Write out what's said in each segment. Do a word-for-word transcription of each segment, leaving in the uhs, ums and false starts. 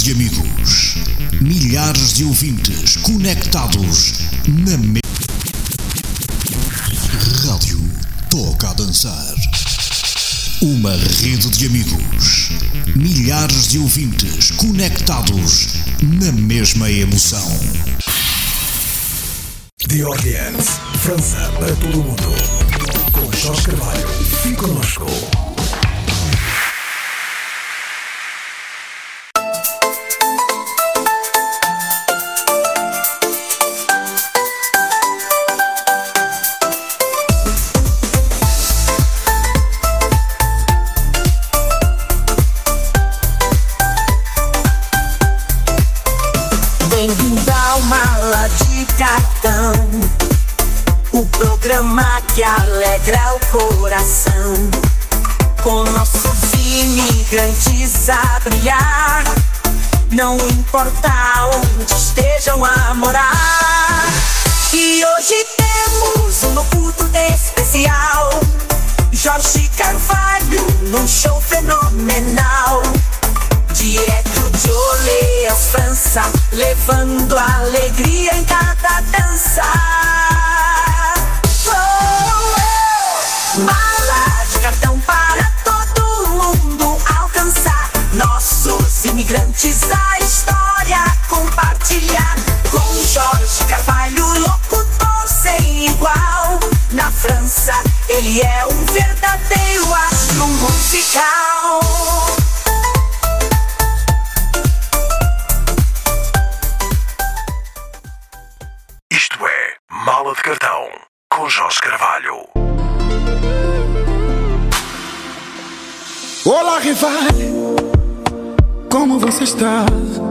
de amigos, milhares de ouvintes conectados na me... Rádio Toca a Dançar. Uma rede de amigos, milhares de ouvintes conectados na mesma emoção. The Audience, França para todo o mundo. Com Jorge Carvalho, fique connosco. O programa que alegra o coração, com nossos imigrantes a brilhar, não importa onde estejam a morar. E hoje temos um locutor especial, Jorge Carvalho, num show fenomenal. Direto de Orleans, França, levando alegria em cada dança. Oh, oh. Mala de cartão para todo mundo alcançar. Nossos imigrantes, a história compartilhar. Com Jorge Carvalho, locutor sem igual. Na França, ele é um verdadeiro astro musical. Mala de Cartão, com Jorge Carvalho. Olá, rival, como você está?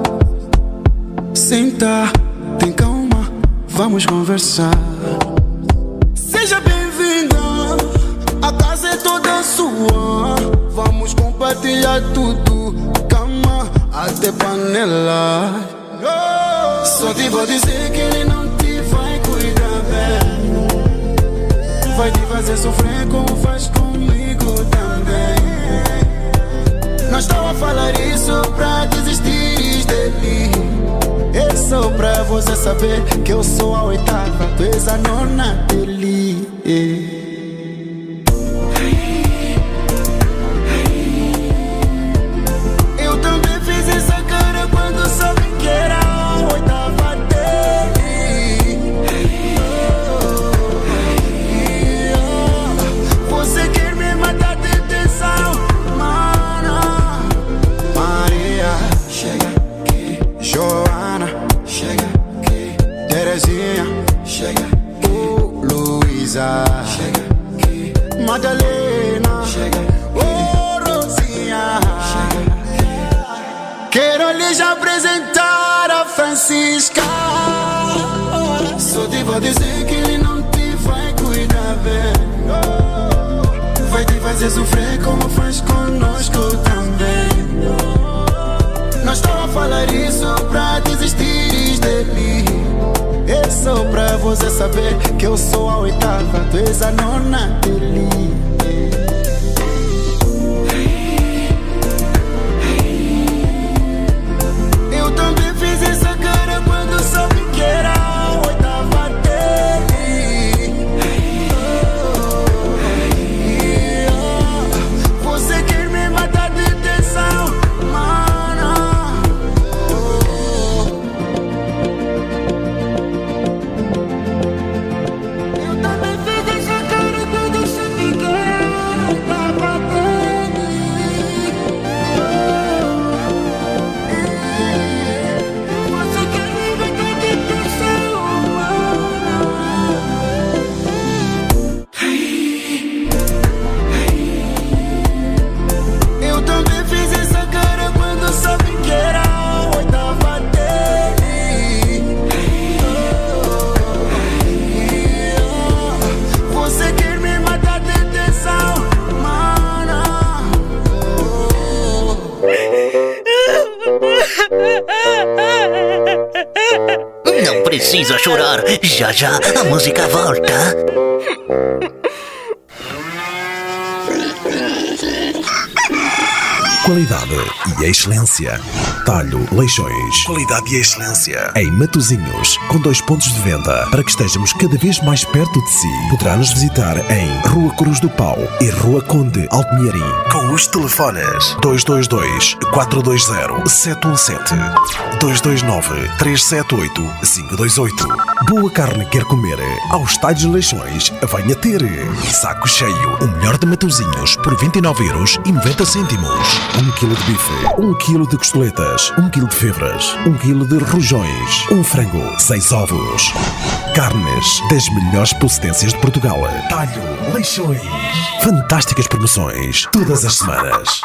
Senta, tem calma, vamos conversar. Seja bem-vinda, a casa é toda sua. Vamos compartilhar tudo, cama até panela. Só te vou dizer que ele não vai te fazer sofrer como faz comigo também. Não estou a falar isso pra desistir dele. É só pra você saber que eu sou a oitava, tu és a nona dele. Eu também fiz essa cara quando soube que era a oitava dele. Você quer me matar de tensão, mana? Maria, chega aqui. Joana, chega aqui. Terezinha, chega aqui. Oh, Luísa, chega aqui. Madalena, chega aqui. Oh, Rosinha, chega aqui. Quero lhes apresentar a Francisca. Só te vou dizer que ele não te vai cuidar bem. Vai te fazer sofrer como faz conosco também. Não estou a falar isso pra desistir dele. É só pra você saber que eu sou a oitava, tu és a nona dele. Eu também fiz essa cara quando soube que era a oitava dele. Você quer me matar de tensão, mana? Eu também fiz essa cara quando soube que era a oitava dele. Você quer me matar de tensão, mana? Eu também fiz essa cara quando soube que era a oitava dele. Você quer me matar de tensão, mana? Não precisa chorar, já já a música volta. Qualidade e excelência. Talho Leixões. Qualidade e excelência. Em Matosinhos, com dois pontos de venda, para que estejamos cada vez mais perto de si. Poderá nos visitar em Rua Cruz do Pau e Rua Conde Altomierim, com os telefones dois dois dois, quatro dois zero, sete um sete, dois dois nove, três sete oito, cinco dois oito. Boa carne quer comer? Aos Talhos Leixões, venha ter. Saco cheio, o melhor de Matosinhos, por vinte e nove euros e noventa cêntimos. Um quilo de bife, um quilo de costeletas, um quilo de febras, um quilo de rojões, um frango, seis ovos. Carnes das melhores procedências de Portugal. Talho Leixões. Fantásticas promoções todas as semanas.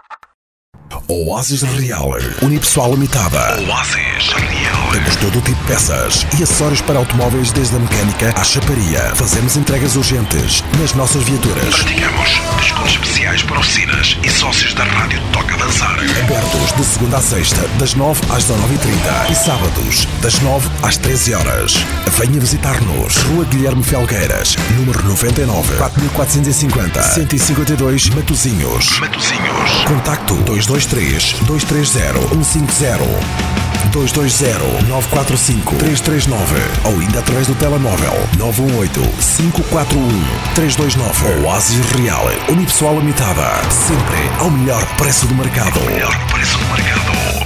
Oásis Real, unipessoal limitada. Oásis Real. Temos todo o tipo de peças e acessórios para automóveis, desde a mecânica à chaparia. Fazemos entregas urgentes nas nossas viaturas. Praticamos descontos especiais para oficinas e sócios da Rádio Toca Dançar. Abertos de segunda a sexta, das nove às dezanove e trinta e sábados, das nove às treze horas. Venha visitar-nos. Rua Guilherme Felgueiras, número noventa e nove, quatro mil quatrocentos e cinquenta, cento e cinquenta e dois, Matosinhos. Matosinhos. Contacto dois dois três, dois três zero, um cinco zero, dois dois zero, nove quatro cinco, três três nove ou ainda através do telemóvel nove um oito, cinco quatro um, três dois nove. Oásis Real, unipessoal limitada, sempre ao melhor preço do mercado. Ao melhor preço do mercado.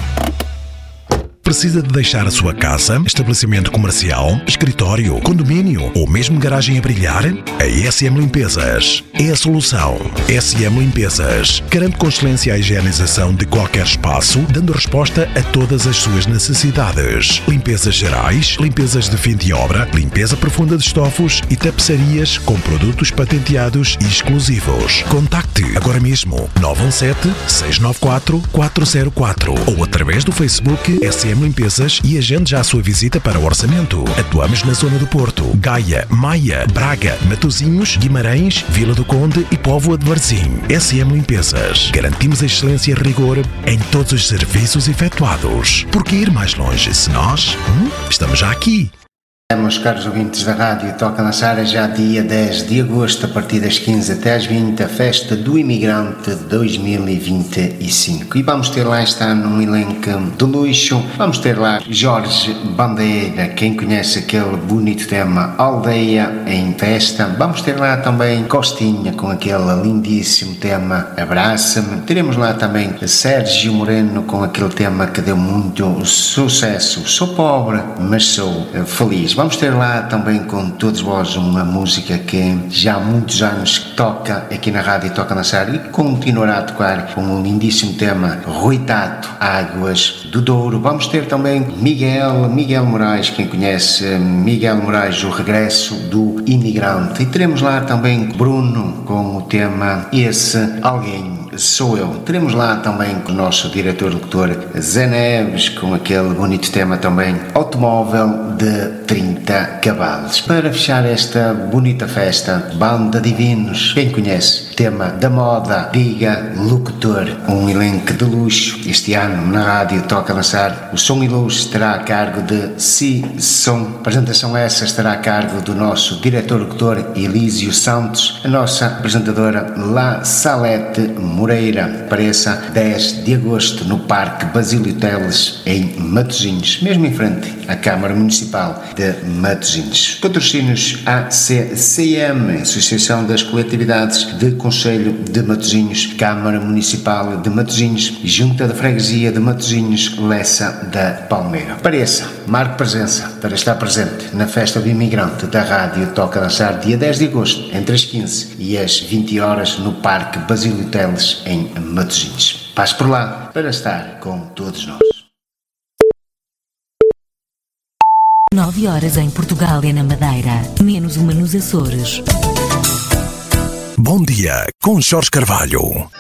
Precisa de deixar a sua casa, estabelecimento comercial, escritório, condomínio ou mesmo garagem a brilhar? A S M Limpezas é a solução. S M Limpezas garante com excelência a higienização de qualquer espaço, dando resposta a todas as suas necessidades. Limpezas gerais, limpezas de fim de obra, limpeza profunda de estofos e tapeçarias com produtos patenteados e exclusivos. Contacte agora mesmo nove um sete, seis nove quatro, quatro zero quatro ou através do Facebook S M Limpezas e agende já a sua visita para o orçamento. Atuamos na zona do Porto, Gaia, Maia, Braga, Matosinhos, Guimarães, Vila do Conde e Póvoa de Varzim. S M Limpezas. Garantimos a excelência e rigor em todos os serviços efetuados. Por que ir mais longe se nós hum, estamos já aqui? Meus caros ouvintes da Rádio Toca Dançar, é já dia dez de agosto, a partir das quinze até às vinte, a festa do imigrante de dois mil e vinte e cinco. E vamos ter lá este ano um elenco de luxo. Vamos ter lá Jorge Bandeira, quem conhece aquele bonito tema Aldeia em Festa. Vamos ter lá também Costinha, com aquele lindíssimo tema Abraça-me. Teremos lá também Sérgio Moreno, com aquele tema que deu muito sucesso, Sou Pobre, mas Sou Feliz. Vamos ter lá também com todos vós uma música que já há muitos anos toca aqui na Rádio Toca Dançar e continuará a tocar, com um lindíssimo tema Rui Tato, Águas do Douro. Vamos ter também Miguel, Miguel Moraes, quem conhece Miguel Moraes, o regresso do imigrante. E teremos lá também Bruno com o tema Esse Alguém Sou Eu. Teremos lá também com o nosso diretor-locutor Zé Neves, com aquele bonito tema também Automóvel de trinta cavalos. Para fechar esta bonita festa, Banda Divinos, quem conhece, tema da moda, Diga Locutor, um elenco de luxo. Este ano na Rádio Toca Dançar, o som e luz estará a cargo de Si Som. A apresentação essa estará a cargo do nosso diretor-locutor Elísio Santos, a nossa apresentadora La Salete Moreira. Apareça dez de agosto no Parque Basílio Teles, em Matosinhos, mesmo em frente à Câmara Municipal de Matosinhos. Patrocínios A C C M, Associação das Coletividades de Conselho de Matosinhos, Câmara Municipal de Matosinhos, Junta de Freguesia de Matosinhos, Lessa da Palmeira. Apareça, marque presença para estar presente na festa do imigrante da Rádio Toca Dançar, dia dez de agosto, entre as quinze e as vinte horas, no Parque Basílio Teles, em Matosinhos. Passe por lá para estar com todos nós. nove horas em Portugal e na Madeira, menos uma nos Açores. Bom dia, com Jorge Carvalho.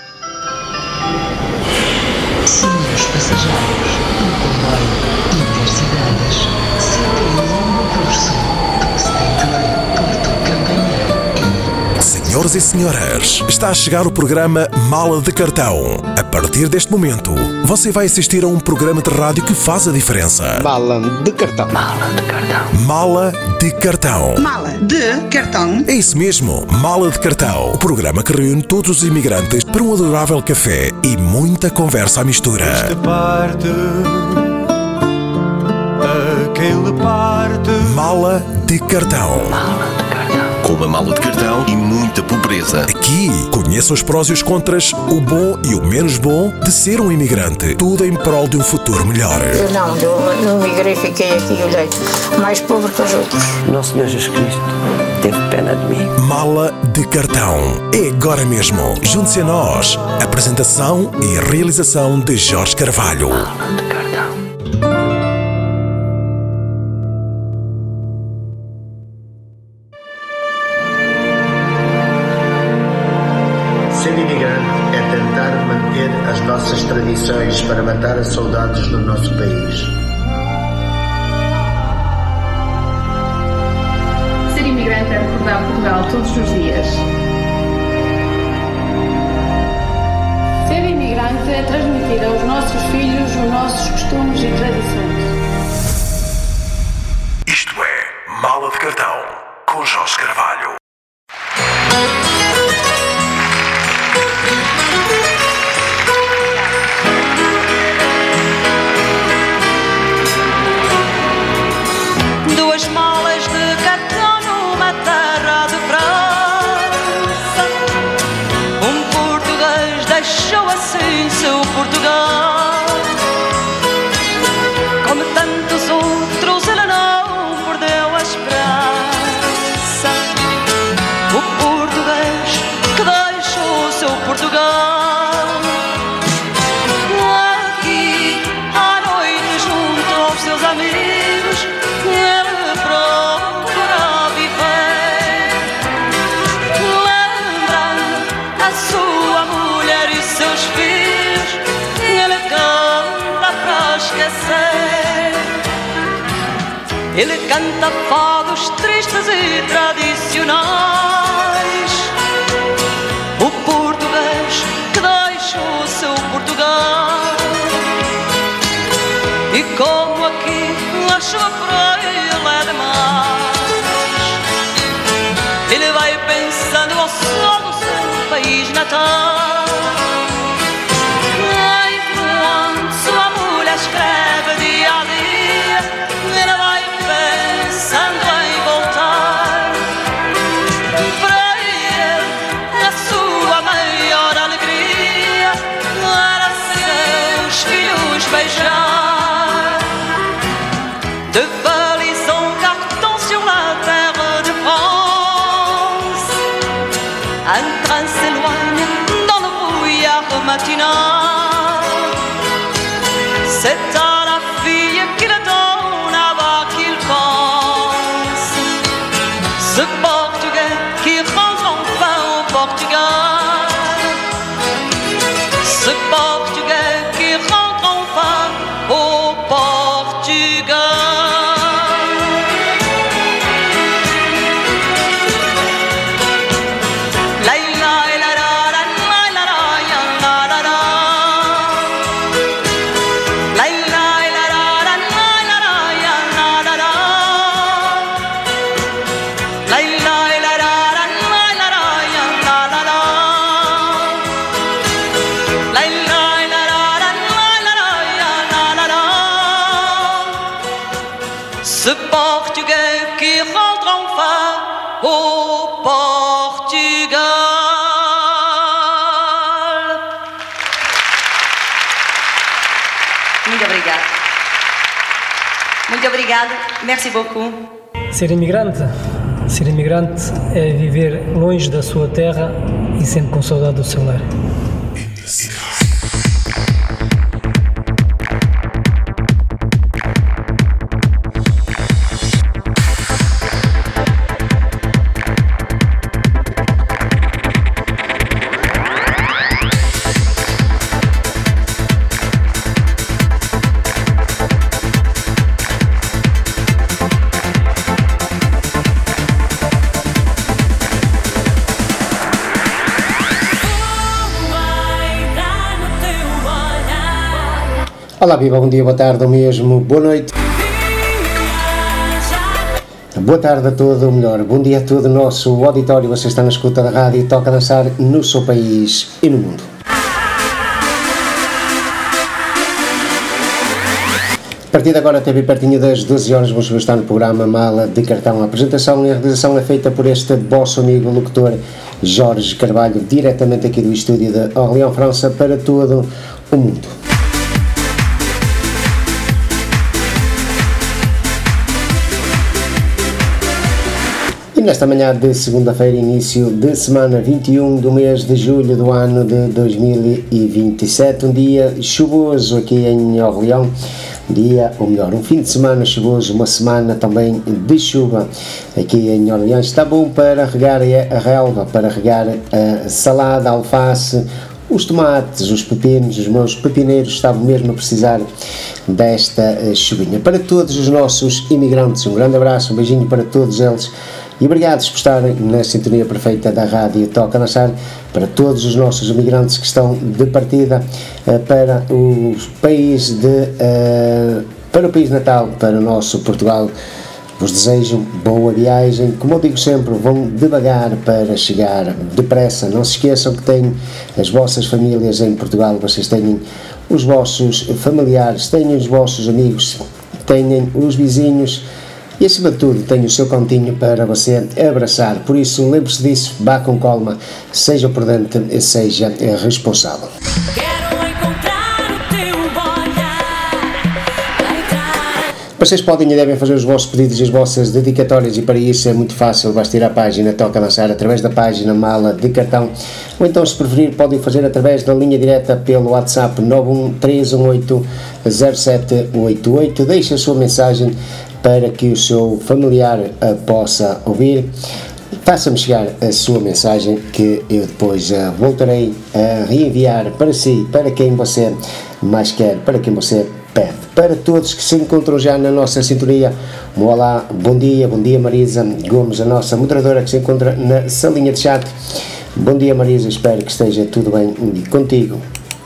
Senhores passageiros, um comboio Intercidades, senta-se no curso, Presidente Porto Campanhã. Senhoras e senhoras, está a chegar o programa Mala de Cartão. A partir deste momento, você vai assistir a um programa de rádio que faz a diferença. Mala de cartão. Mala de cartão. Mala de Cartão. Mala de cartão. É isso mesmo, Mala de Cartão. O programa que reúne todos os imigrantes para um adorável café e muita conversa à mistura. Esta parte, aquele parte. Mala de Cartão. Mala de cartão. Com uma mala de cartão e muita pobreza. Aqui, conheça os prós e os contras, o bom e o menos bom de ser um imigrante. Tudo em prol de um futuro melhor. Eu não, eu não migrei, fiquei aqui e olhei, mais pobre que os outros. Nosso Senhor Jesus Cristo teve pena de mim. Mala de Cartão. É agora mesmo. Junte-se a nós. Apresentação e realização de Jorge Carvalho. Mala de cartão. Ser imigrante é tentar manter as nossas tradições para matar as saudades do nosso país. Ser imigrante é recordar Portugal todos os dias. Ser imigrante é transmitir aos nossos filhos os nossos costumes e tradições. Isto é Mala de Cartão, com Jorge Carvalho. Duas malas de cartão numa terra de França. Um português deixou assim seu Portugal. Como tantos outros, ele não perdeu a esperança. O português que deixou seu Portugal. Aqui à noite junto aos seus amigos, ele procura viver, lembrando a sua mulher e seus filhos, ele canta para esquecer. Ele canta fados tristes e tradicionais. O português que deixou seu Portugal. E como aqui a chuva para ele é demais, ele vai pensando ao sol do seu país natal. Enquanto sua mulher escreve dia a dia, ele vai pensando em voltar. Para ele a sua maior alegria era seus filhos beijar. De valise en carton sur la terre de France, un train s'éloigne dans le brouillard matinal. C'est à la fille qu'il donne avant qu'il pense, ce Portugais qui rentre enfin au Portugal. Ce Portugais qui rentre enfin au Portugal. Ce Portugais qui rentre enfin au Portugal. Muito obrigada. Muito obrigada. Merci beaucoup. Ser imigrante? Ser imigrante é viver longe da sua terra e sempre com saudade do seu lar. Olá, viva, bom dia, boa tarde, ou mesmo boa noite. Boa tarde a todo, ou melhor, bom dia a todo o nosso auditório. Você está na escuta da rádio e toca a dançar no seu país e no mundo. A partir de agora, até bem pertinho das doze horas, vamos estar no programa Mala de Cartão. A apresentação e a realização é feita por este vosso amigo locutor Jorge Carvalho, diretamente aqui do estúdio de Orléans, França, para todo o mundo. E nesta manhã de segunda-feira, início de semana, vinte e um do mês de julho do ano de dois mil e vinte e sete, um dia chuvoso aqui em Orléans. Dia, ou melhor, um fim de semana chuvoso, uma semana também de chuva aqui em Orléans. Está bom para regar a relva, para regar a salada, a alface, os tomates, os pepinos. Os meus pepineiros estavam mesmo a precisar desta chuvinha. Para todos os nossos imigrantes, um grande abraço, um beijinho para todos eles. E obrigados por estarem na sintonia perfeita da rádio Toca a Dançar. Para todos os nossos imigrantes que estão de partida uh, para o país de uh, para o país natal, para o nosso Portugal, vos desejo boa viagem. Como eu digo sempre, vão devagar para chegar depressa. Não se esqueçam que têm as vossas famílias em Portugal, vocês têm os vossos familiares, têm os vossos amigos, têm os vizinhos. E acima de tudo tem o seu cantinho para você abraçar, por isso lembre-se disso, vá com calma, seja prudente e seja responsável. Vocês podem e devem fazer os vossos pedidos e as vossas dedicatórias, e para isso é muito fácil, basta ir à página Toca a Dançar através da página Mala de Cartão, ou então, se preferir, podem fazer através da linha direta pelo WhatsApp nove um três um oito zero sete oito oito. Deixe a sua mensagem para que o seu familiar a possa ouvir. Faça-me chegar a sua mensagem que eu depois uh, voltarei a reenviar para si, para quem você mais quer, para quem você pede. Para todos que se encontram já na nossa sintonia, um olá, bom dia, bom dia Marisa Gomes, a nossa moderadora que se encontra na salinha de chat. Bom dia Marisa, espero que esteja tudo bem contigo,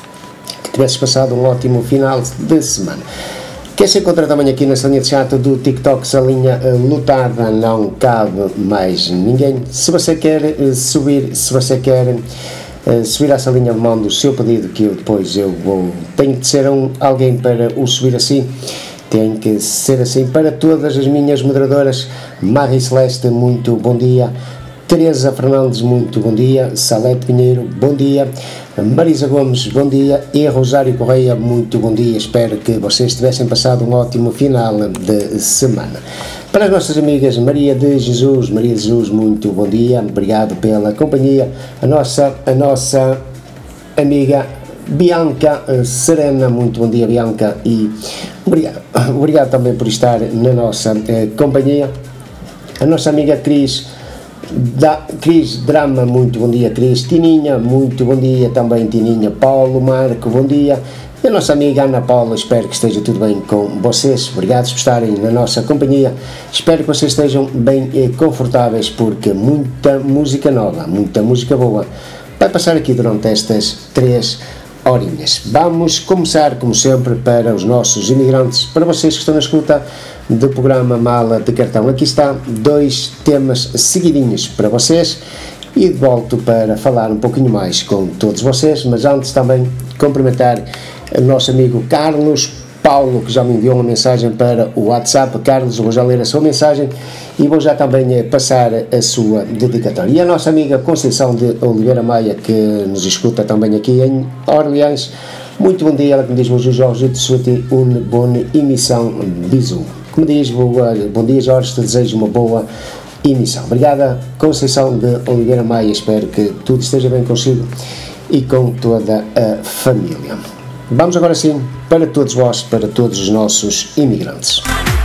que tivesses passado um ótimo final de semana. Quem se encontra também aqui na salinha de chat do TikTok, salinha uh, lotada, não cabe mais ninguém. Se você quer uh, subir, se você quer uh, subir à salinha, manda o seu pedido que eu depois eu vou. Tenho que ser um, alguém para o subir assim, tem que ser assim. Para todas as minhas moderadoras, Marie Celeste, muito bom dia. Teresa Fernandes, muito bom dia. Salete Pinheiro, bom dia. Marisa Gomes, bom dia. E Rosário Correia, muito bom dia. Espero que vocês tivessem passado um ótimo final de semana. Para as nossas amigas Maria de Jesus, Maria de Jesus, muito bom dia. Obrigado pela companhia. A nossa, a nossa amiga Bianca Serena, muito bom dia Bianca. E obrigado, obrigado também por estar na nossa eh, companhia. A nossa amiga Cris Da, Cris Drama, muito bom dia Cris. Tininha, muito bom dia também Tininha. Paulo Marco, bom dia. E a nossa amiga Ana Paula, espero que esteja tudo bem com vocês. Obrigados por estarem na nossa companhia. Espero que vocês estejam bem e confortáveis, porque muita música nova, muita música boa vai passar aqui durante estas três horinhas. Vamos começar, como sempre, para os nossos imigrantes, para vocês que estão na escuta do programa Mala de Cartão. Aqui está dois temas seguidinhos para vocês e volto para falar um pouquinho mais com todos vocês, mas antes também cumprimentar o nosso amigo Carlos Paulo, que já me enviou uma mensagem para o WhatsApp. Carlos, eu vou já ler a sua mensagem e vou já também passar a sua dedicatória. E a nossa amiga Conceição de Oliveira Maia, que nos escuta também aqui em Orléans, muito bom dia. Ela que me diz: bonjour Jorge, te souhaite une bonne émission, bisous. Como diz, boa, bom dia Jorge, te desejo uma boa emissão. Obrigada Conceição de Oliveira Maia, espero que tudo esteja bem consigo e com toda a família. Vamos agora sim para todos vós, para todos os nossos imigrantes.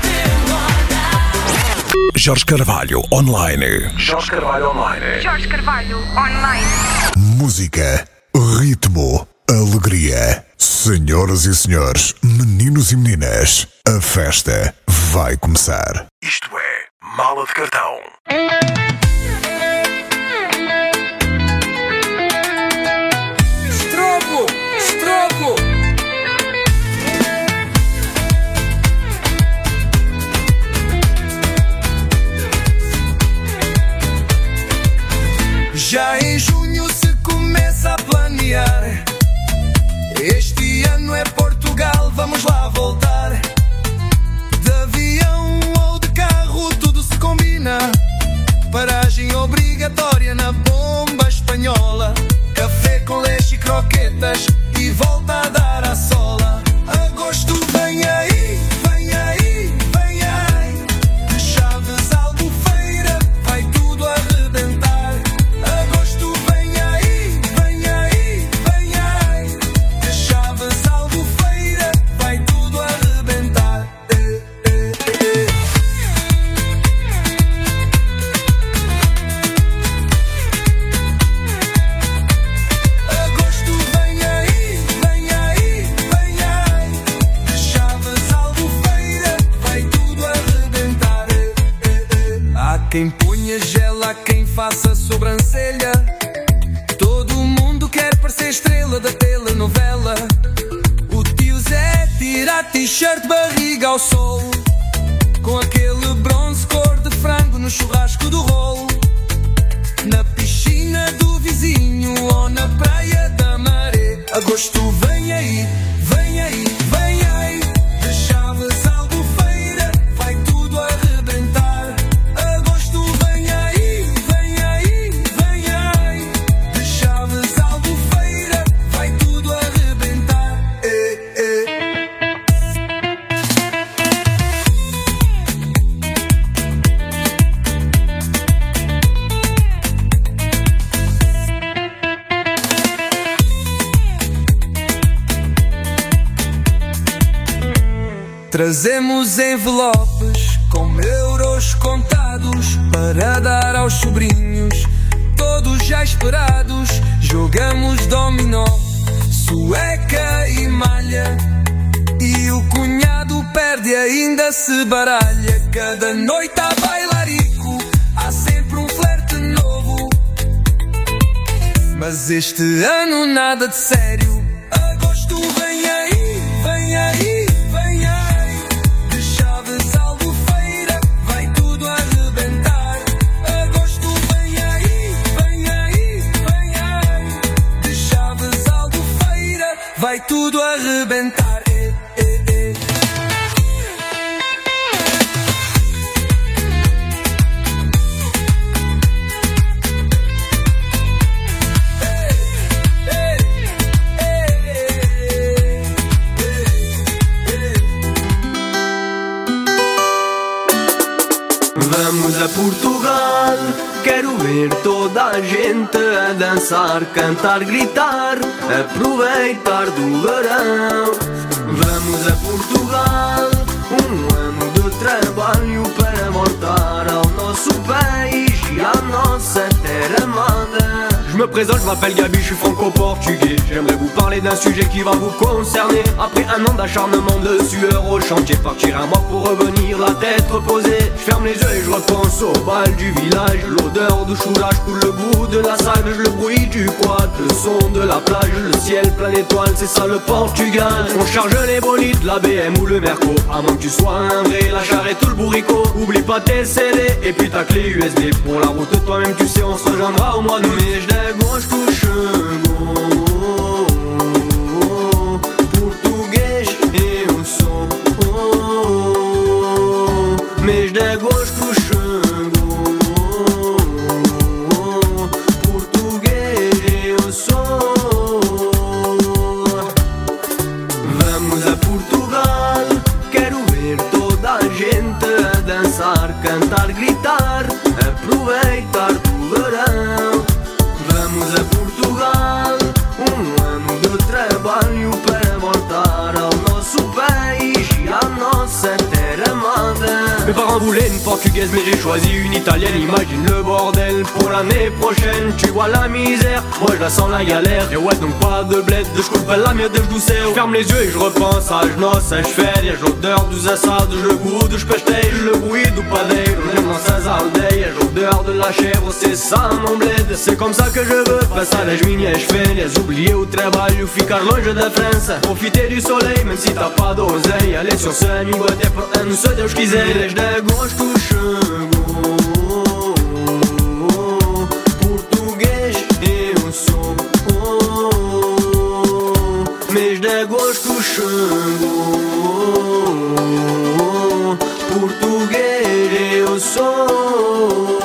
Jorge Carvalho Online. Jorge Carvalho Online. Jorge Carvalho Online. Música, ritmo, alegria. Senhoras e senhores, meninos e meninas, a festa vai começar. Isto é Mala de Cartão. Estrogo! Estrogo! quem ponha gel, há quem faça sobrancelha. Todo mundo quer parecer estrela da telenovela. O tio Zé tira a t-shirt, barriga ao sol, com aquele bronze cor de frango no churrasco do rolo. Na piscina do vizinho ou na praia da Maré. Agosto vem aí, vem aí, vem aí. De Chaves à Albufeira vai tudo arrebentar. Agosto vem aí, vem aí, vem aí. De Chaves à Albufeira vai tudo arrebentar. Eh, eh. Trazemos envelopes com euros contados para dar aos sobrinhos, todos já esperados. Jogamos dominó, sueca e malha, e o cunhado perde e ainda se baralha. Cada noite há bailarico, há sempre um flerte novo, mas este ano nada de sério. Agosto vem aí, vem aí. Vai tudo arrebentar. Eh, eh, eh. Vamos a Portugal, quero ver toda a gente a dançar, cantar, gritar, aproveitar do verão. Vamos a Portugal, um ano de trabalho para voltar ao nosso país e à nossa terra amada. Je me présente, je m'appelle Gabi, je suis franco-portugais. J'aimerais vous parler d'un sujet qui va vous concerner. Après un an d'acharnement, de sueur au chantier, partir un mois pour revenir la tête reposée. Je ferme les yeux et je repense au bal du village. L'odeur du choulage coule, le goût de la salve, le bruit du quad, le son de la plage, le ciel plein d'étoiles, c'est ça le Portugal. On charge les bolides, la B M ou le Merco, à moins que tu sois un vrai, la charrette ou le bourricot. Oublie pas tes C D et puis ta clé U S B. Pour la route, toi-même tu sais, on se rejoindra au mois de mai. Gosto chego, português eu sou, mês de agosto chego, português eu sou. Vamos a Portugal, quero ver toda a gente a dançar, cantar, gritar, aproveitar do verão. Vamos a Portugal, um ano de trabalho para voltar ao nosso país e à nossa terra amada. Mes parents voulaient une portugaise mais j'ai choisi une italienne. Imagine le bordel pour l'année prochaine. Tu vois la misère, moi je la sens la galère. Et ouais donc pas de bled, de j'coule pas la mienne de j'douceur. Je ferme les yeux et je repense à j'noce, à j'fais. Y'a l'odeur dos assados, le goût de j'pêchei, le bruit do padeiro. Lembro essas aldeias, y'a l'odeur de la chèvre, c'est ça mon bled. C'est comme ça que je veux passar as minhas férias. Oublier o trabalho, ficar longe da França, profiter du soleil même si t'as pas d'oseille. Aller sur ce amigo até por ano se Deus quiser. De agosto chegou, português eu sou, mês de agosto chegou, português eu sou.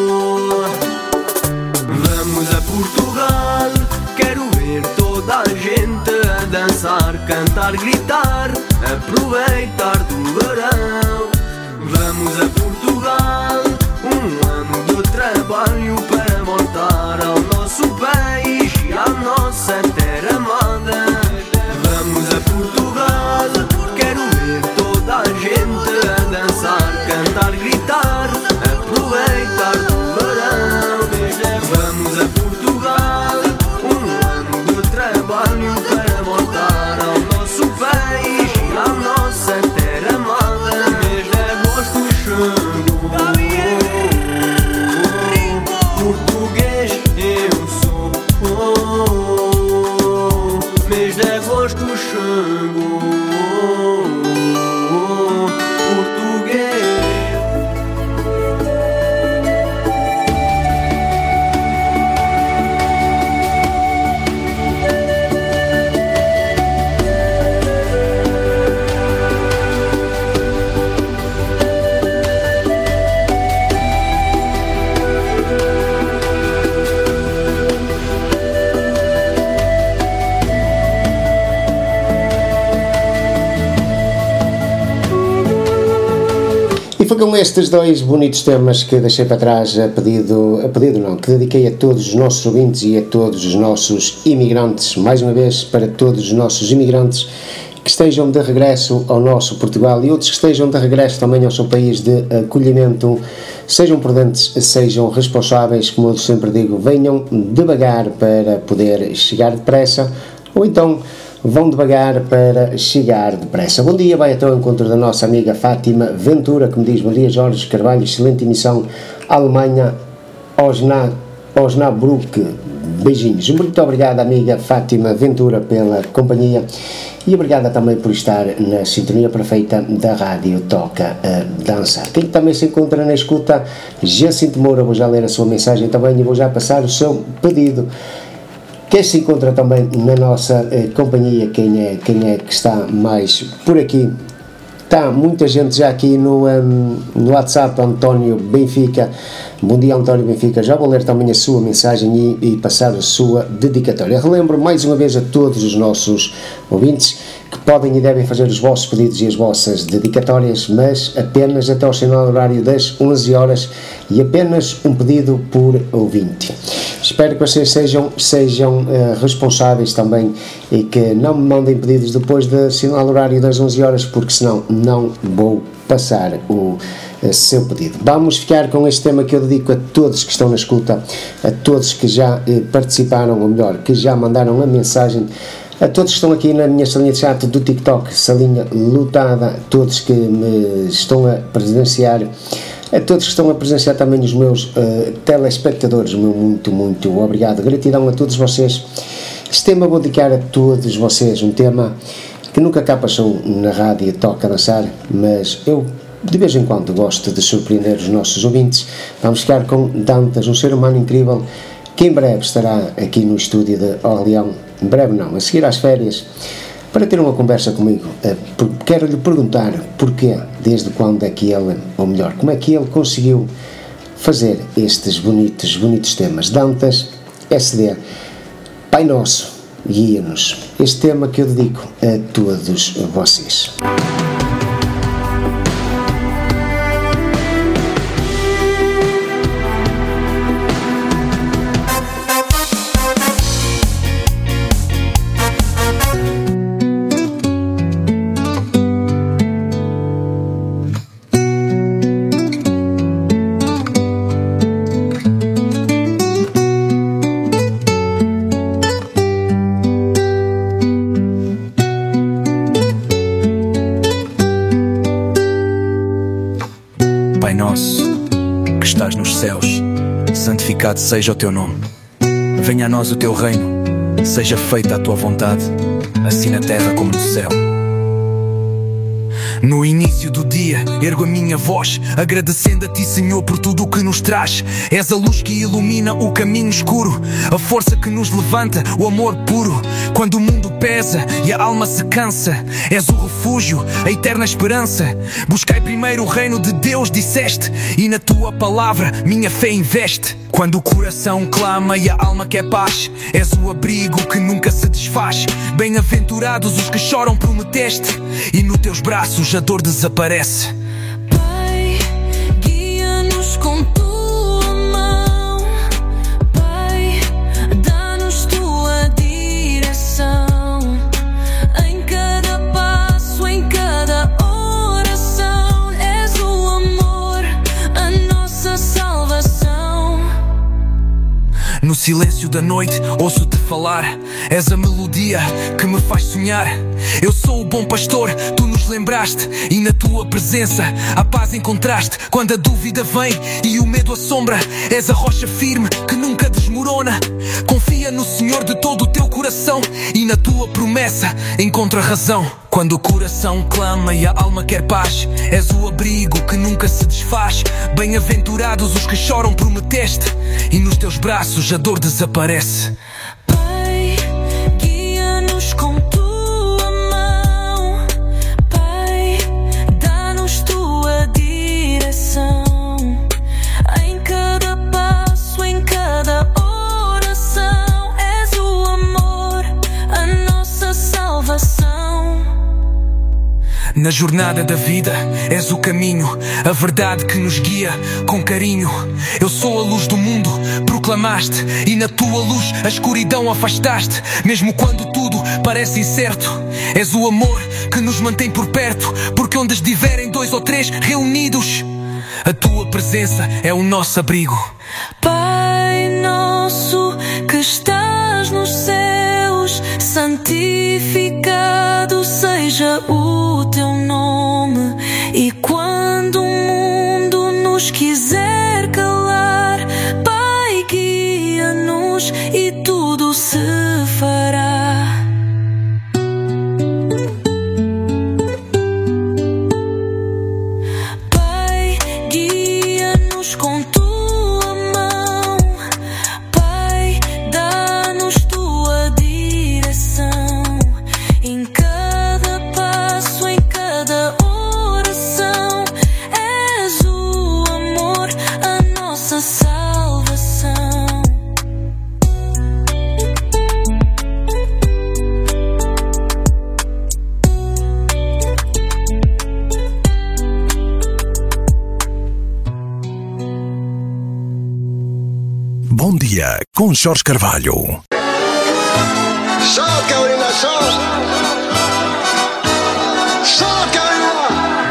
Vamos a Portugal, quero ver toda a gente a dançar, cantar, gritar, aproveitar do verão. Vamos a Portugal, um ano de trabalho para voltar ao nosso país e à nossa terra amada. Vamos a Portugal, quero ver toda a gente a dançar, cantar, gritar, aproveitar do verão. Vamos a Portugal, um ano de trabalho para voltar ao nosso país e à nossa terra amada. Mês de agosto chegou. E foi com estes dois bonitos temas que deixei para trás a pedido, a pedido não, que dediquei a todos os nossos ouvintes e a todos os nossos imigrantes, mais uma vez para todos os nossos imigrantes que estejam de regresso ao nosso Portugal e outros que estejam de regresso também ao seu país de acolhimento. Sejam prudentes, sejam responsáveis, como eu sempre digo, venham devagar para poder chegar depressa, ou então vão devagar para chegar depressa. Bom dia, vai até ao encontro da nossa amiga Fátima Ventura, que me diz: Maria Jorge Carvalho, excelente emissão, Alemanha, Osna, Osnabrück, beijinhos. Muito obrigado, amiga Fátima Ventura, pela companhia e obrigada também por estar na sintonia perfeita da Rádio Toca a Dançar. Quem também se encontra na escuta, Jacinto Moura, vou já ler a sua mensagem também e vou já passar o seu pedido. Quem se encontra também na nossa eh, companhia, quem é, quem é que está mais por aqui? Está muita gente já aqui no, um, no WhatsApp, António Benfica. Bom dia, António Benfica. Já vou ler também a sua mensagem e, e passar a sua dedicatória. Relembro mais uma vez a todos os nossos ouvintes que podem e devem fazer os vossos pedidos e as vossas dedicatórias, mas apenas até ao sinal horário das onze horas e apenas um pedido por ouvinte. Espero que vocês sejam, sejam uh, responsáveis também e que não me mandem pedidos depois do sinal horário das onze horas, porque senão não vou passar o uh, seu pedido. Vamos ficar com este tema que eu dedico a todos que estão na escuta, a todos que já uh, participaram, ou melhor, que já mandaram a mensagem, a todos que estão aqui na minha salinha de chat do TikTok, salinha lotada, todos que me estão a presenciar, a todos que estão a presenciar também os meus uh, telespectadores, meu muito, muito obrigado, gratidão a todos vocês. Este tema vou dedicar a todos vocês, um tema que nunca cá passou na rádio Toca a Dançar, mas eu de vez em quando gosto de surpreender os nossos ouvintes. Vamos ficar com Dantas, um ser humano incrível, que em breve estará aqui no estúdio de Orleão, em breve não, a seguir às férias, para ter uma conversa comigo. Quero-lhe perguntar porquê, desde quando é que ele, ou melhor, como é que ele conseguiu fazer estes bonitos, bonitos temas. Dantas, S D, Pai Nosso, guia-nos. Este tema que eu dedico a todos vocês. Santificado seja o teu nome, venha a nós o teu reino, seja feita a tua vontade, assim na terra como no céu. No início do dia, ergo a minha voz, agradecendo a ti, Senhor, por tudo o que nos traz. És a luz que ilumina o caminho escuro, a força que nos levanta, o amor puro. Quando o mundo pesa e a alma se cansa, és o refúgio, a eterna esperança. Buscai primeiro o reino de Deus, disseste, e na tua palavra minha fé investe. Quando o coração clama e a alma quer paz, és o abrigo que nunca se desfaz. Bem-aventurados os que choram, prometeste, e nos teus braços a dor desaparece. Pai, guia-nos com tua mão. Pai, dá-nos tua direção. Em cada passo, em cada oração, és o amor, a nossa salvação. No silêncio da noite ouço-te falar, és a melodia que me faz sonhar. Eu sou o bom pastor, tu nos lembraste, e na tua presença a paz encontraste. Quando a dúvida vem e o medo assombra, és a rocha firme que nunca desmorona. Confia no Senhor de todo o teu coração, e na tua promessa encontra razão. Quando o coração clama e a alma quer paz, és o abrigo que nunca se desfaz. Bem-aventurados os que choram, prometeste, e nos teus braços a dor desaparece. Pai, guia-nos com tua mão. Pai, dá-nos tua direção. Em cada passo, em cada oração, és o amor, a nossa salvação. Na jornada da vida és o caminho, a verdade que nos guia com carinho. Eu sou a luz do mundo, proclamaste, e na tua luz a escuridão afastaste. Mesmo quando tudo parece incerto, és o amor que nos mantém por perto. Porque onde estiverem dois ou três reunidos, a tua presença é o nosso abrigo. Pai nosso que estás nos céus, santificado seja o teu nome. E quando o mundo nos quiser calar, Pai, guia-nos e tudo se fará. Pai, guia-nos com tua mão. Pai, dá-nos tua direção. Em cada passo, em cada oração, és o amor, a nossa salvação. Bom dia com Jorge Carvalho. Só Carolina, só. Só Carolina.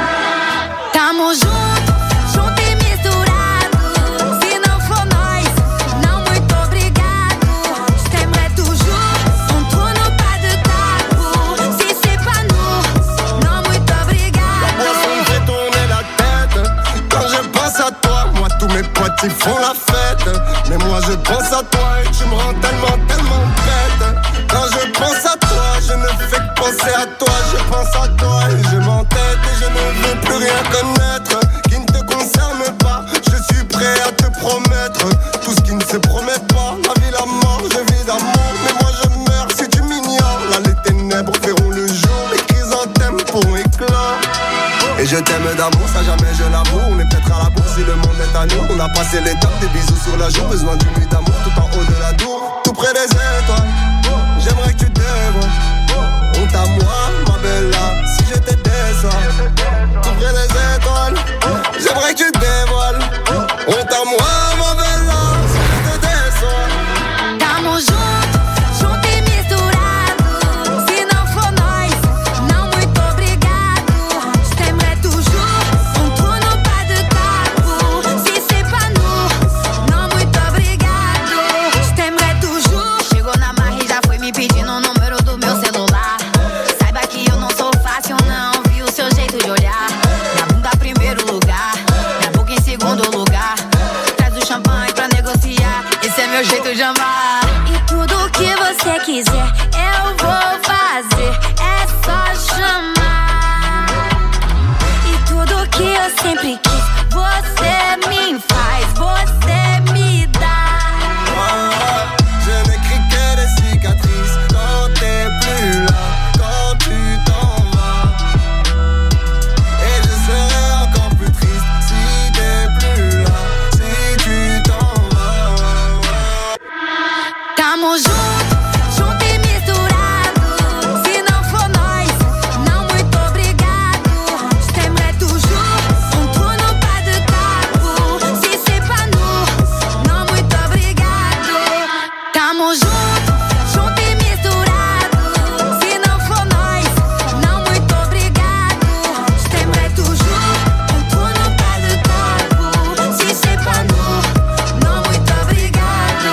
Tamo junto, junto e misturado. Se não for nós, não muito obrigado. J'aimerais toujours un tourne pas de tabou. Si c'est pas nous, non muito obrigado. La boisson fait tourner la tête. Quand je pense à toi, moi tous mes potes ils font la fête. Mais moi je pense à toi et tu me rends tellement, tellement bête. Quand je pense à toi, je ne fais que penser à toi. Je pense à toi et je m'entête et je ne veux plus rien connaître qui ne te concerne pas. Je suis prêt à te promettre tout ce qui ne se promet pas. La vie, la mort, je vis d'amour, mais moi je meurs si tu m'ignores. Là les ténèbres feront le jour, les chrysanthèmes pourront éclore. Et je t'aime d'amour, ça jamais je l'avoue. On est peut-être à la bourse si le monde est à nous. On a passé l'étape, des bisous sur la joue. Besoin d'une nuit d'amour tout en haut de la tour. Tout près des étoiles, j'aimerais que tu dévoiles. Honte à moi, ma bella, si je te déçois. Tout près des étoiles, j'aimerais que tu dévoiles. Honte à moi, ma bella, si je te déçois. Tamo junto, junto e misturado. Se não for nós, não muito obrigado. J'aimerais toujours un tourne pas de tabou. Si c'est pas nous, não muito obrigado. J'aimerais toujours. Chegou na marra e já foi me pedindo o número do meu celular. Saiba que eu não sou fácil, não. Vi o seu jeito de olhar. Minha bunda primeiro lugar, minha boca em segundo lugar. Traz o champanhe pra negociar. Esse é meu jeito de amar. E tudo que você quiser, eu vou fazer. É só chamar. E tudo que eu sempre quis, você me faz, você me dá. Je n'écris que des cicatrices quand t'es plus là, quand tu t'en vas. Et je serai encore plus triste si t'es plus là, si tu t'en vas. Tamo junto, junto e misturado. Se não for nós, não muito obrigado. J'aimerais toujours un tourne pas de tabou. Si c'est pas nous, não muito obrigado. Tamo junto, junto e misturado. Se não for nós, não muito obrigado. J'aimerais toujours un tourne pas de tabou. Si c'est pas nous, não muito obrigado.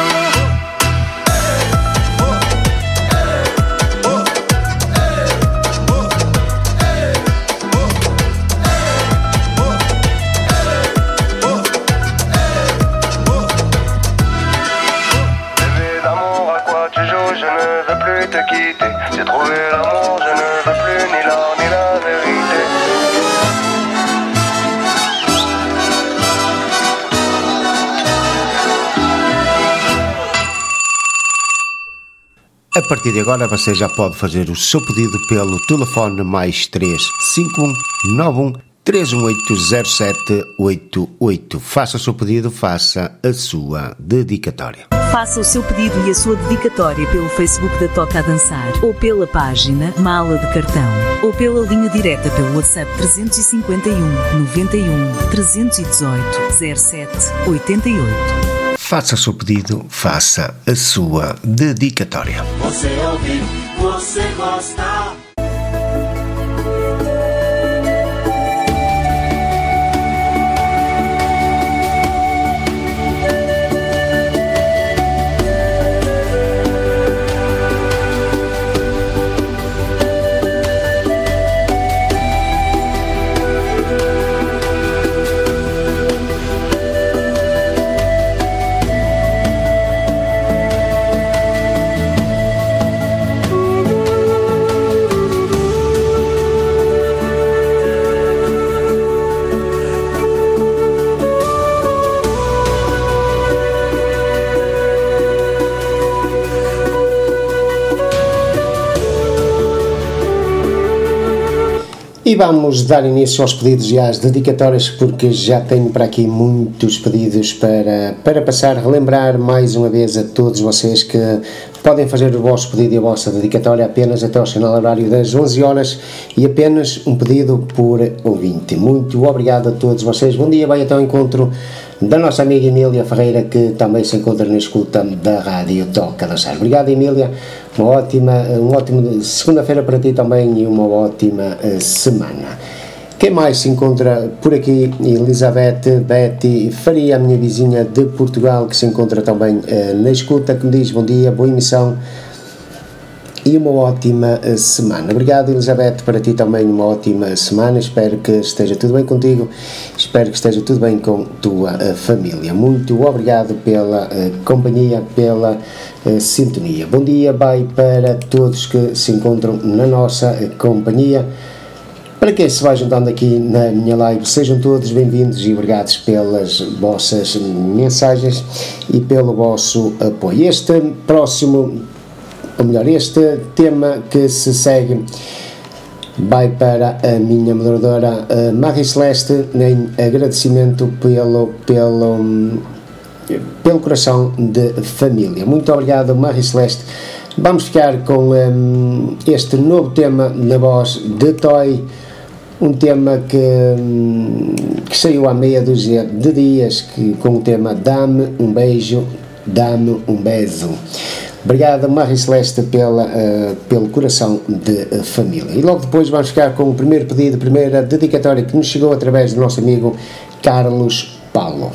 Bébé d'amour, à quoi tu joues? Je ne veux plus te quitter. J'ai trouvé l'amour, je ne veux plus ni l'or ni la vérité. A partir de agora você já pode fazer o seu pedido pelo telefone mais três cinco um nove um três um oito zero sete oito oito. Faça o seu pedido, faça a sua dedicatória. Faça o seu pedido e a sua dedicatória pelo Facebook da Toca a Dançar, ou pela página Mala de Cartão, ou pela linha direta pelo WhatsApp trezentos e cinquenta e um, noventa e um, trezentos e dezoito, zero sete, oitenta e oito. Faça o seu pedido, faça a sua dedicatória. Você ouve, você gosta. E vamos dar início aos pedidos e às dedicatórias, porque já tenho para aqui muitos pedidos para, para passar, relembrar mais uma vez a todos vocês que podem fazer o vosso pedido e a vossa dedicatória apenas até ao final horário das onze horas e apenas um pedido por ouvinte. Muito obrigado a todos vocês. Bom dia, vai até ao encontro da nossa amiga Emília Ferreira, que também se encontra na escuta da Rádio Toca a Dançar. Obrigado, Emília. Uma ótima, um ótimo segunda-feira para ti também e uma ótima uh, semana. Quem mais se encontra por aqui? Elizabeth Betty Faria, a minha vizinha de Portugal, que se encontra também uh, na escuta, que me diz bom dia, boa emissão e uma ótima uh, semana. Obrigado, Elizabeth, para ti também uma ótima semana. Espero que esteja tudo bem contigo, espero que esteja tudo bem com a tua uh, família. Muito obrigado pela uh, companhia, pela uh, sintonia. Bom dia, vai para todos que se encontram na nossa uh, companhia. Para quem se vai juntando aqui na minha live, sejam todos bem-vindos e obrigados pelas vossas mensagens e pelo vosso apoio. Este próximo, ou melhor, este tema que se segue vai para a minha moderadora Marie Celeste, em agradecimento pelo, pelo, pelo coração de família. Muito obrigado, Marie Celeste. Vamos ficar com um, este novo tema na voz de Toy, um tema que, um, que saiu há meia dúzia de dias, que, com o tema Dá-me um beijo, dá-me um beijo. Obrigado, Marie Celeste, pela, uh, pelo coração de uh, família. E logo depois vamos ficar com o primeiro pedido, a primeira dedicatória que nos chegou através do nosso amigo Carlos Paulo.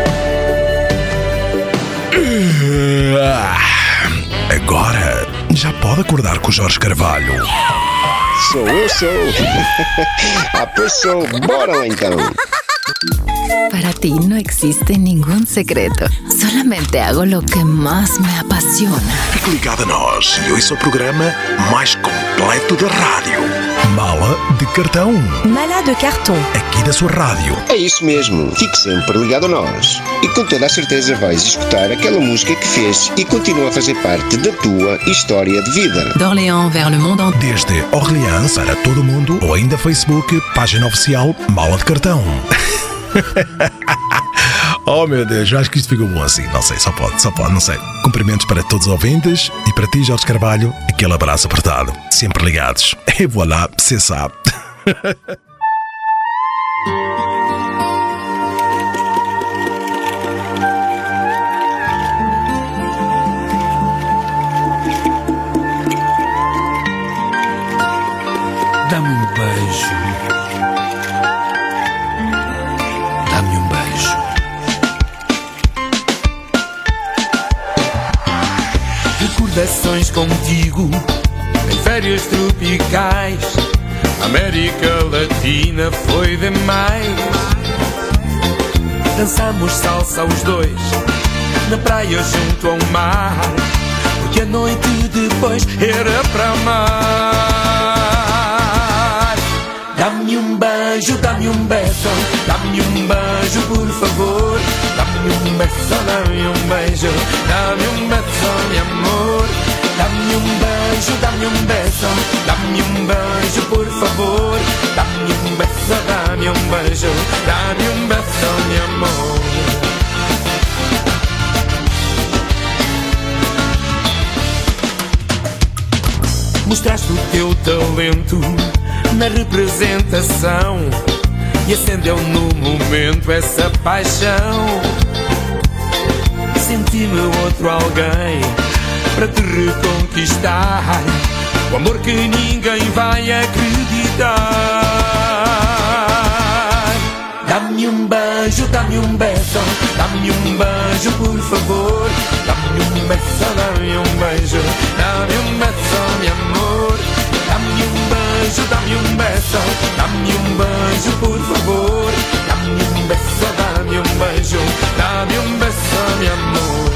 Agora já pode acordar com o Jorge Carvalho. Sou eu, sou. Ah, pois sou. Bora lá então. Para ti no existe ningún secreto. Solamente hago lo que más me apasiona. Fique ligado a nós e ouça o programa mais completo da rádio. Mala de Cartão. Mala de Cartão. Aqui da sua rádio. É isso mesmo. Fique sempre ligado a nós. E com toda a certeza vais escutar aquela música que fez e continua a fazer parte da tua história de vida. D'Orléans vers le monde entier. Desde Orleans para todo o mundo ou ainda Facebook, página oficial Mala de Cartão. Oh meu Deus, eu acho que isto ficou bom assim. Não sei, só pode, só pode, não sei. Cumprimentos para todos os ouvintes e para ti, Jorge Carvalho, aquele abraço apertado. Sempre ligados. E voilà, você sabe. Dá-me um beijo. Dá-me um beijo. Recordações contigo em férias tropicais. América Latina foi demais. Dançamos salsa os dois na praia junto ao mar, porque a noite depois era para amar. Dá-me um beijo, dá-me um beijo, dá-me um beijo por favor. Dá-me um beijo, dá-me um beijo, dá-me um beijo, meu amor. Dá-me um beijo, dá-me um beijo, dá-me um beijo por favor. Dá-me um beijo, dá-me um beijo, dá-me um beijo, meu amor. talento na representação e acendeu no momento essa paixão. Senti-me outro alguém para te reconquistar, o amor que ninguém vai acreditar. Dá-me um beijo, dá-me um beijo, dá-me um beijo por favor. Dá-me um beijo, dá-me um beijo, dá-me um beijo, meu amor. Dá-me um beijo, dá-me um beijo, dá-me um beijo por favor. Dá-me um beijo, dá-me um beijo, dá-me um beijo, meu amor.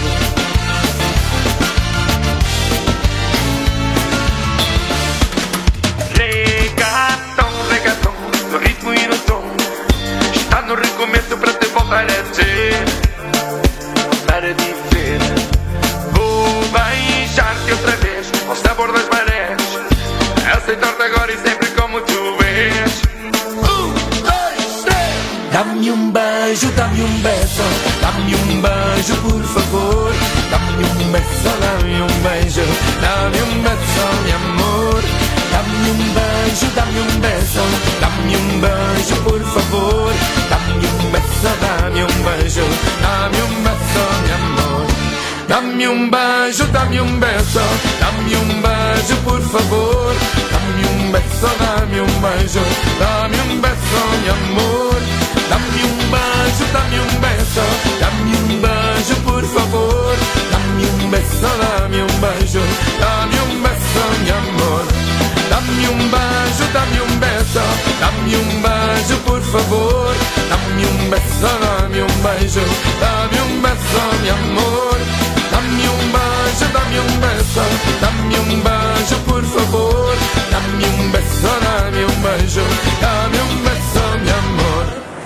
Reggaeton, reggaeton, no ritmo e no tom, está no recomeço para te voltar a ter, voltar a viver. Vou beijar-te outra vez ao sabor das marés, aceitar-te agora e sempre como tu és. Um, dois, três. Dá-me um beijo, dá-me um beijo, dá-me um beijo por favor. Dá-me um beijo, dá-me um beijo, dá-me um beijo, meu amor. Dá-me um beijo, dá-me um beijo, dá-me um beijo por favor. Dá-me um beijo, dá-me um beijo, dá-me um beijo, meu amor. Dá-me um beijo, dá-me um beijo, dá-me um beijo por favor. Dá-me um beijo, dá-me um beijo, dá-me um beijo, meu amor. Dá-me um beijo, dá-me um beijo, dá-me um beijo por favor. Dá-me um beijo, dá-me um beijo, dá-me um beijo, meu amor. Dá-me um beijo, dá-me um beijo, dá-me um beijo por favor. Dá-me um beijo, dá-me um beijo, dá-me um beijo, meu amor. Dá-me um beijo, dá-me um beijo, dá-me um beijo por favor. Dá-me um beijo, dá-me um beijo, dá-me um beijo, meu amor.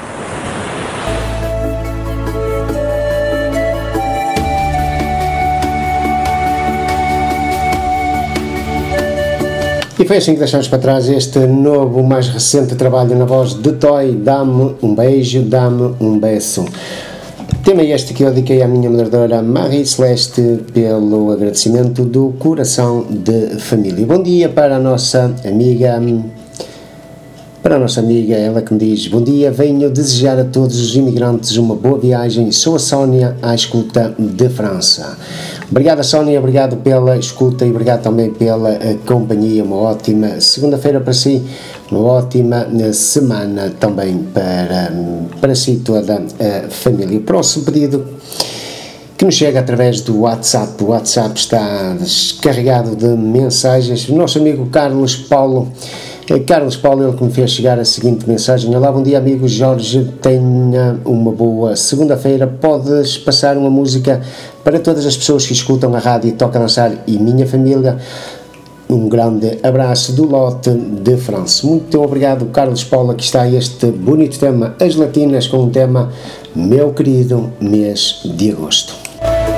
E foi assim que deixamos para trás este novo, mais recente trabalho na voz de Toy. Dá-me um beijo, dá-me um beijo. Tema este que eu dediquei à minha moderadora Marie Celeste pelo agradecimento do coração de família. Bom dia para a nossa amiga, para a nossa amiga, ela que me diz: bom dia, venho desejar a todos os imigrantes uma boa viagem. Sou a Sónia, à escuta de França. Obrigado, Sónia, obrigado pela escuta e obrigado também pela companhia. Uma ótima segunda-feira para si, uma ótima semana também para, para si e toda a família. O próximo pedido que nos chega através do WhatsApp, o WhatsApp está descarregado de mensagens. O nosso amigo Carlos Paulo, Carlos Paulo, ele que me fez chegar a seguinte mensagem: olá, bom dia amigo Jorge, tenha uma boa segunda-feira, podes passar uma música para todas as pessoas que escutam a rádio Toca Dançar e minha família. Um grande abraço do lote de França. Muito obrigado, Carlos Paulo. Aqui está este bonito tema, As Latinas, com o tema Meu Querido Mês de Agosto.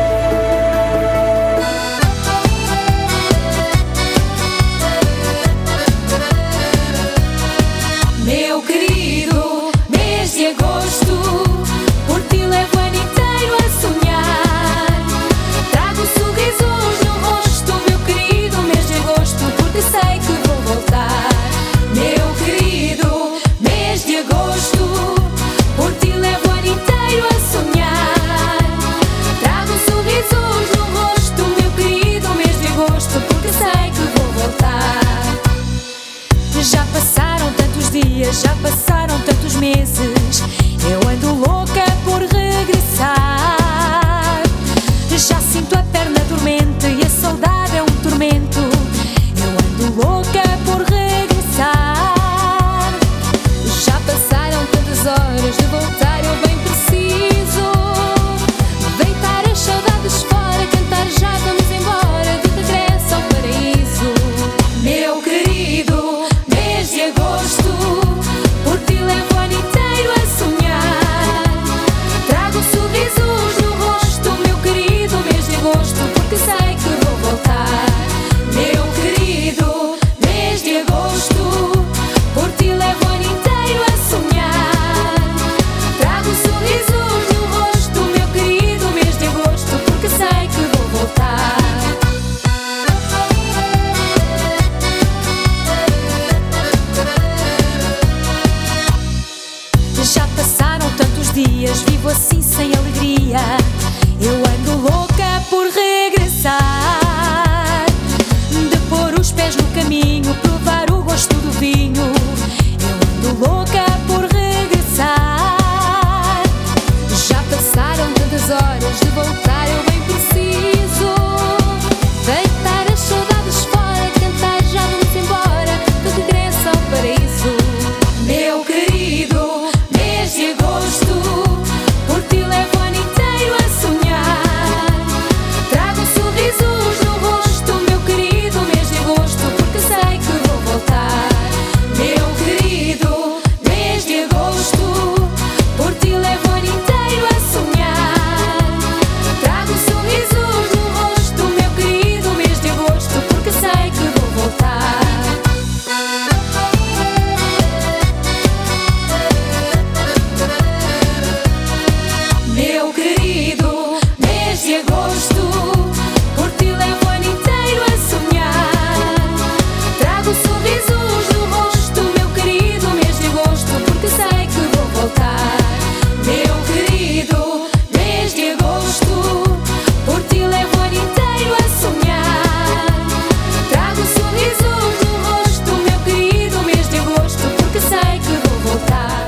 Já passaram tantos meses, eu ando louca por regressar. Já sinto a perna dormente e a saudade é um tormento. Eu ando louca por regressar. Já passaram tantas horas de voltar, eu bem preciso deitar as saudades fora, cantar já vamos embora, de regresso ao paraíso. Meu querido mês de agosto, por ti levo o ano inteiro a sonhar. Trago sorrisos no rosto, meu querido mês de agosto, porque sei que vou voltar. Meu querido mês de agosto, por ti levo o ano inteiro a sonhar. dias vivo assim sem alegria. Eu ando louca por regressar, de pôr os pés no caminho, provar o gosto do vinho. Eu ando louca por regressar. Já passaram tantas horas, de voltar eu bem preciso deitar as saudades fora, cantar já vamos embora, de regresso ao paraíso. Meu querido, mês de agosto, por ti levo o ano inteiro a sonhar. Trago sorrisos no rosto, meu querido, mês de agosto, porque sei que vou voltar. Meu querido, mês de agosto, por ti levo o ano inteiro a sonhar. Trago sorrisos no rosto, meu querido, mês de agosto, porque sei que vou voltar. Meu querido, mês de agosto, por ti levo o ano inteiro a sonhar. Trago sorrisos no rosto, meu querido, mês de agosto, porque sei que vou voltar. Meu querido, mês de agosto, por ti levo o ano inteiro a sonhar. Trago sorrisos no rosto, meu querido, mês de agosto, porque sei que vou voltar.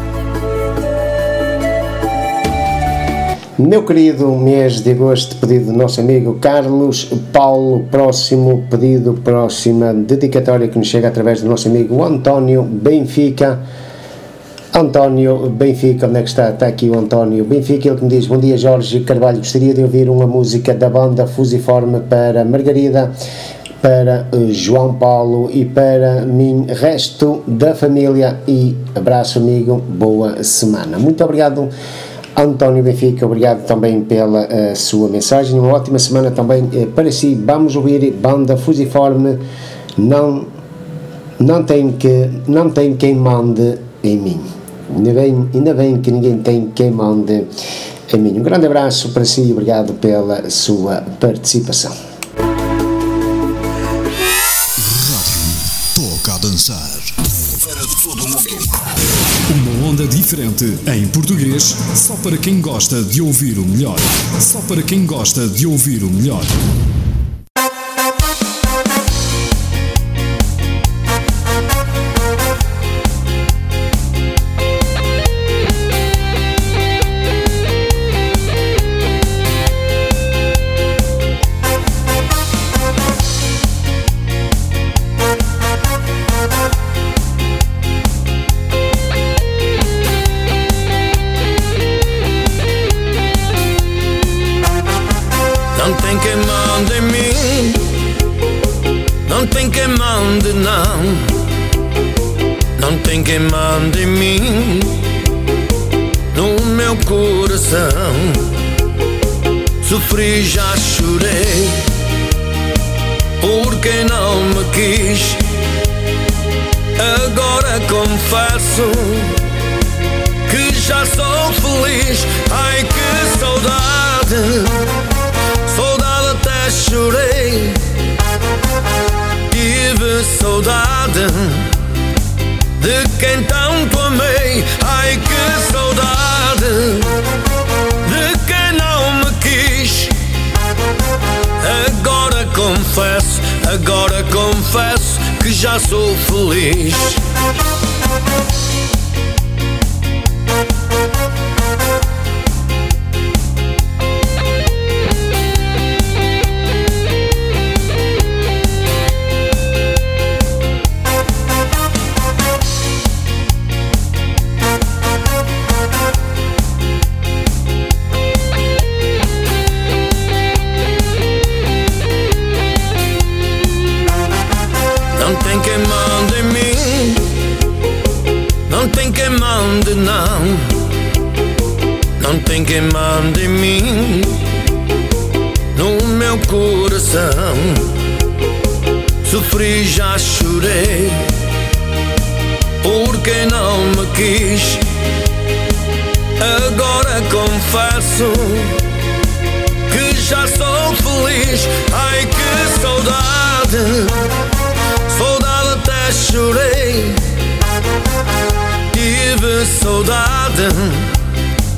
Meu querido, mês de agosto, pedido do nosso amigo Carlos Paulo. Próximo pedido, próxima dedicatória que nos chega através do nosso amigo António Benfica. António Benfica, onde é que está? Está aqui o António Benfica, ele que me diz: bom dia Jorge Carvalho, gostaria de ouvir uma música da banda Fusiforme para Margarida, para eh, João Paulo e para mim, resto da família, e abraço amigo, boa semana. Muito obrigado António Benfica, obrigado também pela uh, sua mensagem, uma ótima semana também uh, para si. Vamos ouvir banda Fusiforme, não, não, tem que, não tem quem mande em mim. Ainda bem, ainda bem que ninguém tem quem mande em mim. Um grande abraço para si e obrigado pela sua participação. Rádio Toca a Dançar para todo mundo. Uma onda diferente em português, só para quem gosta de ouvir o melhor. Só para quem gosta de ouvir o melhor. Não tem quem mande em mim, não tem quem mande não, não tem quem mande em mim, no meu coração. Sofri, já chorei, por quem não me quis. Agora confesso que já sou feliz. Ai que saudade, saudade até chorei. Tive saudade de quem tanto amei. Ai que saudade de quem não me quis. Agora confesso, agora confesso que já sou feliz. Não tem quem mande em mim, não tem quem mande não, não tem quem mande em mim, no meu coração. Sofri, já chorei, por quem não me quis. Agora confesso que já sou feliz. Ai que saudade, saudade até chorei. Tive saudade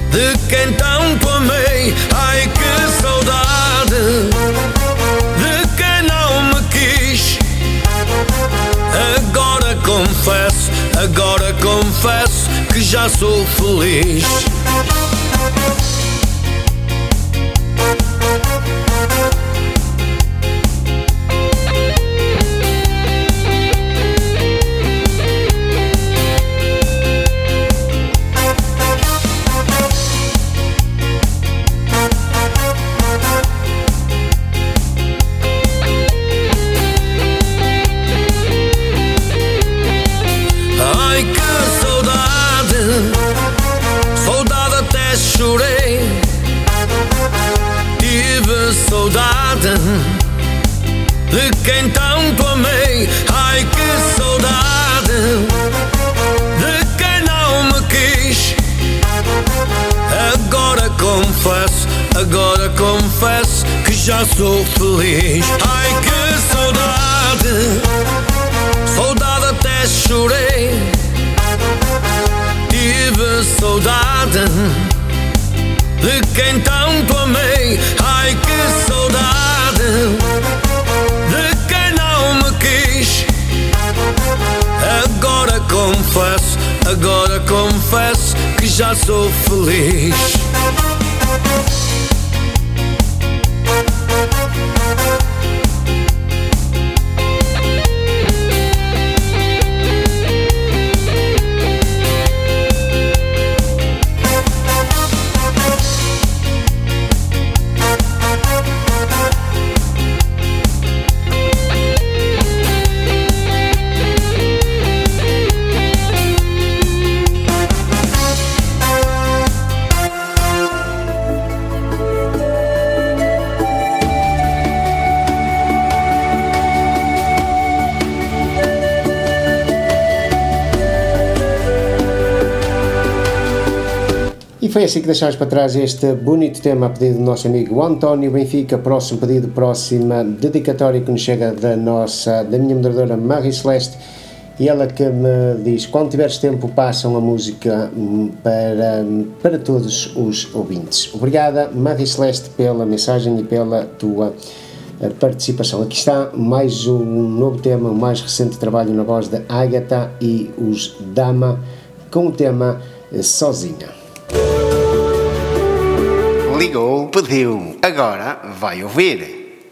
de quem tanto amei. Ai, que saudade de quem não me quis. Agora confesso, agora confesso que já sou feliz. Chorei, tive saudade de quem tanto amei. Ai, que saudade de quem não me quis. Agora confesso, agora confesso que já sou feliz. Ai, que saudade, saudade até chorei. Tive saudade de quem tanto amei. Ai, que saudade de quem não me quis. Agora confesso, agora confesso que já sou feliz. E foi assim que deixámos para trás este bonito tema a pedido do nosso amigo António Benfica. Próximo pedido, próxima dedicatória que nos chega da nossa, da minha moderadora Marie Celeste, e ela que me diz: quando tiveres tempo, passam a música para, para todos os ouvintes. Obrigada, Marie Celeste, pela mensagem e pela tua participação. Aqui está mais um novo tema, o mais recente trabalho na voz de Ágata e os Dama, com o tema Sozinha. Ligou, pediu, agora vai ouvir.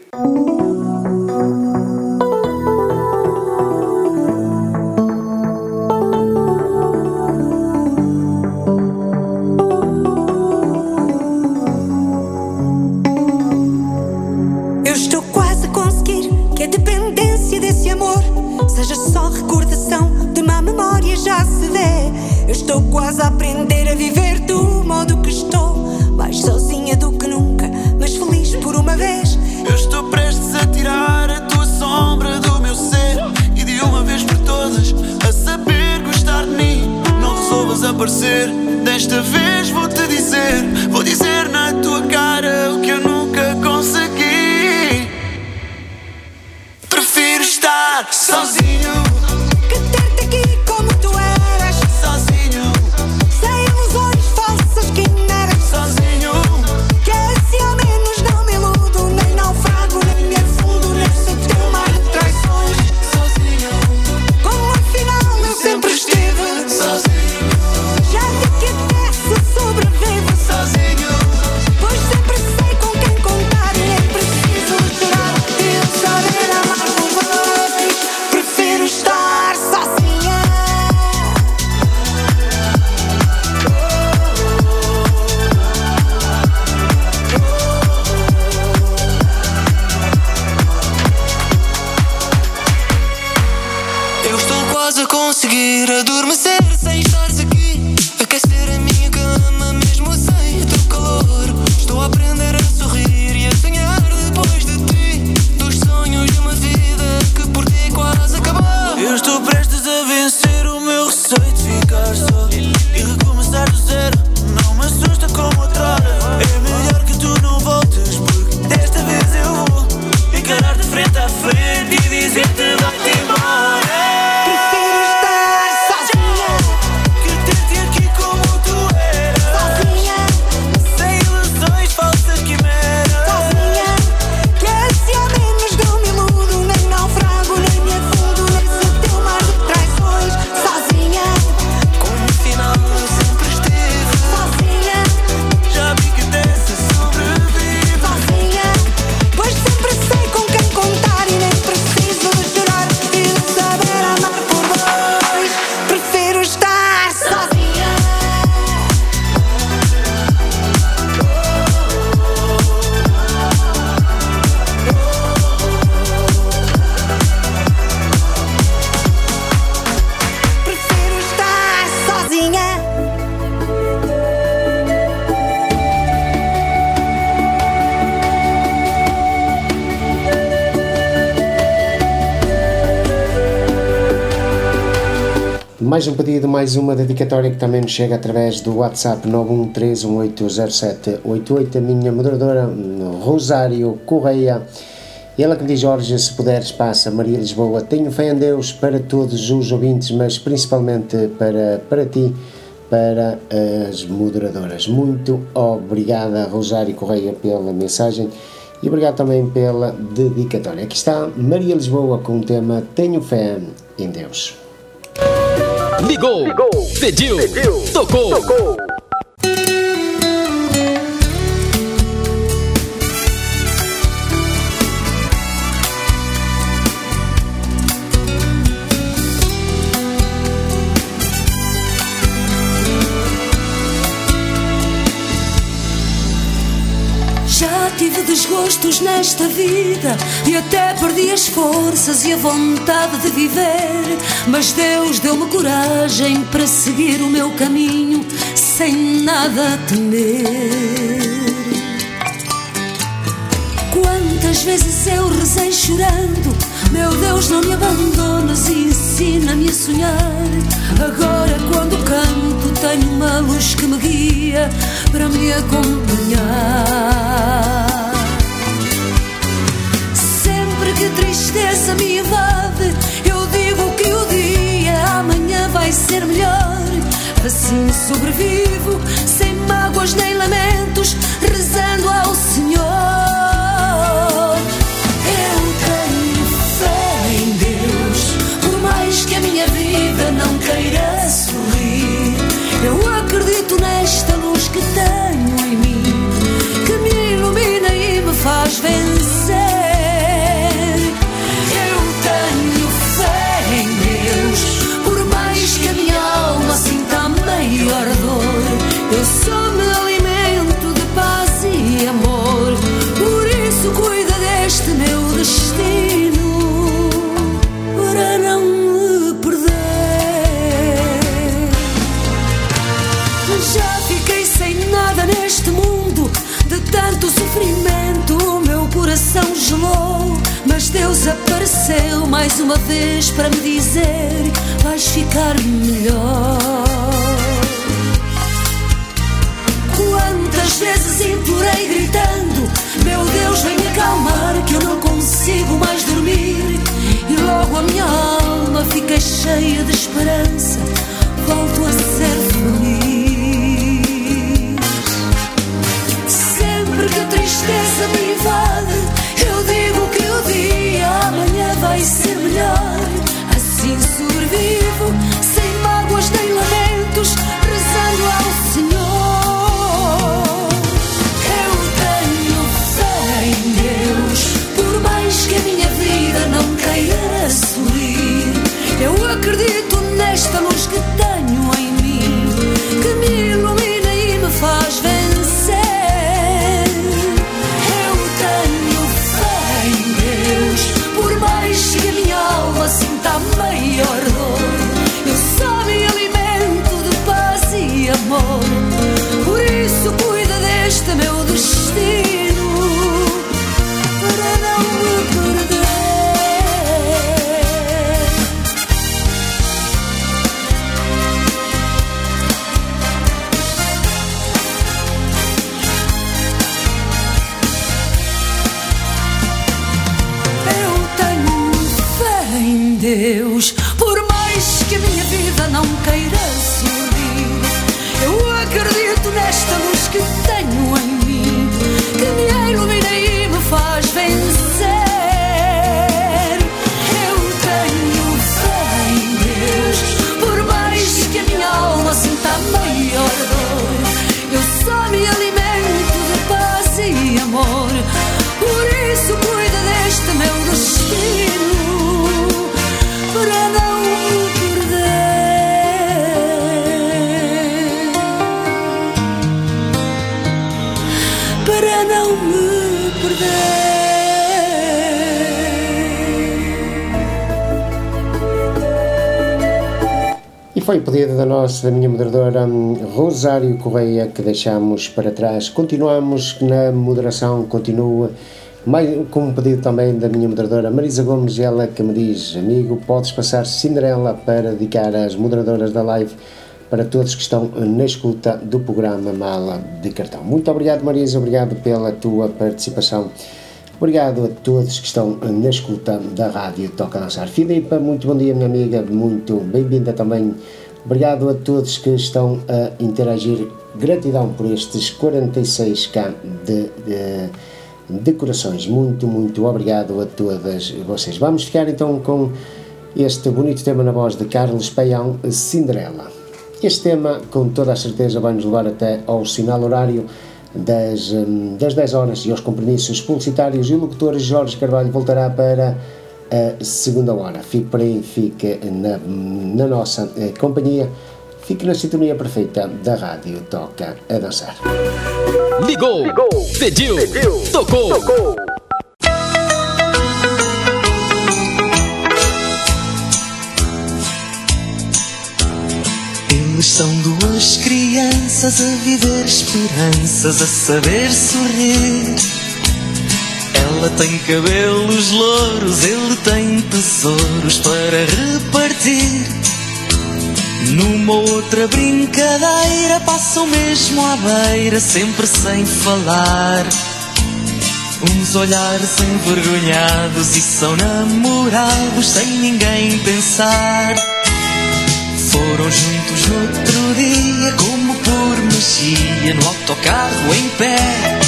Eu estou quase a conseguir que a dependência desse amor seja só recordação de má memória, já se vê. Eu estou quase a aprender a viver do modo que estou, mais sozinha do que nunca, mas feliz por uma vez. Eu estou prestes a tirar a tua sombra do meu ser, e de uma vez por todas a saber gostar de mim. Não resolvas aparecer, desta vez vou-te dizer, vou dizer na tua cara o que eu nunca consegui. Prefiro estar sozinho que ter-te aqui como tu eras, sozinho, sem ilusões falsas que quimeras, sozinho, que assim ao menos não me iludo, nem naufrago, nem me afundo nesse teu mar de traições. sozinho, Como afinal eu sempre estive sozinho, já vi que até se sobrevive sozinho, pois sempre sei com quem contar e é preciso chorar e eu saber amar por vez. prefiro estar Mais um pedido, mais uma dedicatória que também nos chega através do WhatsApp nove um três um oito zero sete oito oito. A minha moderadora Rosário Correia, ela que me diz: Jorge, se puderes passa Maria Lisboa. Tenho fé em Deus para todos os ouvintes, mas principalmente para, para ti, para as moderadoras. Muito obrigada, Rosário Correia, pela mensagem e obrigado também pela dedicatória. Aqui está Maria Lisboa com o tema Tenho Fé em Deus. Ligou, Ligou. Pediu, Pediu. Tocou. Tocou. Já tive desgostos nesta vida e até perdi as forças e a vontade de viver, mas Deus deu-me coragem para seguir o meu caminho sem nada temer. Quantas vezes eu rezei chorando: meu Deus, não me abandonas e ensina-me a sonhar. Agora quando canto tenho uma luz que me guia para me acompanhar. Sempre que tristeza me invade, eu digo que o dia amanhã vai ser melhor. Assim sobrevivo, sem mágoas nem lamentos, rezando ao Senhor. Eu tenho fé em Deus, por mais que a minha vida não queira sorrir. Eu acredito nesta luz que tenho em mim, que me ilumina e me faz vencer. Eu tenho fé em Deus, por mais que a minha alma sinta a maior dor. Eu só me alimento de paz e amor, por isso cuida deste meu destino, para não me perder. Já fiquei sem nada neste mundo, de tanto sofrimento o meu coração gelou, mas Deus apareceu mais uma vez para me dizer: vais ficar melhor. Quantas vezes implorei gritando: meu Deus, vem me acalmar, que eu não consigo mais dormir. E logo a minha alma fica cheia de esperança, volto a ser feliz. Sempre que a tristeza me invade, eu digo que o dia amanhã vai ser melhor. Assim sobrevivo, sem mágoas nem lamentos, rezando ao Senhor. Eu tenho fé em Deus, por mais que a minha vida não queira sorrir. Eu acredito nesta luz que tenho em mim, que me ilumina e me faz vencer. Eu tenho fé em Deus, por mais que a minha alma sinta a maior dor. Eu só me alimento de paz e amor, por isso cuida deste meu destino, para não me perder. Eu tenho fé em Deus, por mais que a minha vida não queira sorrir. Eu acredito nesta luz que tenho em mim, que me ilumina e me faz vencer. Eu tenho fé em Deus, por mais que a minha alma sinta a maior dor. Eu só me alimento de paz e amor, por isso cuida deste meu destino, para não me perder, para não me perder. E foi o pedido da nossa, da minha moderadora Rosário Correia, que deixamos para trás. Continuamos na moderação, continua Mais, como pedido também da minha moderadora Marisa Gomes, ela que me diz: amigo, podes passar Cinderela para dedicar às moderadoras da live, para todos que estão na escuta do programa Mala de Cartão. Muito obrigado, Marisa, obrigado pela tua participação. Obrigado a todos que estão na escuta da Rádio Toca a Dançar. Filipa, muito bom dia, minha amiga, muito bem-vinda também. Obrigado a todos que estão a interagir. Gratidão por estes quarenta e seis K de, de, de corações. Muito, muito obrigado a todas vocês. Vamos ficar então com este bonito tema na voz de Carlos Paião, Cinderela. Este tema, com toda a certeza, vai nos levar até ao sinal horário das, das dez horas e aos compromissos publicitários, e o locutor Jorge Carvalho voltará para a segunda hora. Fique por aí, fique na, na nossa eh, companhia, fique na sintonia perfeita da Rádio Toca a Dançar. Ligou, Ligou. Pediu, pediu, tocou. tocou. Eles são duas crianças a viver esperanças, a saber sorrir. Ela tem cabelos louros, ele tem tesouros para repartir. Numa outra brincadeira passam mesmo à beira, sempre sem falar. Uns olhares envergonhados e são namorados sem ninguém pensar. Foram juntos no outro dia, como por magia, no autocarro em pé.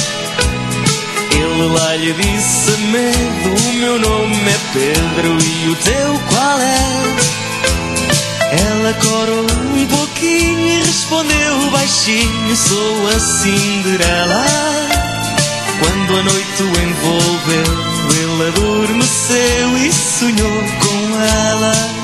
Ele lá lhe disse: medo, o meu nome é Pedro e o teu qual é? Ela corou um pouquinho e respondeu baixinho: sou a Cinderela. Quando a noite o envolveu, ele adormeceu e sonhou com ela.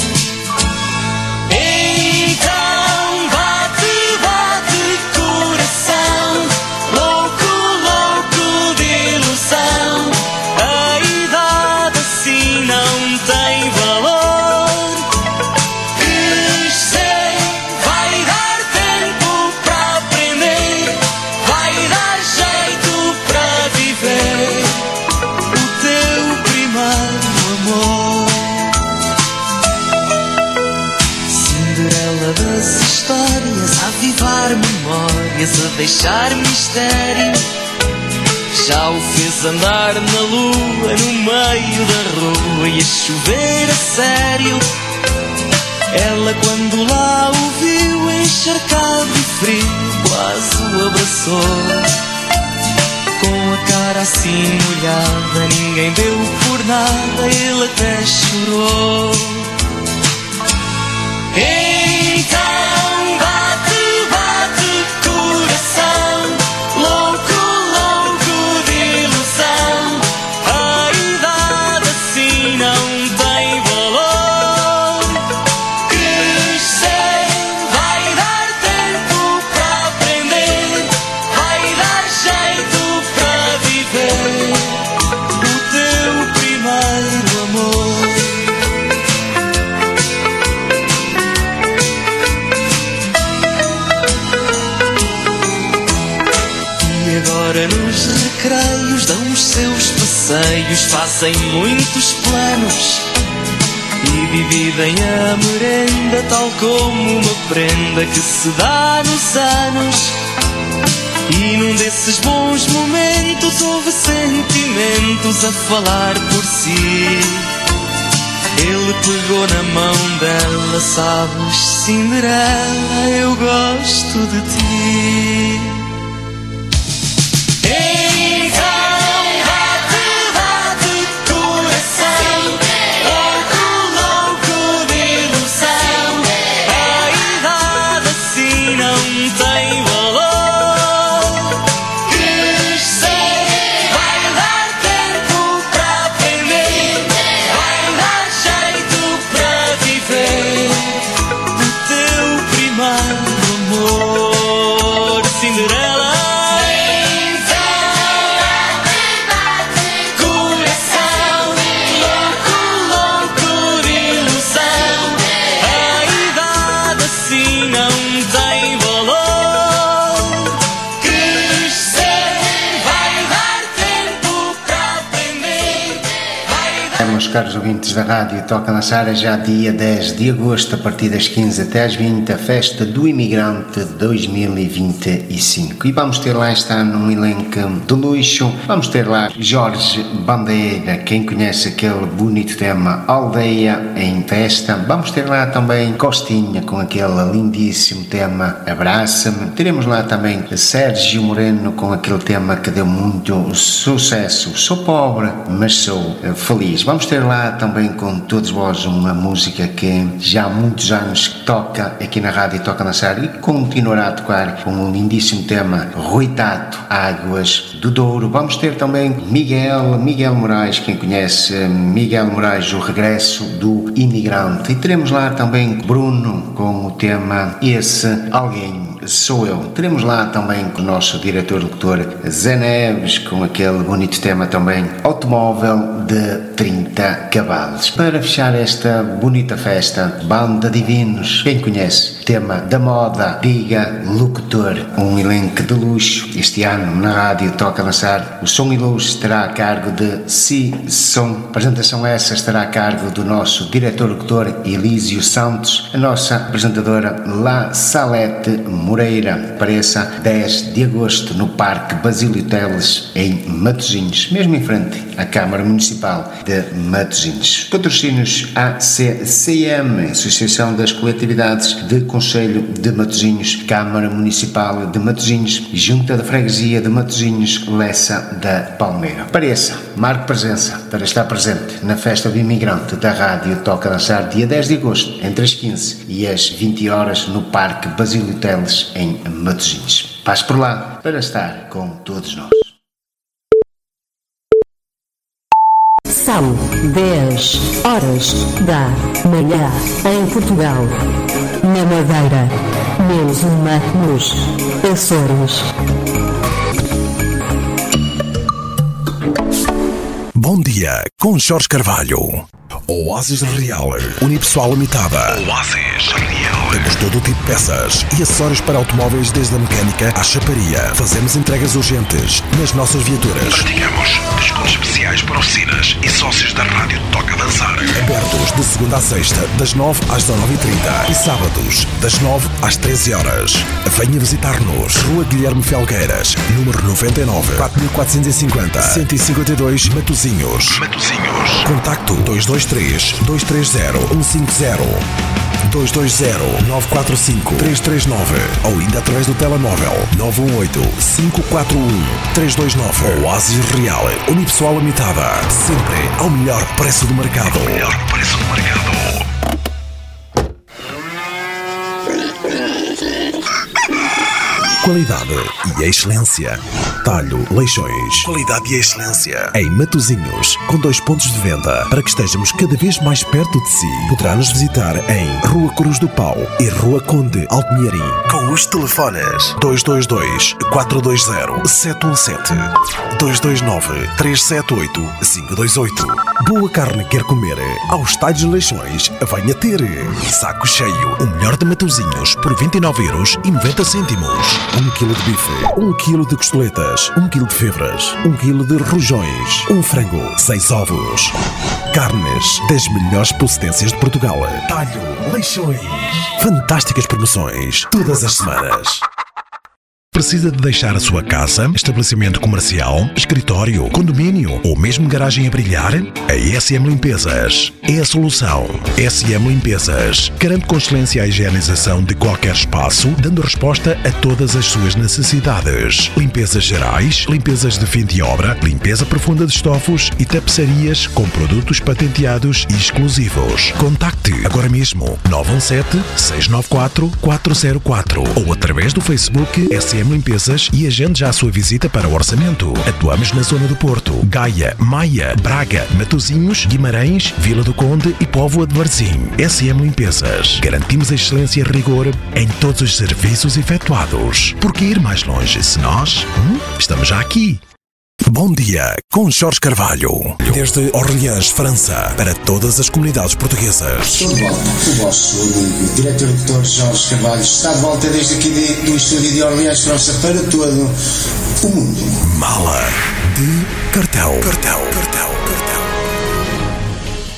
A deixar mistério, já o fez andar na lua, no meio da rua, e a chover a sério. Ela quando lá o viu encharcado e frio, quase o abraçou. Com a cara assim molhada, ninguém deu por nada, ele até chorou. Então fazem muitos planos e dividem a merenda, tal como uma prenda que se dá nos anos. E num desses bons momentos houve sentimentos a falar por si. Ele pegou na mão dela: sabes, Cinderela, eu gosto de ti. Cinderela. caros ouvintes da rádio Toca na Sara, já dia dez de agosto, a partir das quinze até às vinte, a festa do imigrante dois mil e vinte e cinco. E vamos ter lá, está num elenco de luxo, vamos ter lá Jorge Bandeira, quem conhece aquele bonito tema Aldeia em Festa. Vamos ter lá também Costinha, com aquele lindíssimo tema Abraça-me. Teremos lá também Sérgio Moreno, com aquele tema que deu muito sucesso, Sou Pobre, mas Sou Feliz. Vamos ter lá também com todos vós uma música que já há muitos anos toca aqui na rádio Toca na Sara e continuará a tocar, com um lindíssimo tema Rui Tato, Águas do Douro. Vamos ter também Miguel, Miguel Moraes, quem conhece Miguel Moraes, O Regresso do Imigrante. E teremos lá também Bruno com o tema Esse Alguém Sou Eu. Teremos lá também com o nosso diretor-locutor Zé Neves, com aquele bonito tema também Automóvel de trinta cavalos. Para fechar esta bonita festa, Banda Divinos, quem conhece? Tema da moda, Diga Locutor, um elenco de luxo. Este ano na rádio Toca na Sara, o som e luz estará a cargo de Si Som. A apresentação essa estará a cargo do nosso diretor-locutor Elísio Santos, a nossa apresentadora La Salete Moreira. Apareça dez de agosto no Parque Basílio Teles, em Matosinhos, mesmo em frente à Câmara Municipal de Matosinhos. Patrocínios A C C M, Associação das Coletividades de Conselho de Matosinhos, Câmara Municipal de Matosinhos, Junta de Freguesia de Matosinhos, Lessa da Palmeira. Apareça, marque presença para estar presente na festa do imigrante da rádio Toca na Sara, dia dez de agosto, entre as quinze e as vinte horas, no Parque Basílio Teles, em Matosinhos. Passe por lá para estar com todos nós. São dez horas da manhã em Portugal, na Madeira, menos uma nos Açores. Bom dia, com Jorge Carvalho. Oásis Real, Unipessoal Limitada. Oásis Real. Temos todo o tipo de peças e acessórios para automóveis, desde a mecânica à chaparia. Fazemos entregas urgentes nas nossas viaturas. Praticamos descontos especiais para oficinas e sócios da rádio Toca Dançar. Abertos de segunda a sexta, das nove às dezenove e trinta, e sábados, das nove às treze horas. Venha visitar-nos. Rua Guilherme Felgueiras, número noventa e nove, quatro mil quatrocentos e cinquenta, cento e cinquenta e dois, Matosinhos. Matosinhos. Contacto dois dois três, dois três zero, um cinco zero, dois dois zero, nove quatro cinco, três três nove, ou ainda através do telemóvel nove um oito, cinco quatro um, três dois nove. Oásis Real, Unipessoal Limitada, sempre ao melhor preço do mercado. Ao melhor preço do mercado. Qualidade e excelência. Talho Leixões. Qualidade e excelência. Em Matosinhos, com dois pontos de venda, para que estejamos cada vez mais perto de si. Poderá nos visitar em Rua Cruz do Pau e Rua Conde Altinharim, com os telefones dois dois dois, quatro dois zero, sete um sete, dois dois nove, três sete oito, cinco dois oito. Boa carne quer comer? Aos Talhos Leixões, venha ter. Saco cheio, o melhor de Matosinhos, por vinte e nove euros e noventa cêntimos. Um quilo de bife, um quilo de costeletas, um quilo de febras, um quilo de rojões, um frango, seis ovos. Carnes das melhores procedências de Portugal. Talho Leixões. Fantásticas promoções todas as semanas. Precisa de deixar a sua casa, estabelecimento comercial, escritório, condomínio ou mesmo garagem a brilhar? A S M Limpezas é a solução. S M Limpezas garante com excelência a higienização de qualquer espaço, dando resposta a todas as suas necessidades. Limpezas gerais, limpezas de fim de obra, limpeza profunda de estofos e tapeçarias com produtos patenteados e exclusivos. Contacte agora mesmo nove um sete, seis nove quatro, quatro zero quatro ou através do Facebook S M Limpezas e agende já a sua visita para o orçamento. Atuamos na zona do Porto, Gaia, Maia, Braga, Matosinhos, Guimarães, Vila do Conde e Póvoa de Varzim. S M Limpezas. Garantimos a excelência e rigor em todos os serviços efetuados. Por que ir mais longe se nós hum, estamos já aqui? Bom dia, com Jorge Carvalho. Desde Orleans, França, para todas as comunidades portuguesas. Estou de volta. O vosso amigo, diretor-doutor Jorge Carvalho, está de volta desde aqui de, do estúdio de Orleans, França, para todo o mundo. Mala de cartão. Cartão, cartão, cartão.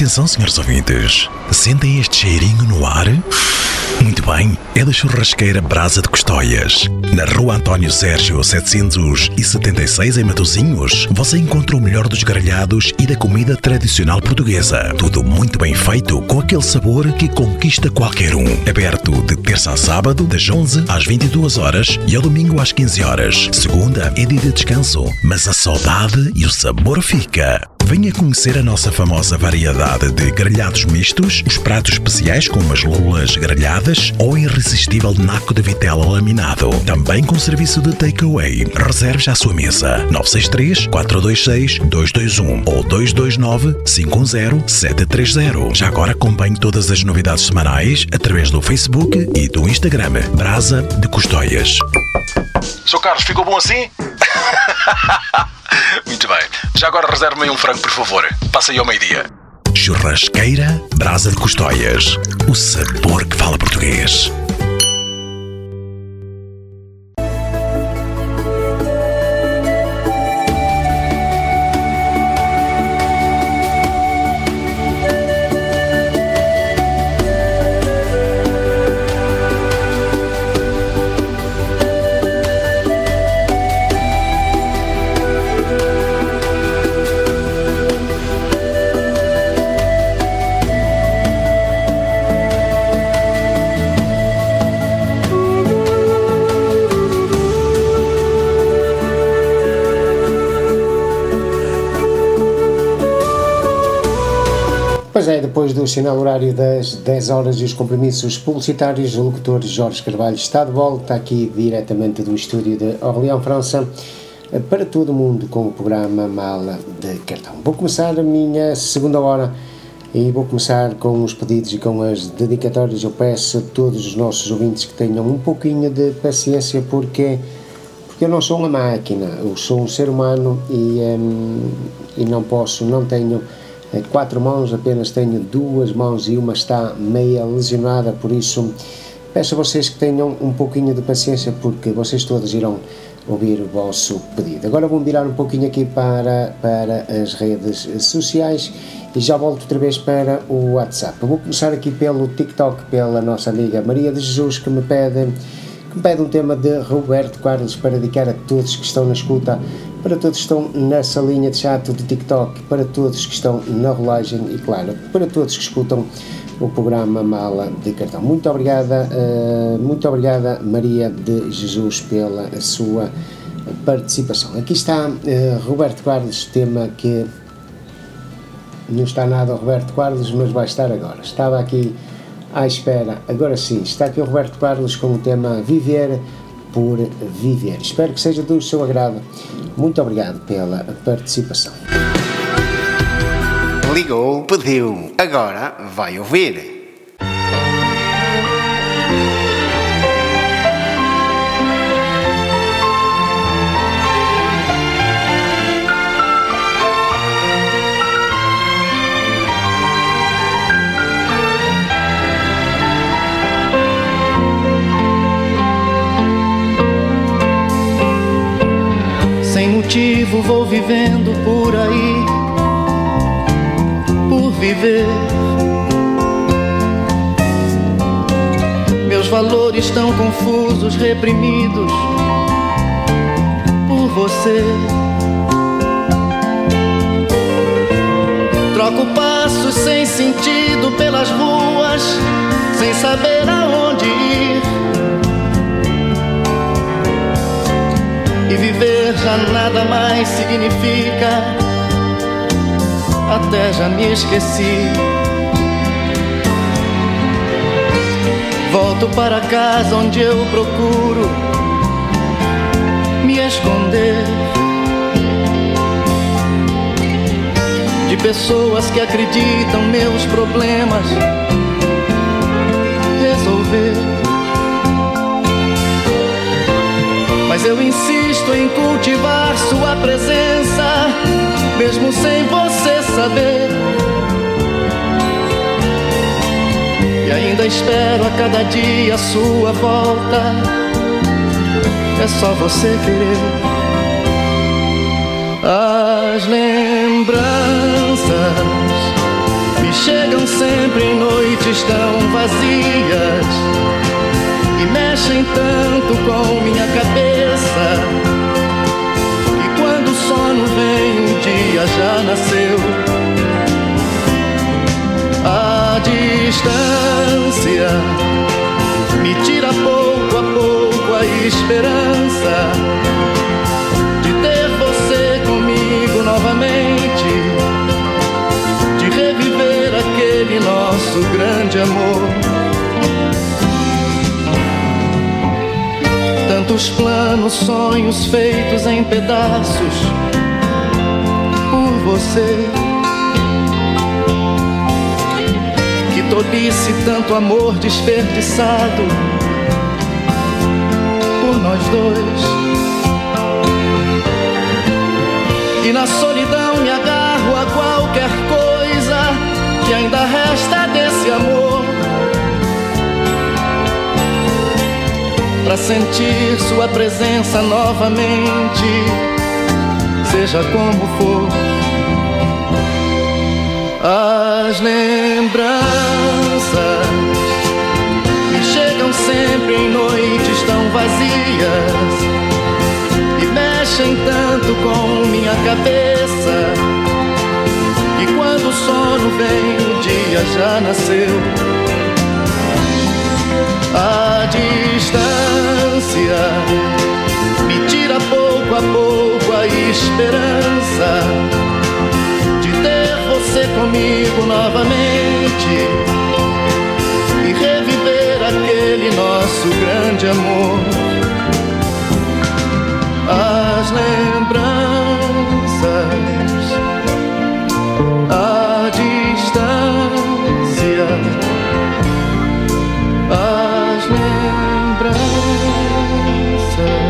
Atenção, senhores ouvintes. Sentem este cheirinho no ar? Muito bem, é da churrasqueira Brasa de Custóias. Na rua António Sérgio setecentos e setenta e seis, em Matosinhos, você encontra o melhor dos grelhados e da comida tradicional portuguesa. Tudo muito bem feito, com aquele sabor que conquista qualquer um. Aberto de terça a sábado, das onze às vinte e duas horas e ao domingo às quinze horas. Segunda é dia de descanso, mas a saudade e o sabor fica. Venha conhecer a nossa famosa variedade de grelhados mistos, os pratos especiais como as lulas grelhadas ou irresistível naco de vitela laminado. Também com serviço de takeaway. Reserve já a sua mesa. nove seis três, quatro dois seis, dois dois um ou dois dois nove, cinco um zero, sete três zero. Já agora acompanhe todas as novidades semanais através do Facebook e do Instagram. Brasa de Custóias. Sr. Carlos, ficou bom assim? Muito bem. Já agora reserve-me um frango, por favor. Passa aí ao meio-dia. Churrasqueira Brasa de Custóias. O sabor que fala português. Pois é, depois do sinal horário das dez horas e os compromissos publicitários, o locutor Jorge Carvalho está de volta aqui diretamente do estúdio de Orléans, França, para todo o mundo com o programa Mala de Cartão. Vou começar a minha segunda hora e vou começar com os pedidos e com as dedicatórias. Eu peço a todos os nossos ouvintes que tenham um pouquinho de paciência, porque, porque eu não sou uma máquina, eu sou um ser humano e, hum, e não posso, não tenho quatro mãos, apenas tenho duas mãos e uma está meia lesionada, por isso peço a vocês que tenham um pouquinho de paciência, porque vocês todos irão ouvir o vosso pedido. Agora vou virar um pouquinho aqui para, para as redes sociais e já volto outra vez para o WhatsApp. Eu vou começar aqui pelo TikTok, pela nossa amiga Maria de Jesus, que me pede, que me pede um tema de Roberto Carlos para dedicar a todos que estão na escuta, para todos que estão na salinha de chat do TikTok, para todos que estão na rolagem e, claro, para todos que escutam o programa Mala de Cartão. Muito obrigada, uh, muito obrigada Maria de Jesus pela sua participação. Aqui está uh, Roberto Carlos, tema que não está nada ao Roberto Carlos, mas vai estar agora. Estava aqui à espera, agora sim, está aqui o Roberto Carlos com o tema Viver por Viver. Espero que seja do seu agrado. Muito obrigado pela participação. Ligou, pediu, agora vai ouvir. Sem motivo vou vivendo por aí, por viver. Meus valores tão confusos, reprimidos por você. Troco passos sem sentido pelas ruas, sem saber aonde ir. E viver já nada mais significa, até já me esqueci. Volto para casa onde eu procuro me esconder de pessoas que acreditam meus problemas resolver. Mas eu insisto em cultivar sua presença, mesmo sem você saber. E ainda espero a cada dia a sua volta. É só você querer. As lembranças me que chegam sempre em noites tão vazias e mexem tanto com minha cabeça. E quando o sono vem, um dia já nasceu. A distância me tira pouco a pouco a esperança de ter você comigo novamente, de reviver aquele nosso grande amor. Tantos planos, sonhos feitos em pedaços por você. Que tolice, tanto amor desperdiçado por nós dois. E na solidão me agarro a qualquer coisa que ainda resta desse amor, pra sentir sua presença novamente, seja como for. As lembranças me chegam sempre em noites tão vazias e mexem tanto com minha cabeça. E quando o sono vem, o dia já nasceu. A distância me tira pouco a pouco a esperança de ter você comigo novamente e reviver aquele nosso grande amor. As lembranças, a distância, as lembranças.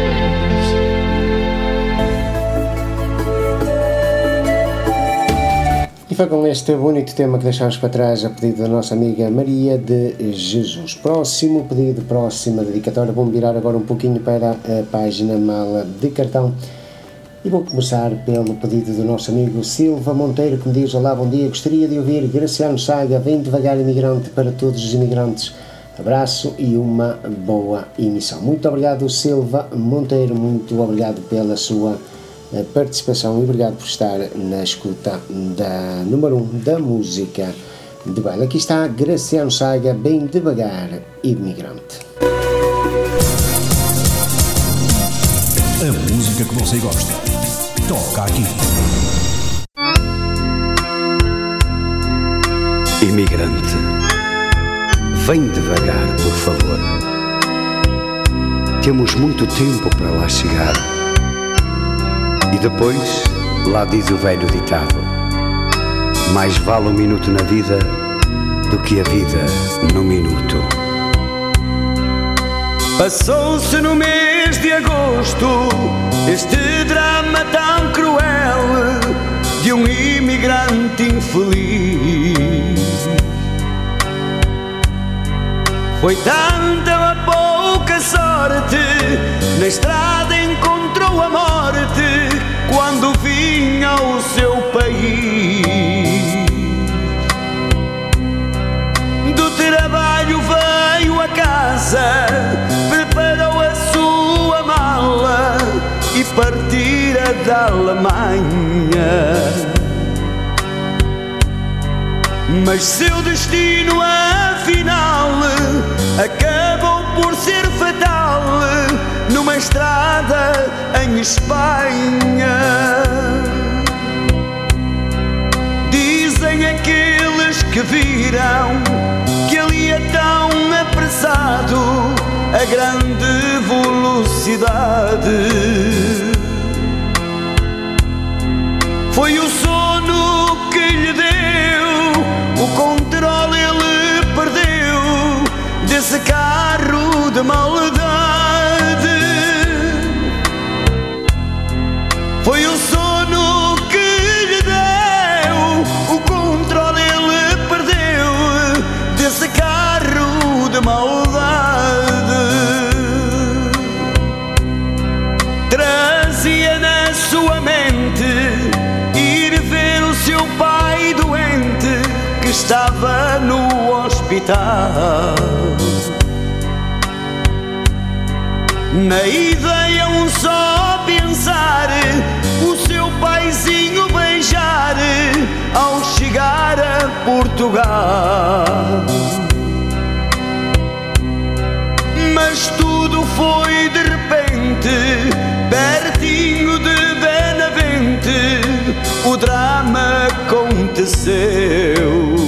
E foi com este bonito tema que deixámos para trás a pedido da nossa amiga Maria de Jesus. Próximo pedido, próxima dedicatória. Vamos virar agora um pouquinho para a página Mala de Cartão. E vou começar pelo pedido do nosso amigo Silva Monteiro, que me diz: olá, bom dia, gostaria de ouvir Graciano Saga, Vem Devagar Imigrante, para todos os imigrantes. Abraço e uma boa emissão. Muito obrigado, Silva Monteiro, muito obrigado pela sua participação e obrigado por estar na escuta da número um da música de baile. Aqui está Graciano Saga, Bem Devagar Imigrante. A música que você gosta, toca aqui. Imigrante, vem devagar, por favor. Temos muito tempo para lá chegar. E depois, lá diz o velho ditado: mais vale um minuto na vida do que a vida no minuto. Passou-se no mês de agosto este drama tão cruel de um imigrante infeliz. Foi tanta a pouca sorte, na estrada encontrou a morte quando vinha ao seu país. Do trabalho veio a casa, preparou a sua mala e partira da Alemanha. Mas seu destino afinal acabou por ser fatal numa estrada em Espanha. Dizem aqueles que viram que ali é tão apressado a grande velocidade. Foi o sono que lhe deu, o controle ele perdeu desse carro de maldade. Foi o sono que lhe deu, o controle ele perdeu desse carro de maldade. Trazia na sua mente ir ver o seu pai doente hospital. Na ideia um só pensar, o seu paizinho beijar ao chegar a Portugal. Mas tudo foi de repente, pertinho de Benavente, o drama aconteceu.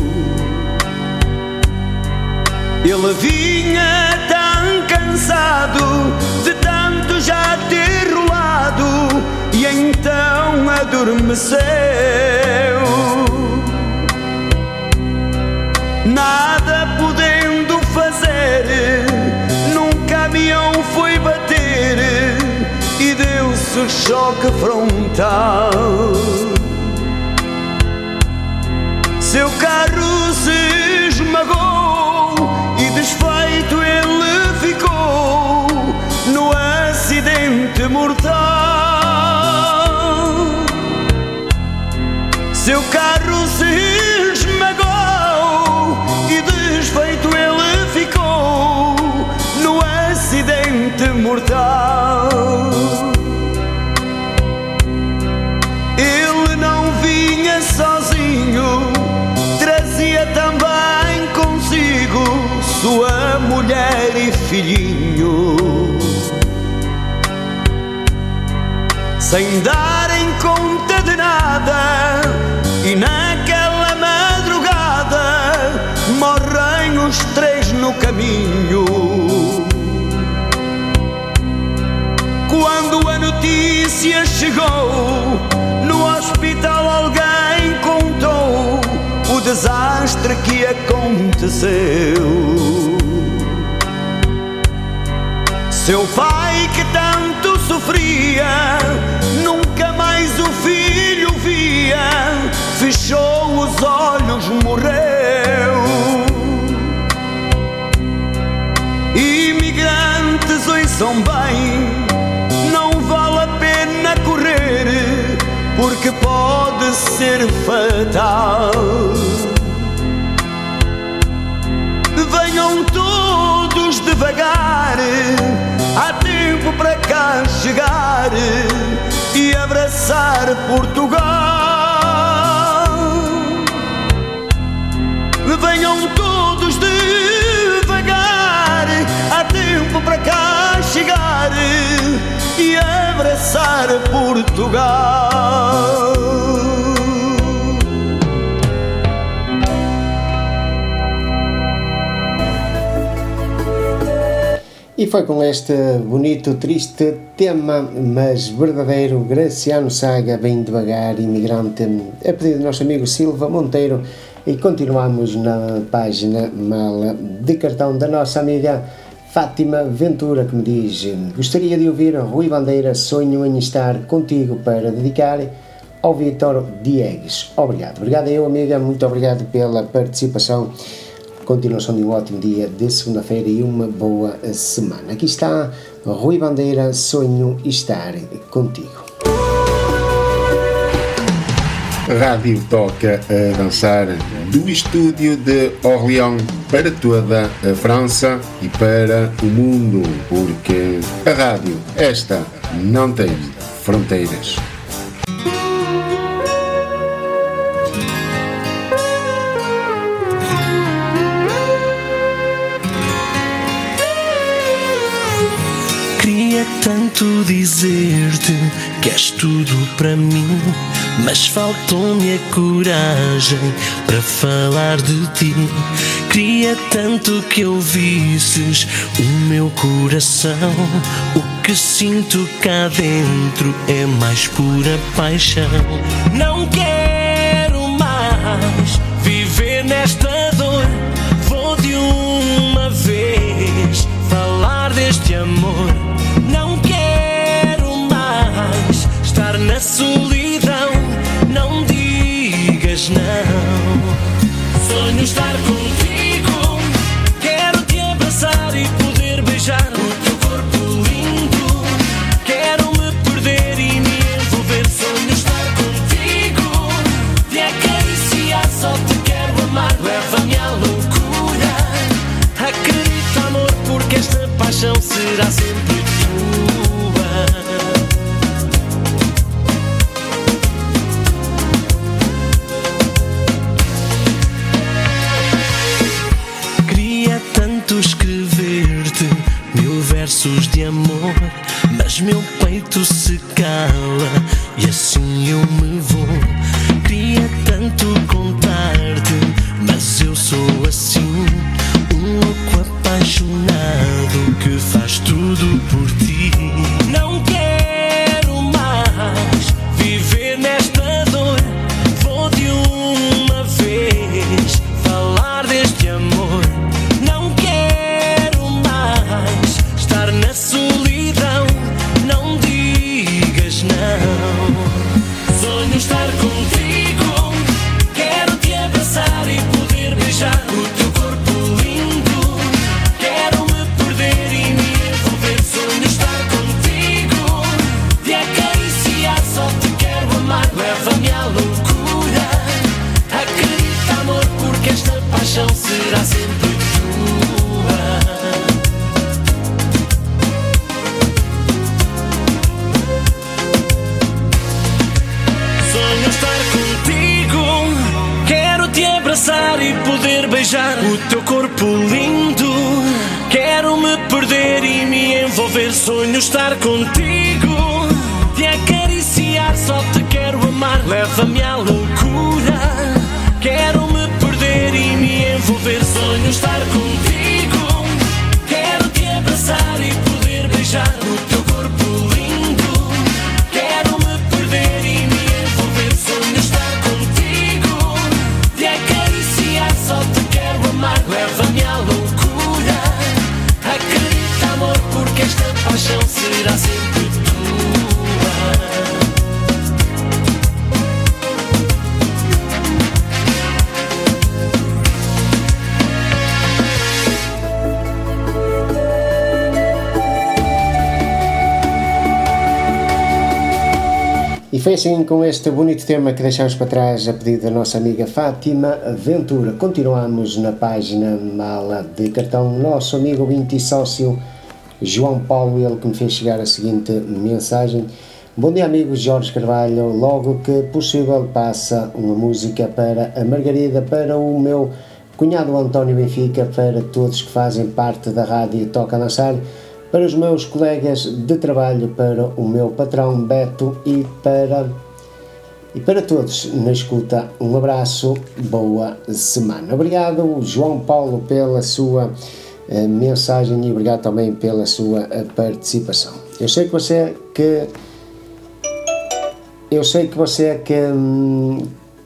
Ele vinha tão cansado de tanto já ter rolado e então adormeceu. Nada podendo fazer, num caminhão foi bater e deu-se o choque frontal. Seu carro se esmagou e desfeito ele ficou no acidente mortal. Seu carro se esmagou e desfeito ele ficou no acidente mortal. Ele não vinha sozinho, trazia também consigo sua mulher e filhinho. Sem darem conta de nada, e naquela madrugada morrem os três no caminho. Quando a notícia chegou, no hospital alguém contou o desastre que aconteceu. Seu pai que tanto sofria, nunca mais o filho via, fechou os olhos, morreu. Imigrantes, ouçam bem, não vale a pena correr, porque pode ser fatal. Venham todos devagar, há tempo para cá chegar e abraçar Portugal. Venham todos devagar, há tempo para cá chegar e abraçar Portugal. E foi com este bonito, triste tema, mas verdadeiro, Graciano Saga, Bem Devagar, Imigrante, a pedido do nosso amigo Silva Monteiro. E continuamos na página Mala de Cartão da nossa amiga Fátima Ventura, que me diz: gostaria de ouvir Rui Bandeira, Sonho em Estar Contigo, para dedicar ao Vítor Diegues. Obrigado. Obrigado a eu, amiga, muito obrigado pela participação. Continuação de um ótimo dia de segunda-feira e uma boa semana. Aqui está Rui Bandeira, Sonho Estar Contigo. Rádio toca a dançar do estúdio de Orléans para toda a França e para o mundo, porque a rádio, esta, não tem fronteiras. Tanto dizer-te que és tudo para mim, mas faltou-me a coragem para falar de ti. Queria tanto que ouvisses o meu coração. O que sinto cá dentro é mais pura paixão. Não quero mais viver nesta dor. Vou de uma vez falar deste amor. Não quero mais estar na solidão. Não digas não. Sonho estar contigo. Quero te abraçar e poder beijar o teu corpo lindo. Quero me perder e me envolver. Sonho estar contigo. Te acariciar, só te quero amar. Leva-me à loucura. paixão será sempre tua. Queria tanto escrever-te mil versos de amor, mas meu peito se cala e assim eu me vou. Queria tanto contar-te, mas eu sou assim, um louco apaixonado que faz tudo por ti. Não quero mais viver nesta dor, vou de uma vez falar deste amor. Não quero mais estar na solidão, não digas não. Sonho estar contigo, quero te abraçar e poder beijar o teu corpo lindo. Quero me perder e me envolver. Sonho estar contigo, te acariciar, só te quero amar. Leva-me à loucura, acredita amor, porque esta paixão será sempre tua. Sonho estar contigo, quero te abraçar e poder beijar o teu corpo lindo. Quero me perder e me envolver. Sonho estar contigo, te acariciar, só te quero amar. Leva-me à loucura, quero me perder e me envolver. Sonho estar contigo, quero te abraçar e poder beijar o teu corpo lindo. Quero me perder e me envolver. Sonho estar contigo, te acariciar, só te quero amar. Leva-me à loucura, acredita amor, porque esta paixão será sempre tua. E foi assim com este bonito tema que deixamos para trás a pedido da nossa amiga Fátima Ventura. Continuamos na página Mala de Cartão. Nosso amigo ouvinte e sócio João Paulo, ele que me fez chegar a seguinte mensagem: bom dia amigo Jorge Carvalho, logo que possível passa uma música para a Margarida, para o meu cunhado António Benfica, para todos que fazem parte da rádio Toca a Dançar, para os meus colegas de trabalho, para o meu patrão Beto e para, e para todos na escuta. Um abraço, boa semana. Obrigado João Paulo pela sua uh, mensagem e obrigado também pela sua uh, participação. Eu sei que você que eu sei que você que hum,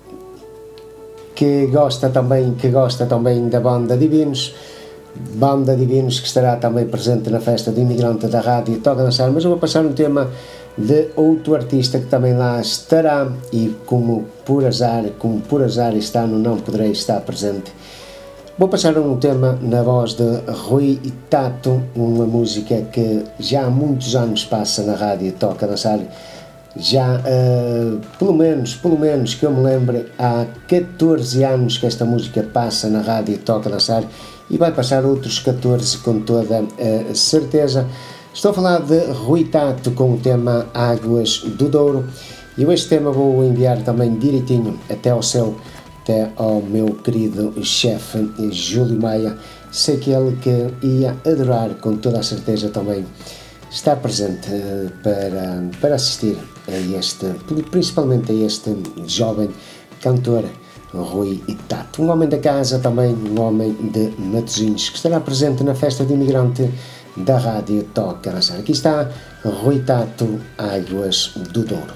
que gosta também que gosta também da banda Divinos. Banda Divinos que estará também presente na festa do imigrante da rádio Toca a Dançar, mas eu vou passar um tema de outro artista que também lá estará e como por azar, como por azar este ano não poderei estar presente. Vou passar um tema na voz de Rui Tato, uma música que já há muitos anos passa na rádio Toca a Dançar, já uh, pelo menos, pelo menos que eu me lembre, há catorze anos que esta música passa na rádio Toca a Dançar e vai passar outros catorze com toda a certeza. Estou a falar de Rui Tato com o tema Águas do Douro e este tema vou enviar também direitinho até ao seu, até ao meu querido chefe Júlio Maia. Sei que ele que ia adorar com toda a certeza também estar presente para, para assistir a este, principalmente a este jovem cantor Rui Tato, um homem da casa também, um homem de Matosinhos, que estará presente na festa de imigrante da rádio Toca a Dançar. Aqui está Rui Tato, Águas do Douro.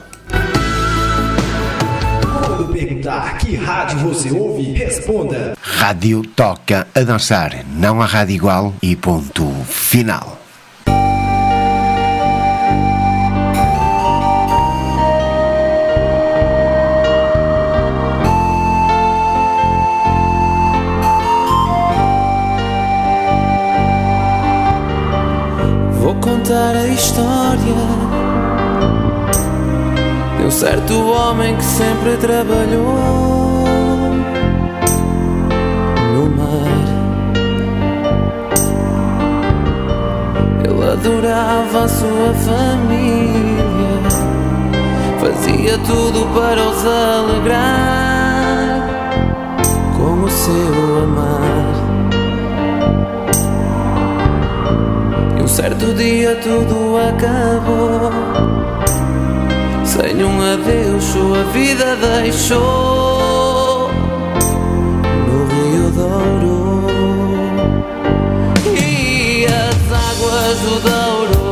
Quando perguntar que rádio você ouve, responda: Rádio Toca a Dançar, não há rádio igual e ponto final. Vou contar a história de um certo homem que sempre trabalhou no mar. adorava a sua família, fazia tudo para os alegrar com o seu amar. E um certo dia tudo acabou, sem um adeus sua vida deixou no Rio Douro. E as águas do Douro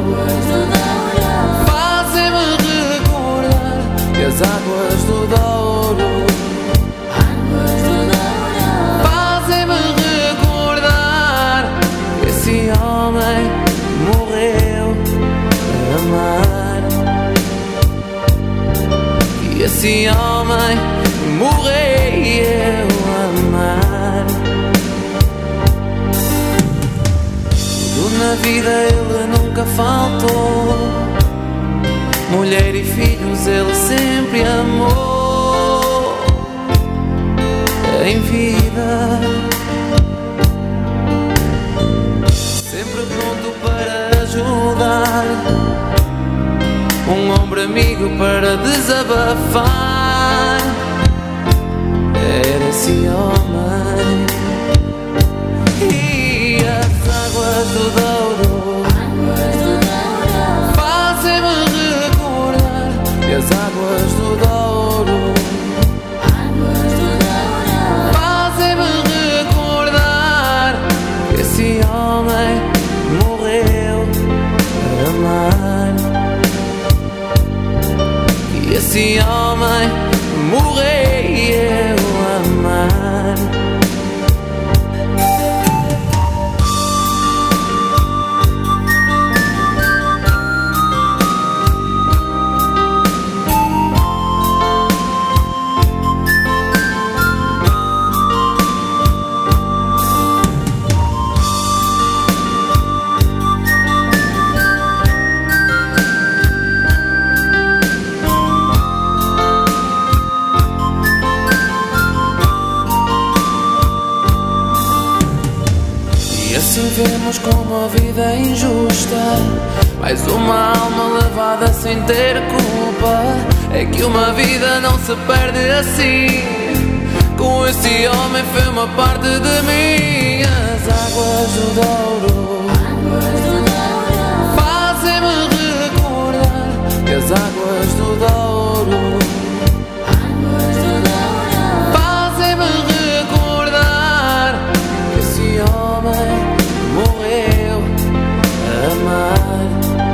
fazem-me recordar, e as águas do Douro fazem-me recordar que esse homem morreu a amar, que esse homem morreu a amar. Tudo na vida ele nunca faltou, mulher e filhos ele sempre amou em vida, sempre pronto para ajudar, um ombro amigo para desabafar. Era esse homem. E as águas do Douro fazem-me recordar, e as águas do Douro fazem-me recordar que esse homem morreu a amar, que esse homem morreu a amar. Vemos como a vida é injusta, mais uma alma levada sem ter culpa. É que uma vida não se perde assim, com esse homem foi uma parte de mim. As águas do Douro fazem-me recordar, e as águas do Douro fazem-me recordar que esse homem morreu a amar,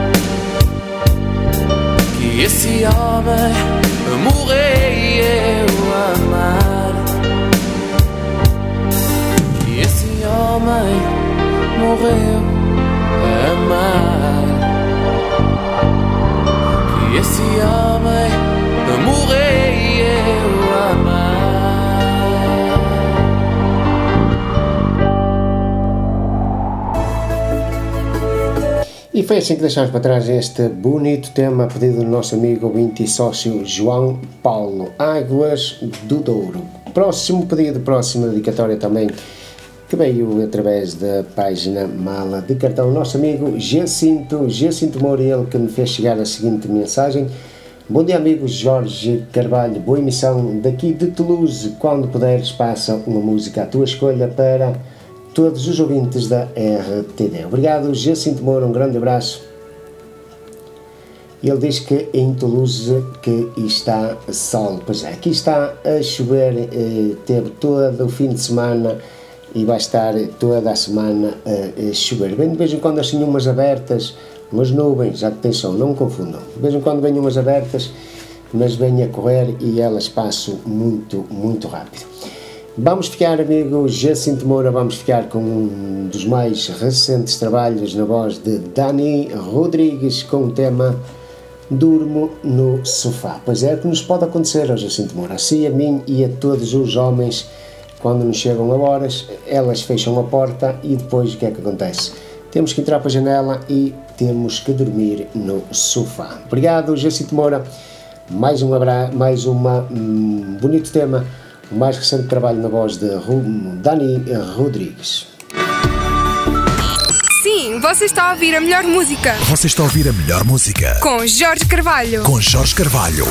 que esse homem morreu a amar, que esse homem morreu a amar, que esse homem morreu a amar. E foi assim que deixámos para trás este bonito tema pedido do nosso amigo ouvinte e sócio João Paulo, Águas do Douro. Próximo pedido, próxima dedicatória também, que veio através da página Mala de Cartão, nosso amigo Jacinto, Jacinto Moura, ele que me fez chegar a seguinte mensagem: bom dia amigo Jorge Carvalho, boa emissão daqui de Toulouse, quando puderes passa uma música à tua escolha para todos os ouvintes da R T D. Obrigado, Jacinto Moura, um grande abraço. Ele diz que em Toulouse que está sol. Pois é, aqui está a chover, eh, teve todo o fim de semana e vai estar toda a semana a, a chover. Vem de vez em quando assim umas abertas, umas nuvens, já que tem sol, não me confundam. De vez em quando vêm umas abertas, mas vêm a correr e elas passam muito, muito rápido. Vamos ficar, amigo Jacinto Moura, vamos ficar com um dos mais recentes trabalhos na voz de Dani Rodrigues, com o tema Durmo no Sofá. Pois é, o que nos pode acontecer ao Jacinto Moura, assim a mim e a todos os homens, quando nos chegam a horas, elas fecham a porta e depois o que é que acontece? Temos que entrar para a janela e temos que dormir no sofá. Obrigado, Jacinto Moura, mais um abraço, mais uma, um bonito tema. O mais recente trabalho na voz de Dani Rodrigues. Sim, você está a ouvir a melhor música. Você está a ouvir a melhor música. Com Jorge Carvalho. Com Jorge Carvalho.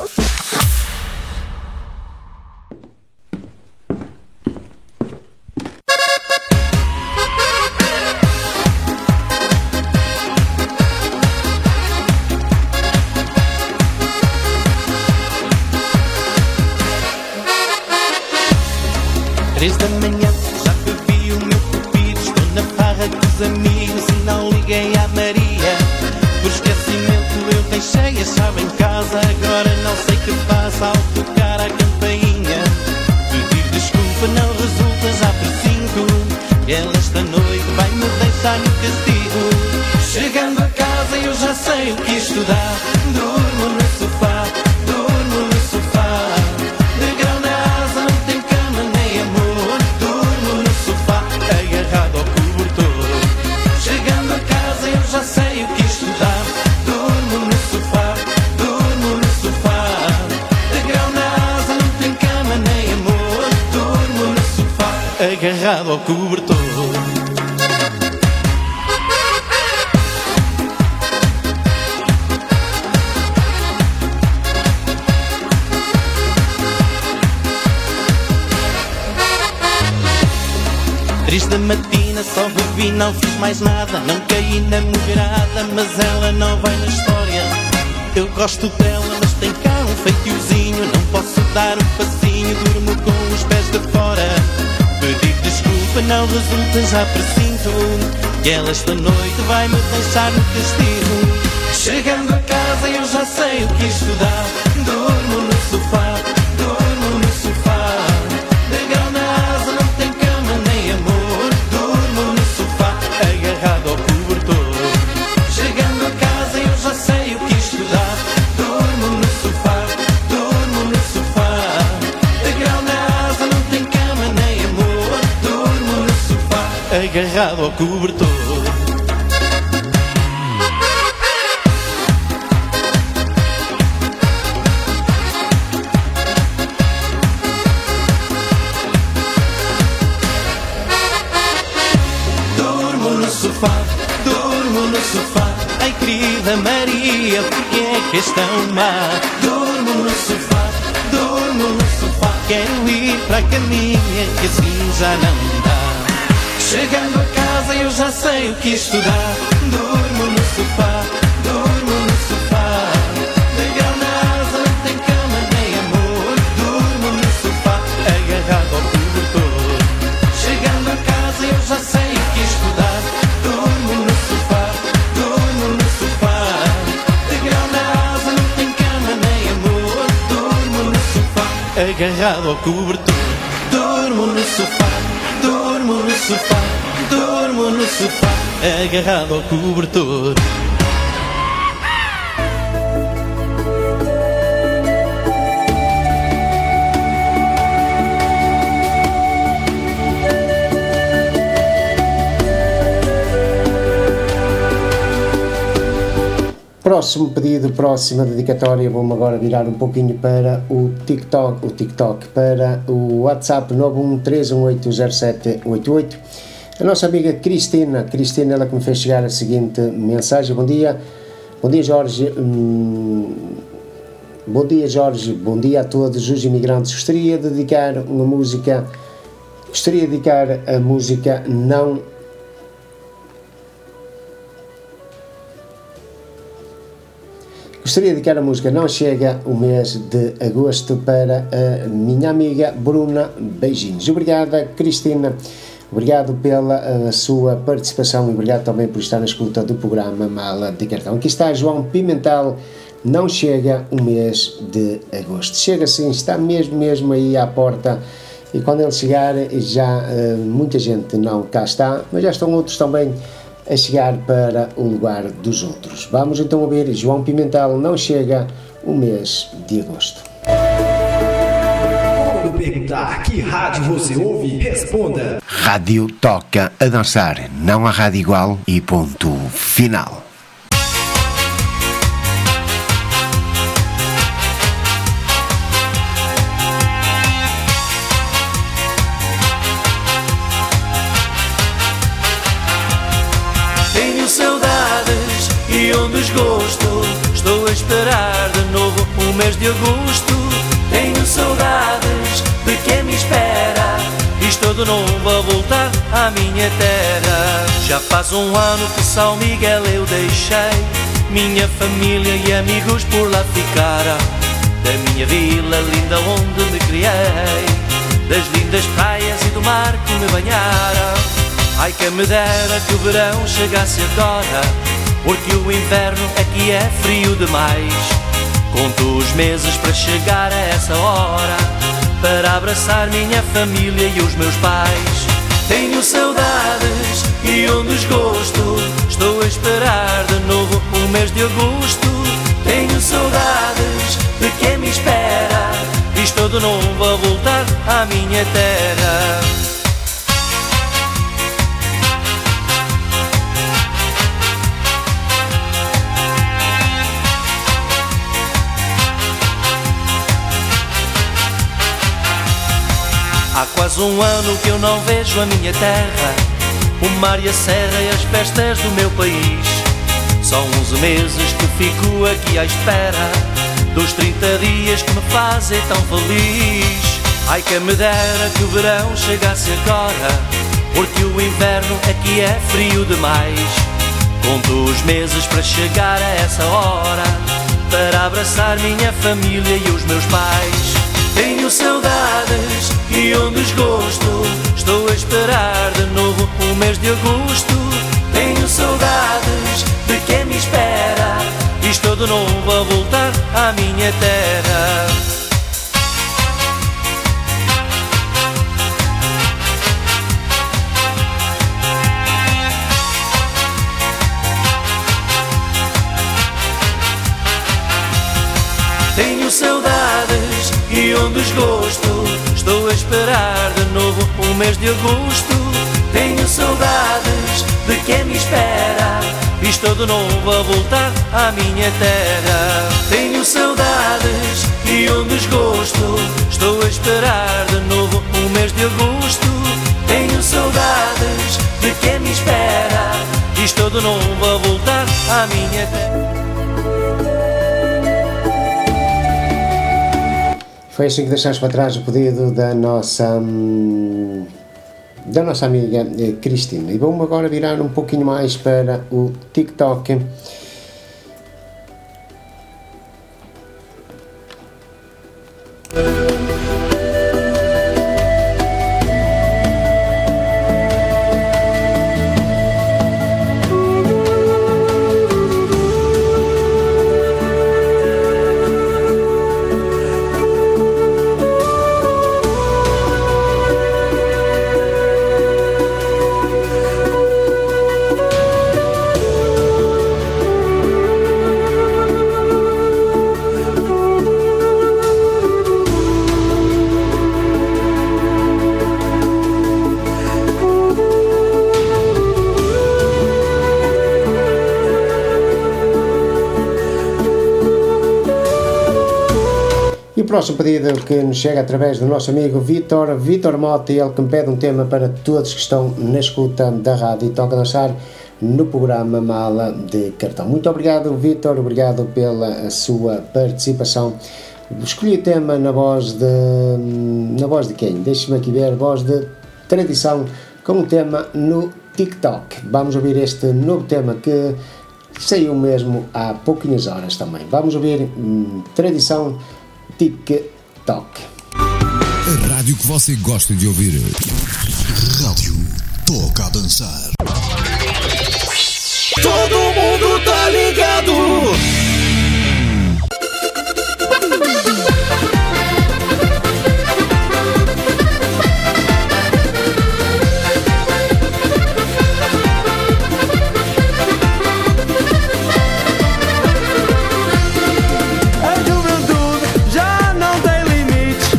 Três da manhã, já bebi o meu cupido. Estou na farra dos amigos e não liguei à Maria. Por esquecimento eu deixei a chave em casa. Agora não sei que faço ao tocar a campainha. Pedir desculpa não resulta, já presinto que ela esta noite vai me deixar no castigo. Chegando a casa eu já sei o que estudar. Durmo no sofá, durmo no sofá. De grão na asa não tem cama nem amor. Durmo no sofá, agarrado ao cobertor. Chegando a casa eu já sei o que estudar. Durmo no sofá, durmo no sofá. De grão na asa não tem cama nem amor. Durmo no sofá, agarrado ao cobertor. Três da matina, só bebi, não fiz mais nada. Não caí na mulherada, mas ela não vai na história. Eu gosto dela, mas tem cá um feitiozinho. Não posso dar um passinho, durmo com os pés de fora. Pedir desculpa não resulta, já presinto que ela esta noite vai me deixar no castigo. Chegando a casa eu já sei o que estudar. Durmo no sofá, durmo no sofá. De grão na asa não tem cama nem amor. Durmo no sofá, agarrado ao cobertor. Chegando a casa eu já sei o que estudar. Durmo no sofá, durmo no sofá. De grão na asa não tem cama nem amor. Durmo no sofá, agarrado ao cobertor. Durmo no sofá, ai querida Maria, porque é que és tão má? Durmo no sofá, durmo no sofá, quero ir para a caminha, que assim já não dá. Chegando a casa eu já sei o que estudar. Durmo no sofá, durmo no sofá. De grão na asa não tem cama nem amor. Durmo no sofá, agarrado ao cobertor. Chegando a casa eu já sei o que estudar. Durmo no sofá, durmo no sofá. De grão na asa não tem cama nem amor. Durmo no sofá, agarrado ao cobertor. Durmo no sofá, durmo no sofá. Durmo no sofá, agarrado ao cobertor. Próximo pedido, próxima dedicatória, vou-me agora virar um pouquinho para o TikTok, o TikTok, para o WhatsApp nove um três um oito zero sete oito oito. A nossa amiga Cristina, Cristina, ela que me fez chegar a seguinte mensagem: bom dia, bom dia Jorge, hum, bom dia Jorge, bom dia a todos os imigrantes. Gostaria de dedicar uma música, gostaria de dedicar a música Não Gostaria de dedicar a música Não Chega o mês de agosto para a minha amiga Bruna. Beijinhos. Obrigada, Cristina. Obrigado pela a sua participação e obrigado também por estar na escuta do programa Mala de Cartão. Aqui está João Pimentel. Não chega o mês de agosto. Chega sim, está mesmo, mesmo aí à porta. E quando ele chegar, já uh, muita gente não cá está, mas já estão outros também a chegar para o lugar dos outros. Vamos então ouvir João Pimentel, Não Chega o mês de agosto. Quando perguntar que rádio você ouve, responda: Rádio toca a dançar, não há rádio igual e ponto final. e um desgosto. Estou a esperar de novo o mês de agosto. Tenho saudades de quem me espera e estou de novo a voltar à minha terra. Já faz um ano que São Miguel eu deixei, minha família e amigos por lá ficaram. Da minha vila linda onde me criei, das lindas praias e do mar que me banharam. Ai, que me dera que o verão chegasse agora, porque o inverno aqui é frio demais. Conto os meses para chegar a essa hora, para abraçar minha família e os meus pais. Tenho saudades e um desgosto, estou a esperar de novo o mês de agosto. Tenho saudades de quem me espera e estou de novo a voltar à minha terra. Há quase um ano que eu não vejo a minha terra, o mar e a serra e as festas do meu país. São onze meses que fico aqui à espera dos trinta dias que me fazem tão feliz. Ai, que me dera que o verão chegasse agora, porque o inverno aqui é frio demais. Conto os meses para chegar a essa hora, para abraçar minha família e os meus pais. Tenho saudades e um desgosto, estou a esperar de novo o mês de agosto. Tenho saudades de quem me espera e estou de novo a voltar à minha terra. Tenho saudades e um desgosto, estou a esperar de novo o mês de agosto. Tenho saudades de quem me espera e estou de novo a voltar à minha terra. Tenho saudades e um desgosto, estou a esperar de novo o mês de agosto. Tenho saudades de quem me espera e estou de novo a voltar à minha terra. Foi assim que deixamos para trás o pedido da nossa da nossa amiga Cristina. E vamos agora virar um pouquinho mais para o TikTok. O próximo pedido que nos chega através do nosso amigo Vitor, Vitor Mota, ele que me pede um tema para todos que estão na escuta da rádio e Toca a Dançar no programa Mala de Cartão. Muito obrigado, Vitor, obrigado pela sua participação. Escolhi o tema na voz de... na voz de quem? Deixe-me aqui ver, voz de Tradição, com um tema no TikTok. Vamos ouvir este novo tema que saiu mesmo há pouquinhas horas também. Vamos ouvir hum, Tradição TikTok. A rádio que você gosta de ouvir. Rádio Toca a Dançar. Todo mundo tá ligado.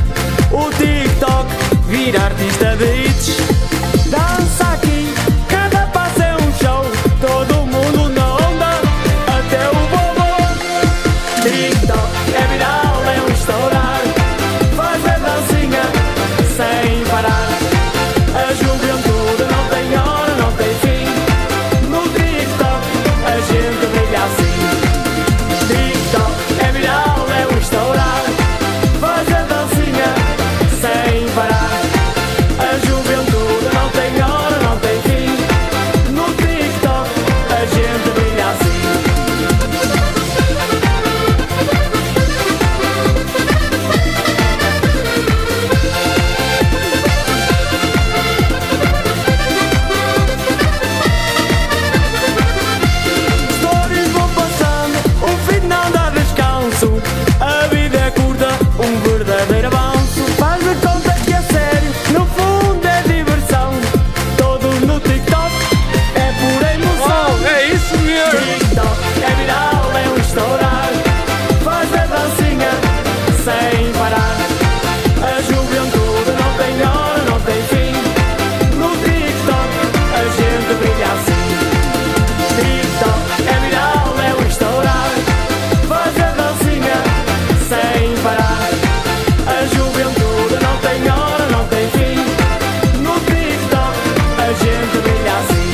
Artista de hits, dança aqui, cada assim. Histórias vão passando, o fim não dá descanso. A vida é curta, um verdadeiro avanço. Faz de conta que é sério, no fundo é diversão. Todos no TikTok, é pura emoção. Oh, é isso mesmo. TikTok é viral, é um estourar. Faz a dancinha sem parar. A juventude não tem hora, não tem fim. No TikTok a gente brilha assim. TikTok é viral, é um estourar. Faz a dancinha sem parar. A juventude não tem hora, não tem fim. No TikTok a gente brilha assim.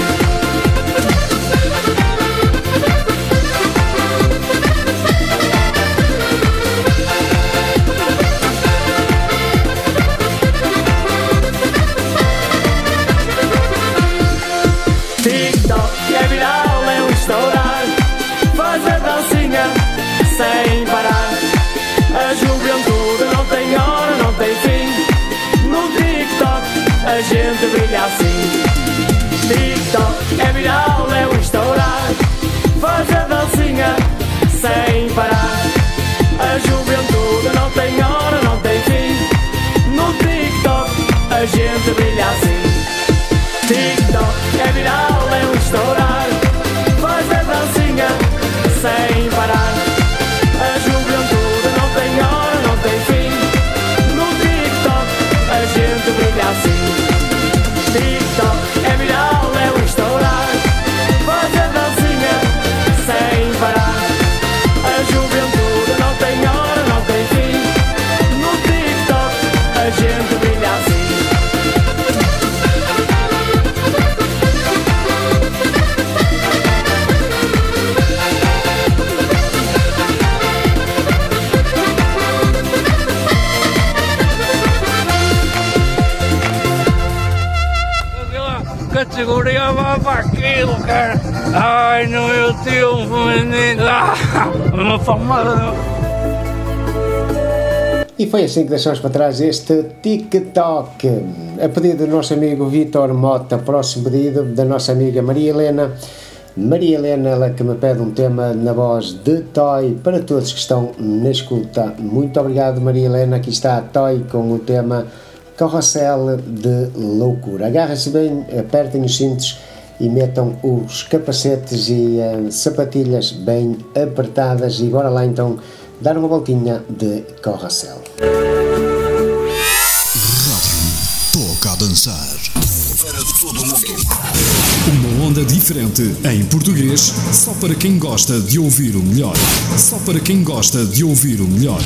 TikTok é viral, é um estourar. Faz a dancinha sem parar. A juventude não tem hora, não tem fim. No TikTok a gente brilha assim. TikTok é viral, é um estourar. Faz a dancinha sem parar. A juventude não tem hora, não tem fim. No TikTok a gente brilha assim. TikTok é viral, é um estourar. Faz a dancinha sem parar. A juventude não tem hora, não tem fim. No TikTok a gente brilha assim. TikTok é viral, é um estourar. Faz a dancinha sem parar. A juventude não tem hora, não tem fim. No TikTok a gente brilha assim. Categoria vai para aquilo, cara. Ai, no meu tempo, menino. Ah, uma famada. E foi assim que deixamos para trás este TikTok. A pedido do nosso amigo Vitor Mota, próximo pedido da nossa amiga Maria Helena. Maria Helena, ela que me pede um tema na voz de Toy para todos que estão na escuta. Muito obrigado, Maria Helena. Aqui está a Toy com o tema Carrossel de Loucura. Agarrem-se bem, apertem os cintos e metam os capacetes e uh, sapatilhas bem apertadas e bora lá então dar uma voltinha de Carrossel. Rádio Toca a Dançar. Para todo mundo. Uma onda diferente em português, só para quem gosta de ouvir o melhor. Só para quem gosta de ouvir o melhor.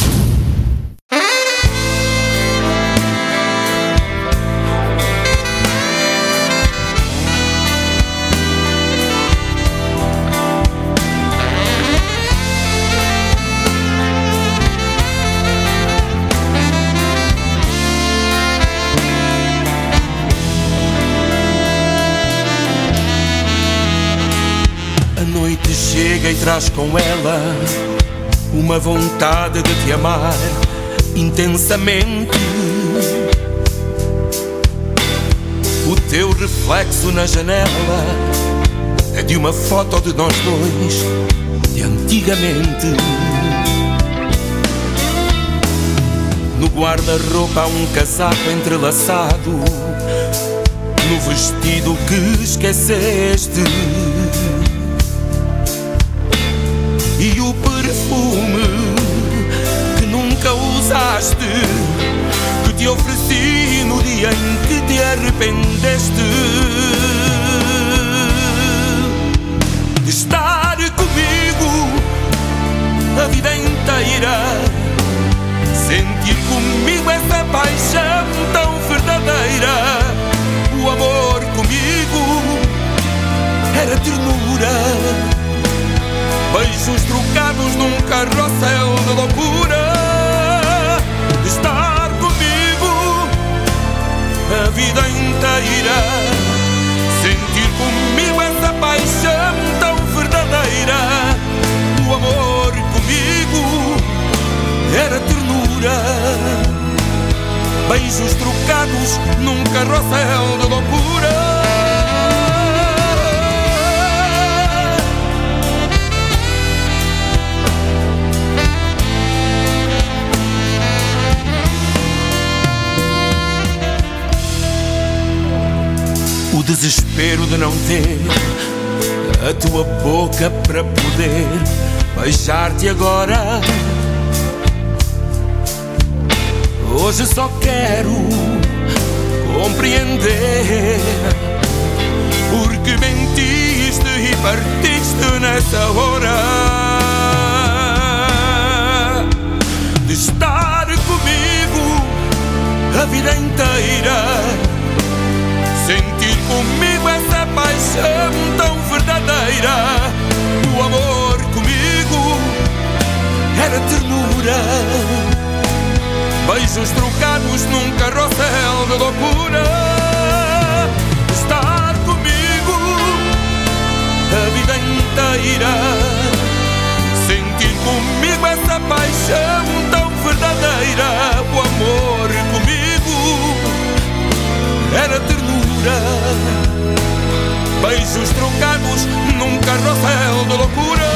Chega e traz com ela uma vontade de te amar intensamente. O teu reflexo na janela é de uma foto de nós dois de antigamente. No guarda-roupa há um casaco entrelaçado no vestido que esqueceste. E o perfume que nunca usaste, que te ofereci no dia em que te arrependeste de estar comigo a vida inteira, sentir comigo essa paixão tão verdadeira. O amor comigo era ternura, beijos trocados num carrossel de loucura. Estar comigo a vida inteira, sentir comigo essa paixão tão verdadeira. desespero de não ter a tua boca para poder beijar-te agora. Hoje só quero compreender porque mentiste e partiste nessa hora de estar comigo a vida inteira, sentir comigo essa paixão tão verdadeira. O amor comigo era ternura, beijos trocados num carrossel de loucura. Estar comigo a vida inteira, sentir comigo essa paixão tão verdadeira. O amor comigo era ternura, beijos trocados num carrossel de loucura.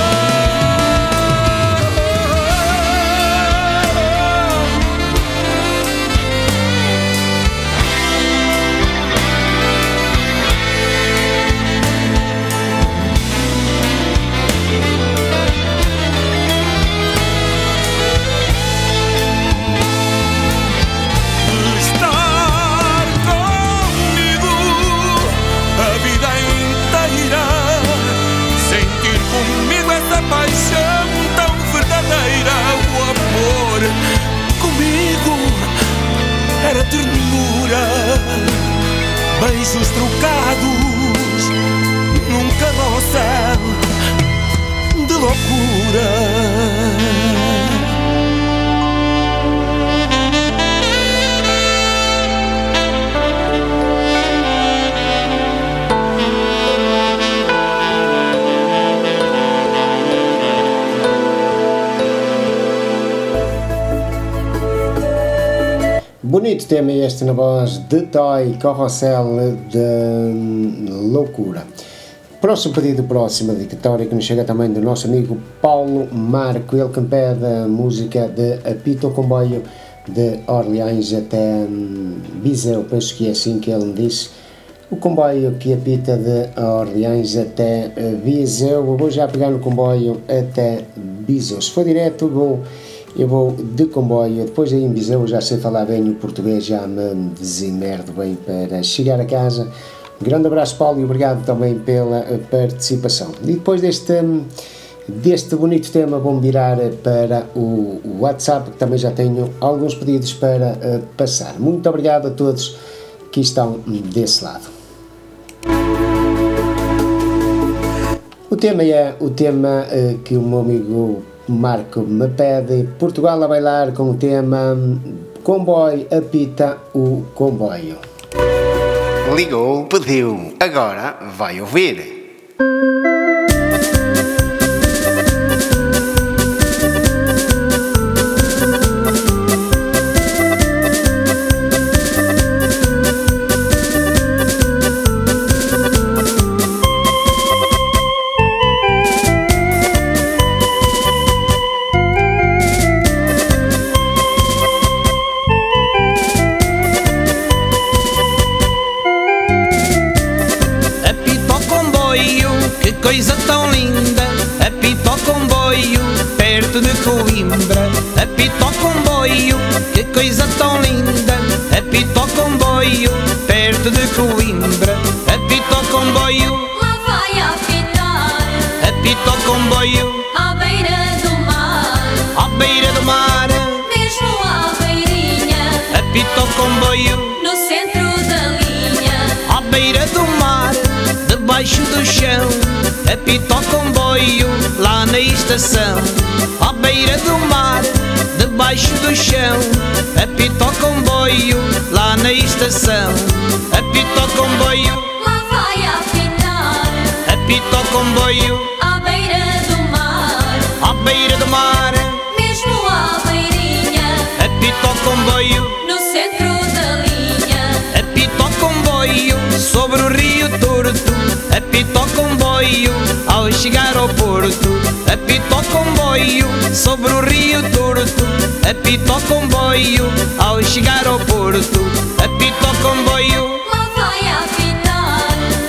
Paixão tão verdadeira. O amor comigo era ternura, beijos trocados num carrossel de loucura. Bonito tema este na voz de Toy, Carrossel de Loucura. Próximo pedido, próxima dedicatória que nos chega também do nosso amigo Paulo Marco, ele que pede a música de Apita o Comboio de Orleans até Viseu, penso que é assim que ele me disse, o comboio que apita de Orleans até Viseu. Eu vou já pegar no comboio até Viseu, se for direto vou Eu vou de comboio, depois aí em Viseu já sei falar bem o português, já me desenmerdo bem para chegar a casa. Um grande abraço, Paulo, e obrigado também pela participação. E depois deste, deste bonito tema vou-me virar para o WhatsApp, que também já tenho alguns pedidos para passar. Muito obrigado a todos que estão desse lado. O tema é o tema que o meu amigo Marco me pede, Portugal a bailar, com o tema Comboio apita o comboio. Ligou, pediu, agora vai ouvir. Coisa tão linda, apita o comboio perto de Coimbra. Apita o comboio, que coisa tão linda, apita o comboio perto de Coimbra. Apita o comboio, lá vai apitar. Apita o comboio, à beira do mar, à beira do mar, mesmo à beirinha. Apita o comboio, no centro da linha, à beira do mar, debaixo do chão. Apita o comboio lá na estação, à beira do mar, debaixo do chão. Apita o comboio lá na estação. Apita o comboio, lá vai apitar. Apita o comboio, à beira do mar, à beira do mar, mesmo à beirinha. Apita o comboio, no centro da linha. Apita o comboio sobre o rio Torto. Apita o comboio ao chegar ao porto. Apita o comboio sobre o rio Torto. Apita o comboio ao chegar ao porto. Apita o comboio, lá vai apitar.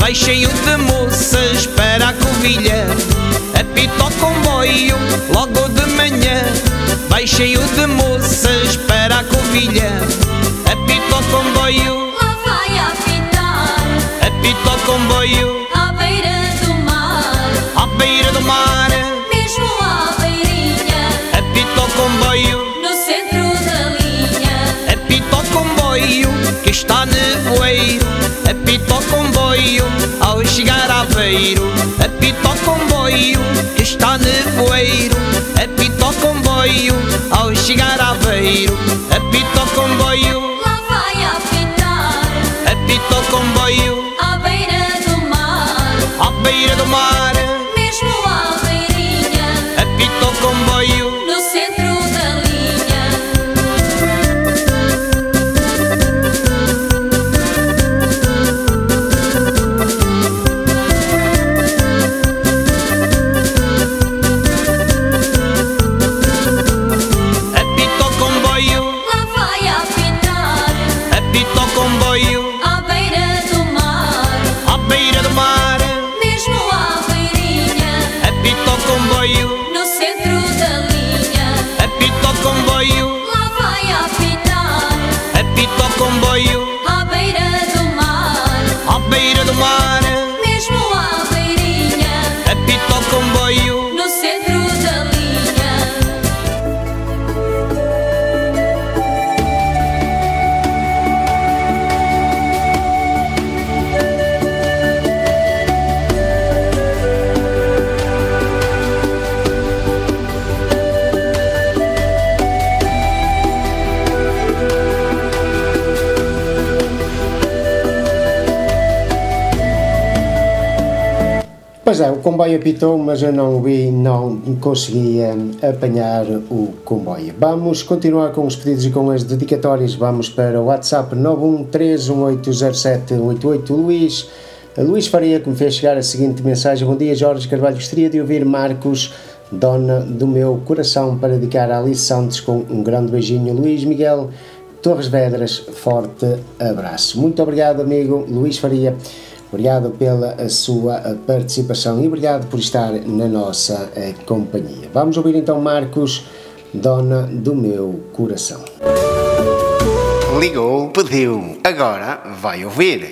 vai cheio de moças para a Covilha. Apita o comboio logo de manhã, vai cheio de moças para a Covilha. Apita o comboio, lá vai apitar. Apita o comboio, à beira do mar, à beira do mar, mesmo à beirinha. Apita o comboio, no centro da linha. Apita o comboio, que está nevoeiro. Apita o comboio, ao chegar a Aveiro. Apita o comboio, que está nevoeiro. Apita o comboio, ao chegar a Aveiro. Apita o comboio, lá vai apitar. Apita o comboio, à beira do mar, à beira do mar, mesmo à beirinha. Apita o comboio, no centro da linha. Apita o comboio, lá vai apitar. Apita o comboio, à beira do mar, à beira do mar, mesmo à beirinha. Apita o comboio, no centro da linha. Apita o comboio, lá vai apitar. Apita o comboio, à beira do mar, à beira do mar, mesmo à beirinha. Apita o comboio, no centro da linha. Pois é, o comboio apitou, mas eu não vi, não consegui eh, apanhar o comboio. Vamos continuar com os pedidos e com as dedicatórias. Vamos para o WhatsApp nove um três um oito zero sete oito oito. Luís, Luís Faria, que me fez chegar a seguinte mensagem: bom dia, Jorge Carvalho, gostaria de ouvir Marcos, dona do meu coração, para dedicar a Alice Santos, com um grande beijinho. Luís Miguel Torres Vedras, forte abraço. Muito obrigado, amigo Luís Faria. Obrigado pela sua participação e obrigado por estar na nossa eh, companhia. Vamos ouvir então Marcos, dona do meu coração. Ligou, pediu, agora vai ouvir.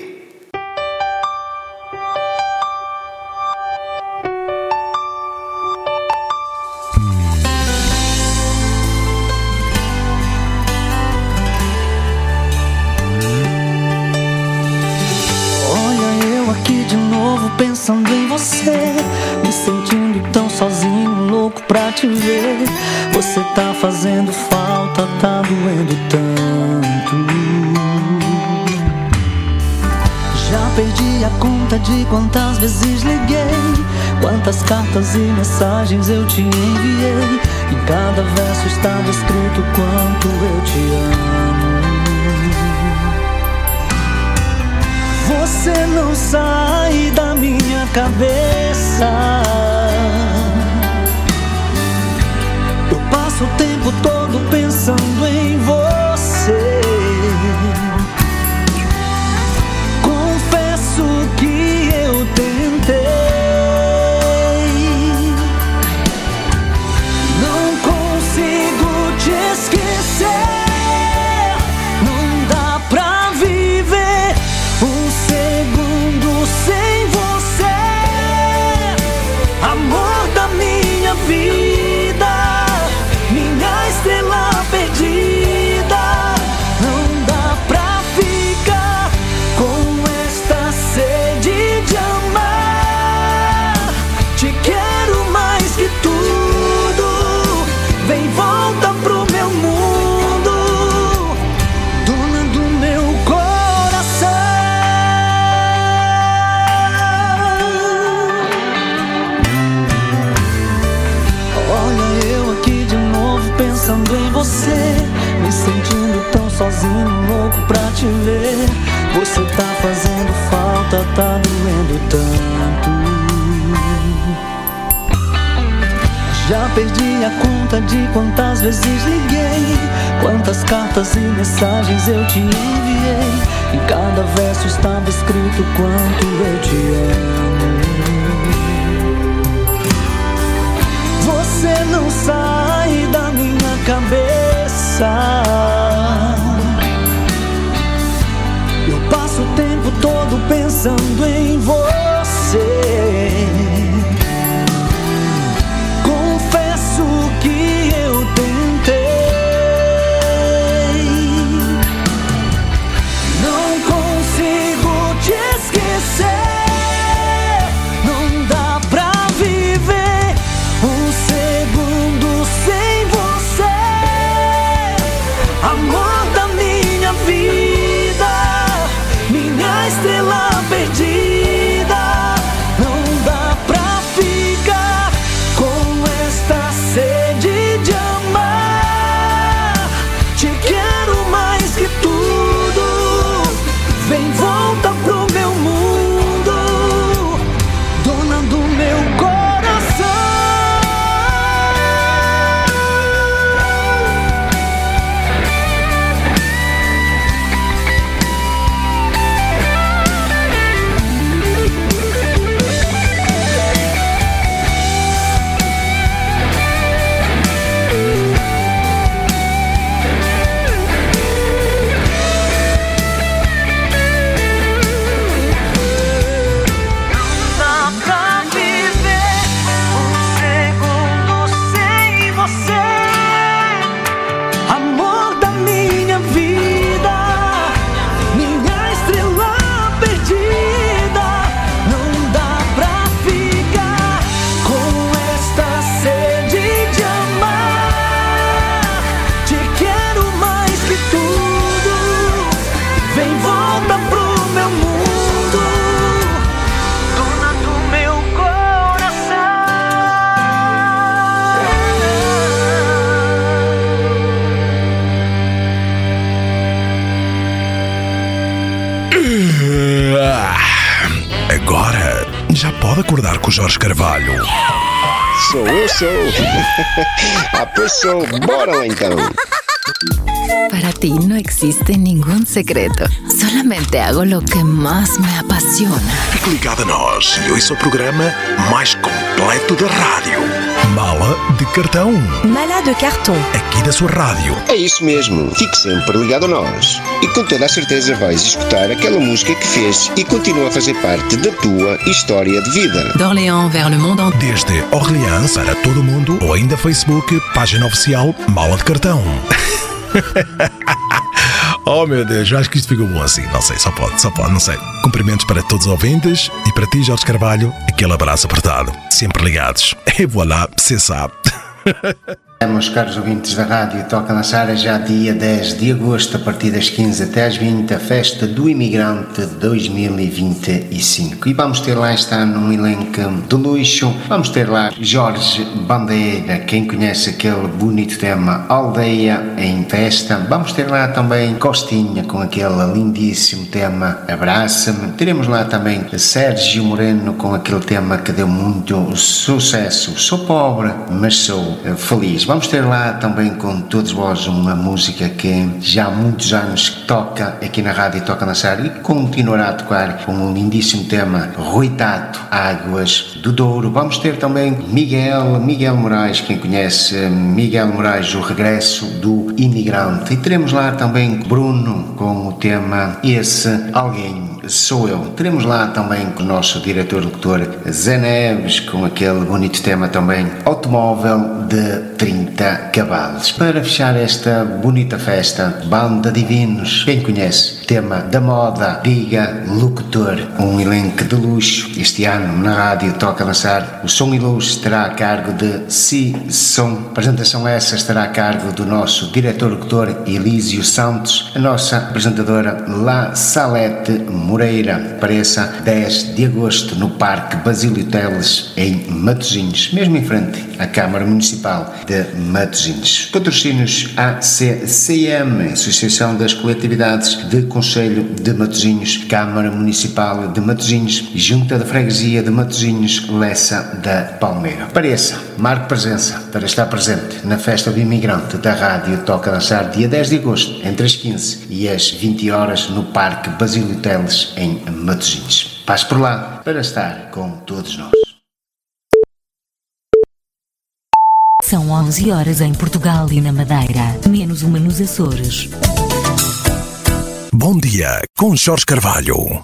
Pensando em você, me sentindo tão sozinho, louco pra te ver. Você tá fazendo falta, tá doendo tanto. Já perdi a conta de quantas vezes liguei, quantas cartas e mensagens eu te enviei. Em cada verso estava escrito quanto eu te amo. Você não sai da minha cabeça. Eu passo o tempo todo pensando em você. Confesso que eu tentei, não consigo te esquecer. Não dá pra viver um segundo sem você, amor da minha vida, minha estrela perdida. Não dá pra ficar com esta sede de amar. Te quero mais que tudo, vem volta pro meu mundo, dona do meu coração. Olha eu aqui de novo pensando em você, me sentindo tão sozinho, louco pra te ver. Você tá fazendo falta, tá doendo tanto. Já perdi a conta de quantas vezes liguei, quantas cartas e mensagens eu te enviei. Em cada verso estava escrito quanto eu te amo. Você não sai da minha cabeça. Eu passo o tempo todo pensando em você. Confesso que eu tentei, não consigo te esquecer. Não dá pra viver um segundo sem você. Amor da minha vida, minha estrela perdida. Não dá pra ficar com esta sede de amar. Te quero mais que tudo. Vem, volta pro meu mundo, dona do meu coração. Não dá pra viver um segundo sem você. Amor da minha vida, minha estrela perdida. Não dá pra ficar com esta sede de amar. Te quero mais que tudo. Vem, volta pro meu mundo, dona do meu Agora já pode acordar com o Jorge Carvalho. Sou eu, sou. Ah, pois sou. Bora lá então. Para ti no existe ningún secreto. Solamente hago lo que más me apasiona. Fique ligado a nós e ouça o programa mais completo da rádio. Mala de Cartão. Mala de Carton. Aqui da sua rádio. É isso mesmo. Fique sempre ligado a nós. E com toda a certeza vais escutar aquela música que fez e continua a fazer parte da tua história de vida. D'Orléans vers le monde entier. Desde Orleans para todo o mundo ou ainda Facebook, página oficial Mala de Cartão. Oh meu Deus, eu acho que isto ficou bom assim. Não sei, só pode, só pode, não sei. Cumprimentos para todos os ouvintes e para ti, Jorge Carvalho, aquele abraço apertado. Sempre ligados. E voilà, você sabe. Meus caros ouvintes da rádio, toca na Sara já dia dez de agosto, a partir das quinze até às vinte, a festa do imigrante de dois mil e vinte e cinco. E vamos ter lá, está num elenco de luxo, vamos ter lá Jorge Bandeira, quem conhece aquele bonito tema Aldeia em Festa. Vamos ter lá também Costinha com aquele lindíssimo tema Abraça-me. Teremos lá também Sérgio Moreno com aquele tema que deu muito sucesso, Sou Pobre, mas Sou Feliz. Vamos ter lá também com todos vós uma música que já há muitos anos toca aqui na rádio, toca na Sara e continuará a tocar com um lindíssimo tema Rui Tato, Águas do Douro. Vamos ter também Miguel, Miguel Moraes, quem conhece Miguel Moraes, o regresso do imigrante. E teremos lá também Bruno com o tema Esse Alguém Sou Eu. Teremos lá também com o nosso diretor-locutor Zé Neves com aquele bonito tema também Automóvel de trinta cavalos. Para fechar esta bonita festa, Banda Divinos, quem conhece? Tema da moda, Diga Locutor, um elenco de luxo. Este ano na rádio toca a lançar o Som e Luz, estará a cargo de Si Som. A apresentação essa estará a cargo do nosso diretor-locutor Elísio Santos, a nossa apresentadora La Salete Moreira. Apareça dez de agosto no Parque Basílio Teles em Matosinhos, mesmo em frente à Câmara Municipal de Matosinhos. Patrocínios A C C M, Associação das Coletividades de Conselho de Matosinhos, Câmara Municipal de Matosinhos, Junta de Freguesia de Matosinhos, Lessa da Palmeira. Pareça, marque presença para estar presente na Festa do Imigrante da Rádio Toca Dançar, dia dez de agosto, entre as quinze e as vinte horas, no Parque Basílio Teles, em Matosinhos. Passe por lá para estar com todos nós. São onze horas em Portugal e na Madeira, menos uma nos Açores. Bom dia, com Jorge Carvalho.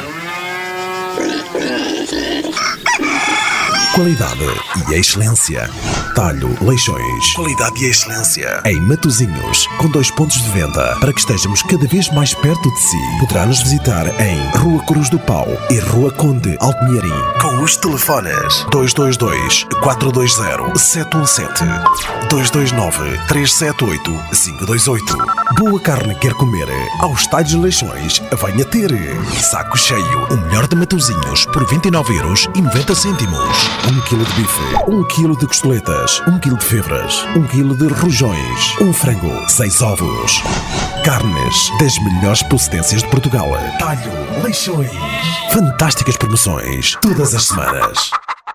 Qualidade e excelência. Talho Leixões. Qualidade e excelência. Em Matosinhos, com dois pontos de venda, para que estejamos cada vez mais perto de si. Poderá nos visitar em Rua Cruz do Pau e Rua Conde Altinharim, com os telefones dois dois dois, quatro dois zero, sete um sete, dois dois nove, três sete oito, cinco dois oito. Boa carne quer comer? Aos Talhos Leixões, venha ter. Saco cheio, o melhor de Matosinhos, por vinte e nove euros e noventa cêntimos. Um quilo de bife, um quilo de costeletas, um quilo de febras, um quilo de rojões, um frango, seis ovos. Carnes das melhores procedências de Portugal. Talho Leixões. Fantásticas promoções todas as semanas.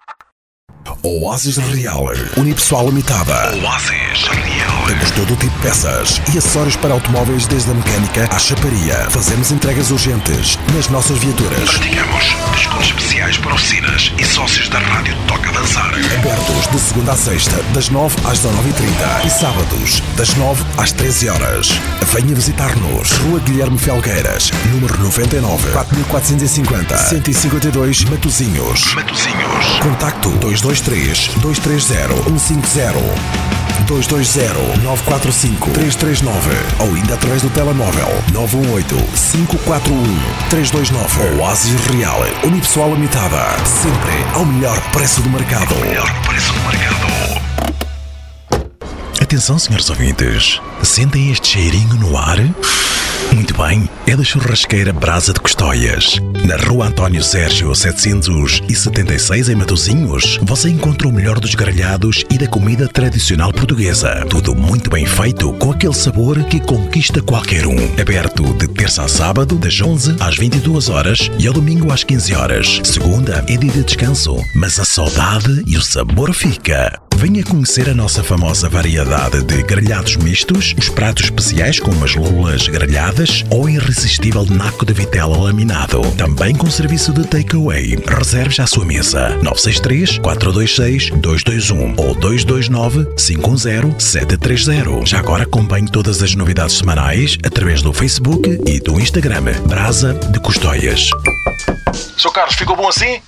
Oasis Real, Unipessoal Limitada. Oasis Real. Temos todo o tipo de peças e acessórios para automóveis, desde a mecânica à chaparia. Fazemos entregas urgentes nas nossas viaturas. Praticamos descontos especiais para oficinas e sócios da Rádio Toca Dançar. Abertos de segunda à sexta, das nove às dezanove e trinta e sábados, das nove às treze horas. Venha visitar-nos. Rua Guilherme Felgueiras, número noventa e nove, quatro mil quatrocentos e cinquenta, cento e cinquenta e dois, Matosinhos. Matosinhos. Contacto dois dois três, dois três zero, um cinco zero, dois dois zero, nove quatro cinco, três três nove ou ainda através do telemóvel nove um oito, cinco quatro um, três dois nove. Oasis Real, Unipessoal Limitada, sempre ao melhor preço do mercado. Ao melhor preço do mercado. Atenção, senhores ouvintes, sentem este cheirinho no ar? Muito bem, é da churrasqueira Brasa de Custóias. Na Rua António Sérgio setecentos e setenta e seis, em Matosinhos, você encontra o melhor dos grelhados e da comida tradicional portuguesa. Tudo muito bem feito, com aquele sabor que conquista qualquer um. Aberto de terça a sábado, das onze às vinte e duas horas e ao domingo às quinze horas. Segunda é dia de descanso, mas a saudade e o sabor fica. Venha conhecer a nossa famosa variedade de grelhados mistos, os pratos especiais como as lulas grelhadas ou o irresistível naco de vitela laminado. Também com serviço de takeaway. Reserve já a sua mesa. nove seis três, quatro dois seis, dois dois um ou dois dois nove, cinco um zero, sete três zero. Já agora acompanhe todas as novidades semanais através do Facebook e do Instagram. Brasa de Custóias. Seu Carlos, ficou bom assim?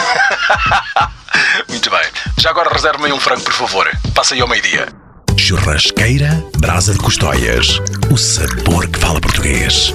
Muito bem. Já agora reserve-me um frango, por favor. Passa aí ao meio-dia. Churrasqueira Brasa de Custóias. O sabor que fala português.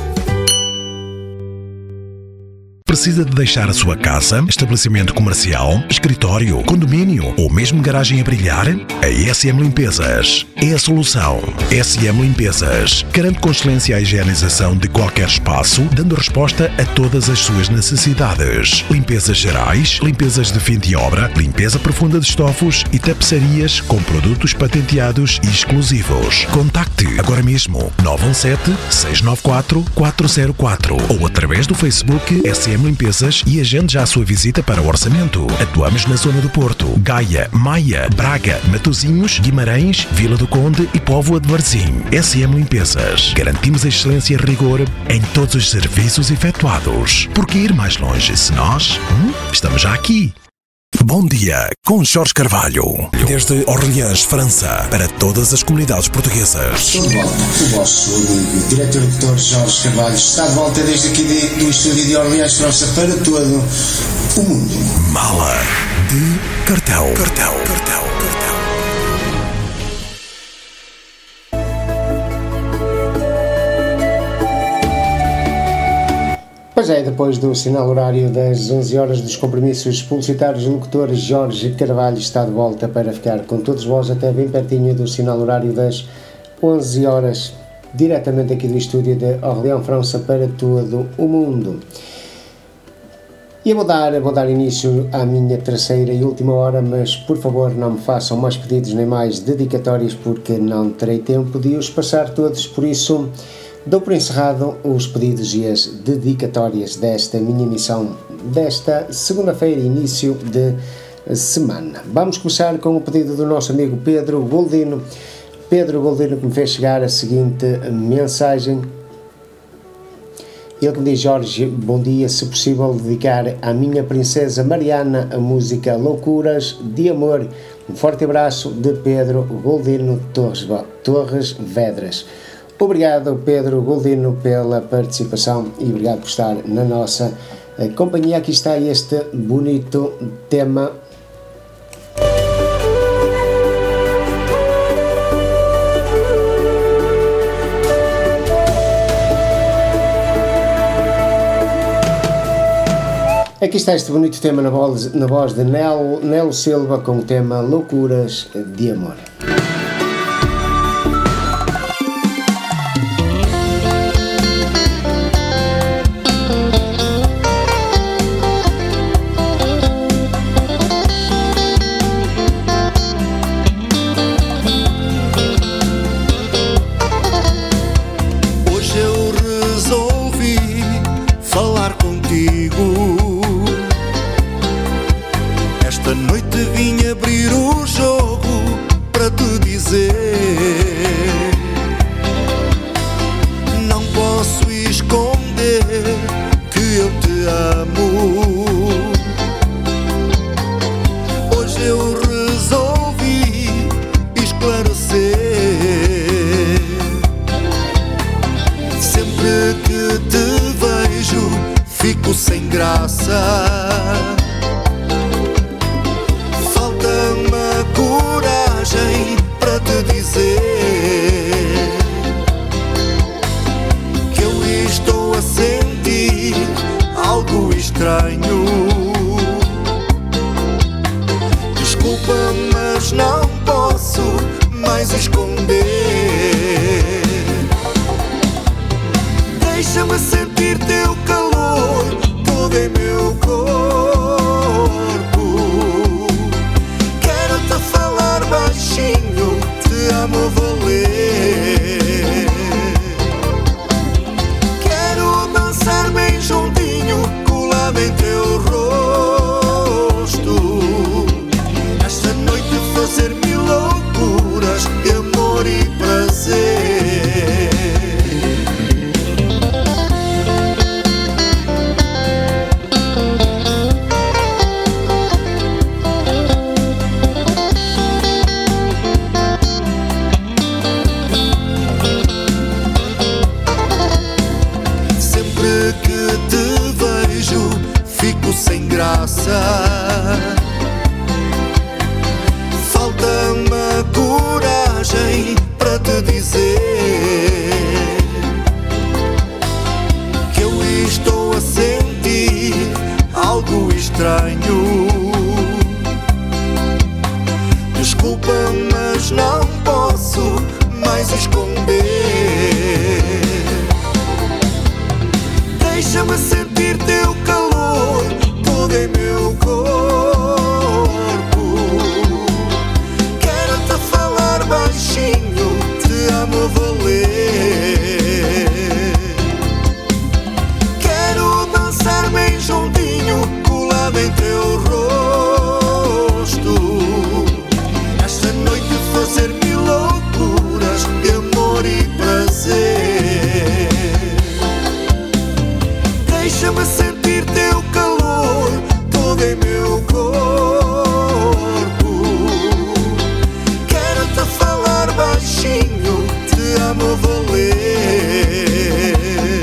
Precisa de deixar a sua casa, estabelecimento comercial, escritório, condomínio ou mesmo garagem a brilhar? A S M Limpezas é a solução. S M Limpezas garante com excelência a higienização de qualquer espaço, dando resposta a todas as suas necessidades. Limpezas gerais, limpezas de fim de obra, limpeza profunda de estofos e tapeçarias com produtos patenteados e exclusivos. Contacte agora mesmo nove um sete, seis nove quatro, quatro zero quatro ou através do Facebook S M Limpezas e agende já a sua visita para o orçamento. Atuamos na zona do Porto, Gaia, Maia, Braga, Matosinhos, Guimarães, Vila do Conde e Póvoa de Varzim. S M Limpezas. Garantimos a excelência e rigor em todos os serviços efetuados. Por que ir mais longe se nós hum, estamos já aqui? Bom dia, com Jorge Carvalho. Desde Orleans, França, para todas as comunidades portuguesas. Estou de volta. O vosso amigo, diretor doutor Jorge Carvalho, está de volta desde aqui de, do estúdio de Orleans, França, para todo o mundo. Mala de cartão. Cartão, cartão, cartão. Pois é, depois do sinal horário das onze horas dos compromissos publicitários, o locutor Jorge Carvalho está de volta para ficar com todos vós até bem pertinho do sinal horário das onze horas, diretamente aqui do estúdio de Orleans, França, para todo o mundo. E eu vou dar, vou dar início à minha terceira e última hora, mas por favor não me façam mais pedidos nem mais dedicatórios, porque não terei tempo de os passar todos, por isso Dou por encerrado os pedidos e as dedicatórias desta minha emissão desta segunda-feira, início de semana. Vamos começar com o pedido do nosso amigo Pedro Goldino. Pedro Goldino que me fez chegar a seguinte mensagem. Ele que me diz: Jorge, bom dia, se possível dedicar à minha princesa Mariana a música Loucuras de Amor. Um forte abraço de Pedro Goldino Torres, Torres Vedras. Obrigado, Pedro Goldino, pela participação e obrigado por estar na nossa companhia. Aqui está este bonito tema. Aqui está este bonito tema na voz, na voz de Nelo, Nelo Silva com o tema Loucuras de Amor. Hoje eu resolvi falar contigo. Esta noite vim abrir o jogo para te dizer: não posso esconder que eu te amo. Hoje eu resolvi esclarecer. Sempre que te vejo fico sem graça. Para te dizer que eu estou a sentir algo estranho. Desculpa, mas não posso mais esconder. Deixa-me sentir teu calor todo em meu corpo. Quero-te falar baixinho, te amo a valer. Quero dançar bem juntinho, colado em teu rosto. Esta noite fazer mil loucuras de amor e prazer. Sem graça, falta-me a coragem para te dizer que eu estou a sentir algo estranho. Desculpa, mas não posso mais esconder. Deixa-me sentir teu calor todo em meu corpo. Quero-te falar baixinho, te amo a valer. Quero dançar bem juntinho, colado em teu rosto. Esta noite fazer mil loucuras de amor e prazer. Deixa-me sentir teu calor todo em meu corpo. Quero-te falar baixinho, te amo a valer.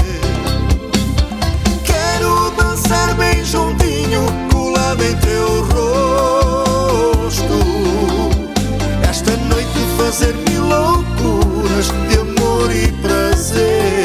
Quero dançar bem juntinho, colado em teu rosto. Esta noite fazer mil loucuras de amor e prazer.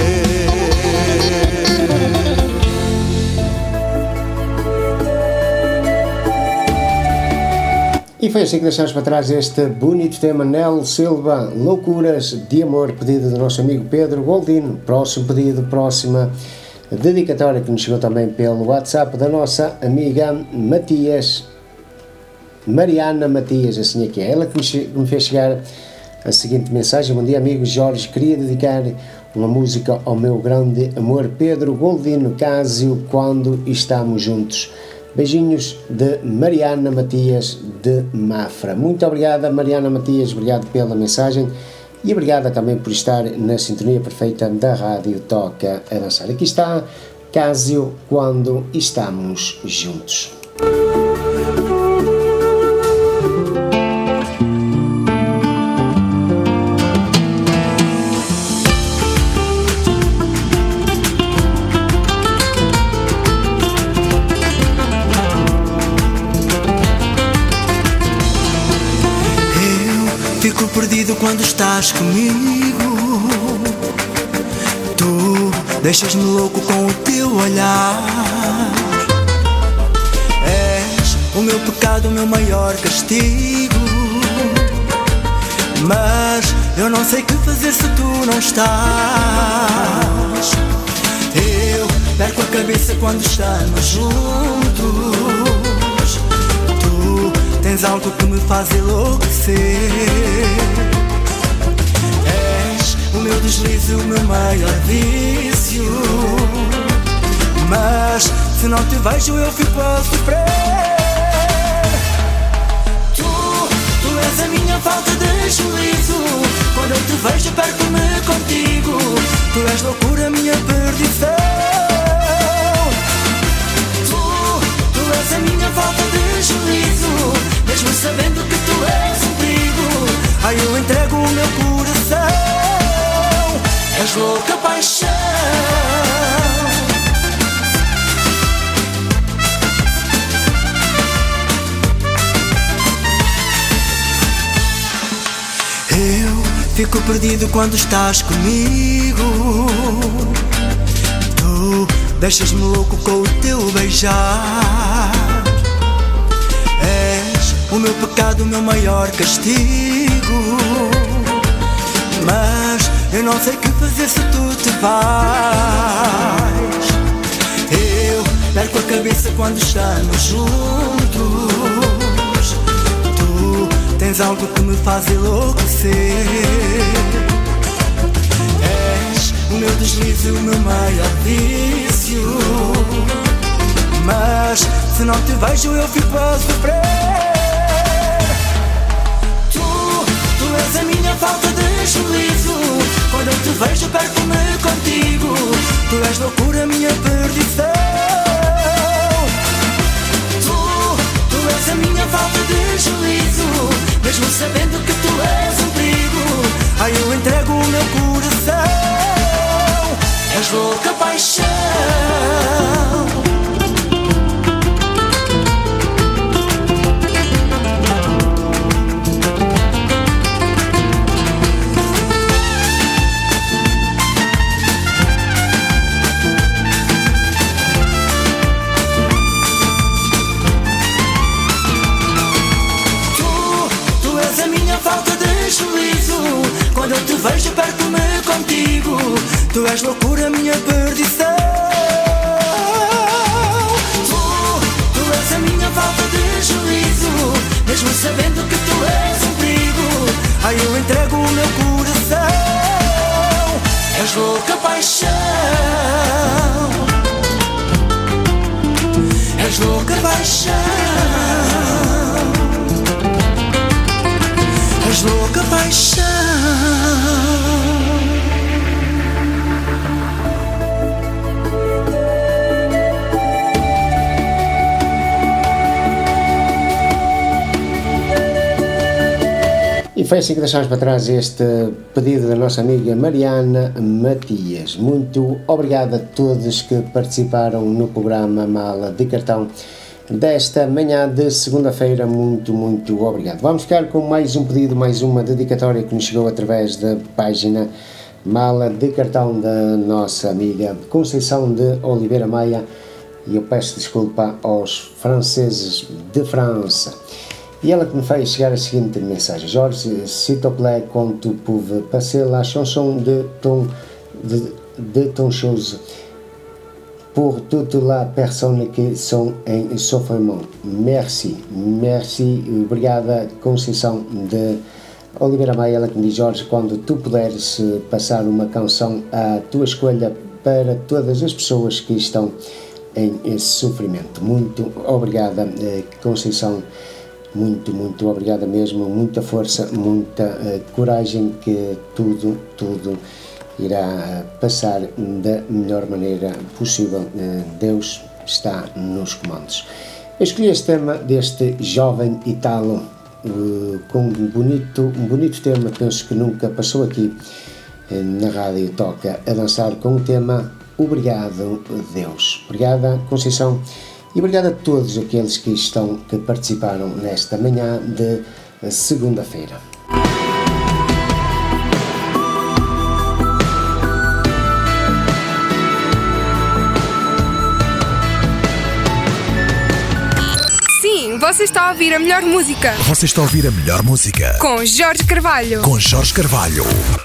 E foi assim que deixamos para trás este bonito tema Nelo Silva, Loucuras de Amor, pedido do nosso amigo Pedro Goldino. Próximo pedido, próxima dedicatória que nos chegou também pelo WhatsApp da nossa amiga Matias, Mariana Matias, assim é que é. Ela que me fez chegar a seguinte mensagem: bom dia amigo Jorge, queria dedicar uma música ao meu grande amor Pedro Goldino Cásio, quando estamos juntos. Beijinhos de Mariana Matias de Mafra. Muito obrigada Mariana Matias, obrigado pela mensagem e obrigada também por estar na sintonia perfeita da Rádio Toca a Dançar. Aqui está Cásio, quando estamos juntos. Fico perdido quando estás comigo. Tu deixas-me louco com o teu olhar. És o meu pecado, o meu maior castigo. Mas eu não sei o que fazer se tu não estás. Eu perco a cabeça quando estamos juntos. Tens algo que me faz enlouquecer. És o meu deslize, o meu maior vício. Mas se não te vejo eu fico a sofrer. Tu, tu és a minha falta de juízo. Quando eu te vejo perco-me contigo. Tu és loucura, minha perdição. Tu, tu és a minha falta de juízo. Mesmo sabendo que tu és um perigo, ai eu entrego o meu coração. És louca paixão. Eu fico perdido quando estás comigo. Tu deixas-me louco com o teu beijar. O meu pecado, o meu maior castigo. Mas eu não sei o que fazer se tu te vais. Eu perco a cabeça quando estamos juntos. Tu tens algo que me faz enlouquecer. És o meu deslize, o meu maior vício. Mas se não te vejo eu fico a sofrer. Tu és a minha falta de juízo. Quando eu te vejo perco-me contigo. Tu és loucura, minha perdição. Tu, tu és a minha falta de juízo. Mesmo sabendo que tu és um perigo, ai eu entrego o meu coração. És louca paixão. Quando eu te vejo perco-me contigo. Tu és loucura, minha perdição. Tu, tu és a minha falta de juízo. Mesmo sabendo que tu és um perigo, ai eu entrego o meu coração. És louca paixão. És louca paixão. És louca paixão. E foi assim que deixámos para trás este pedido da nossa amiga Mariana Matias. Muito obrigado a todos que participaram no programa Mala de Cartão desta manhã de segunda-feira. Muito, muito obrigado. Vamos ficar com mais um pedido, mais uma dedicatória que nos chegou através da página Mala de Cartão da nossa amiga Conceição de Oliveira Maia. E eu peço desculpa aos franceses de França. E ela que me fez chegar a seguinte mensagem: Jorge, s'il te plaît, quand tu pouvais passer la chanson de ton, de, de ton chose pour toute la personne qui sont em sofrimento. Merci, merci, obrigada Conceição de Oliveira Maia, ela que me diz: Jorge, quando tu puderes passar uma canção à tua escolha para todas as pessoas que estão em esse sofrimento. Muito obrigada, Conceição, muito, muito obrigada mesmo, muita força, muita uh, coragem, que tudo, tudo irá passar da melhor maneira possível. Uh, Deus está nos comandos. Eu escolhi este tema deste jovem Italo, uh, com um bonito, um bonito tema, penso que nunca passou aqui uh, na rádio Toca a Dançar, com o tema Obrigado, Deus. Obrigada, Conceição, e obrigado a todos aqueles que estão, que participaram nesta manhã de segunda-feira. Sim, você está a ouvir a melhor música. Você está a ouvir a melhor música. Com Jorge Carvalho. Com Jorge Carvalho.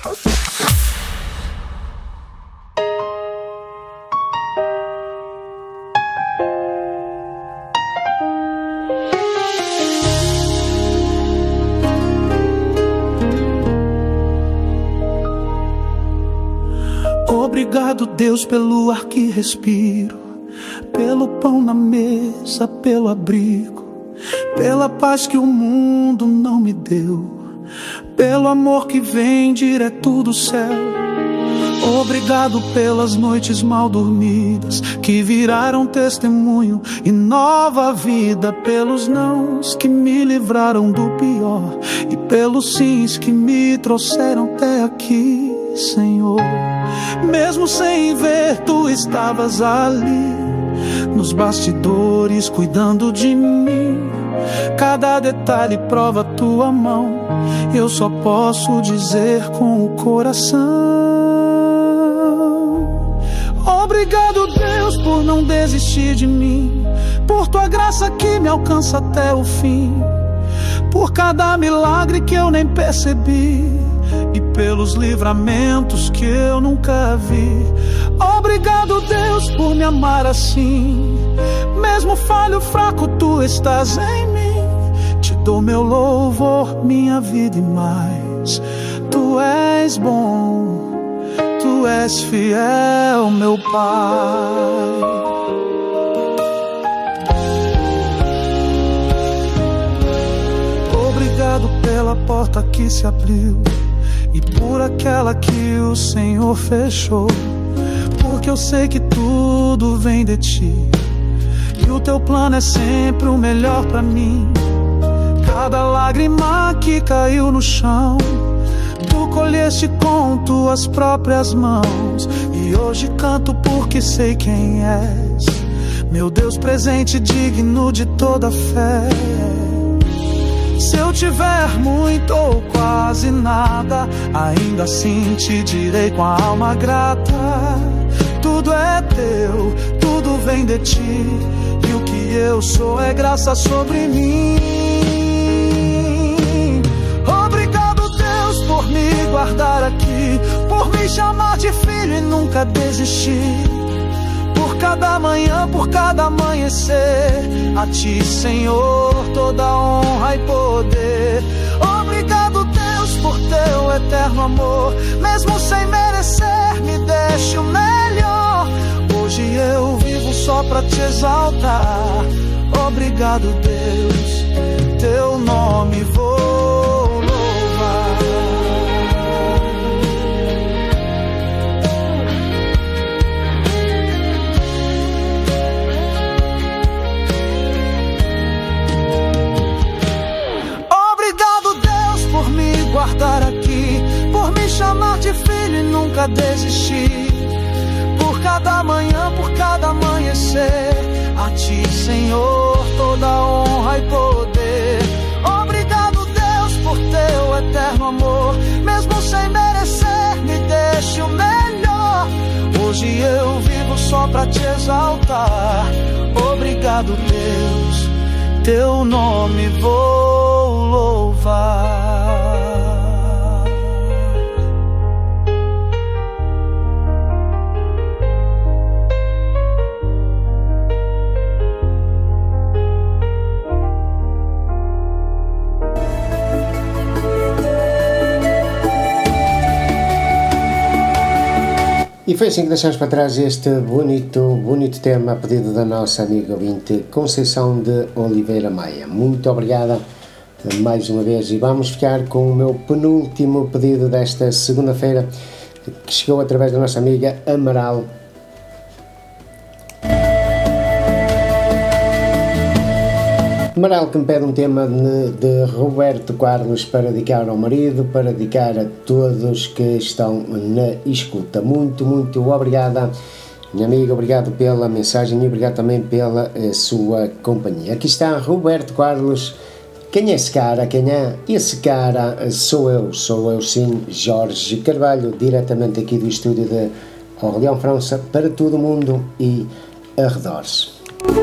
Obrigado, Deus, pelo ar que respiro, pelo pão na mesa, pelo abrigo, pela paz que o mundo não me deu, pelo amor que vem direto do céu. Obrigado pelas noites mal dormidas que viraram testemunho e nova vida, pelos nãos que me livraram do pior e pelos sims que me trouxeram até aqui, Senhor. Mesmo sem ver, tu estavas ali, nos bastidores cuidando de mim. Cada detalhe prova tua mão, eu só posso dizer com o coração: obrigado, Deus, por não desistir de mim, por tua graça que me alcança até o fim, por cada milagre que eu nem percebi e pelos livramentos que eu nunca vi. Obrigado, Deus, por me amar assim. Mesmo falho, fraco, tu estás em mim. Te dou meu louvor, minha vida e mais. Tu és bom, tu és fiel, meu Pai. Obrigado pela porta que se abriu e por aquela que o Senhor fechou, porque eu sei que tudo vem de ti e o teu plano é sempre o melhor pra mim. Cada lágrima que caiu no chão, tu colheste com tuas próprias mãos, e hoje canto porque sei quem és, meu Deus presente, digno de toda fé. Se eu tiver muito ou quase nada, ainda assim te direi com a alma grata: tudo é teu, tudo vem de ti, e o que eu sou é graça sobre mim. Obrigado, Deus, por me guardar aqui, por me chamar de filho e nunca desistir. Por cada manhã, por cada amanhecer, a ti, Senhor, toda honra e poder. Obrigado, Deus, por teu eterno amor, mesmo sem merecer, me deste o melhor. Hoje eu vivo só pra te exaltar. Obrigado, Deus, teu nome vou louvar. Guardar aqui, por me chamar de filho e nunca desistir. Por cada manhã, por cada amanhecer, a ti, Senhor, toda honra e poder. Obrigado, Deus, por teu eterno amor, mesmo sem merecer, me deixe o melhor. Hoje eu vivo só pra te exaltar. Obrigado, Deus, teu nome vou louvar. E foi assim que deixamos para trás este bonito, bonito tema a pedido da nossa amiga ouvinte Conceição de Oliveira Maia. Muito obrigada mais uma vez e vamos ficar com o meu penúltimo pedido desta segunda-feira que chegou através da nossa amiga Amaral. Amaral que me pede um tema de, de Roberto Carlos para dedicar ao marido, para dedicar a todos que estão na escuta. Muito, muito obrigada, minha amiga, obrigado pela mensagem e obrigado também pela eh, sua companhia. Aqui está Roberto Carlos. Quem é esse cara? Quem é? Esse cara sou eu, sou eu sim, Jorge Carvalho, diretamente aqui do estúdio de Orléans, França, para todo o mundo e arredores.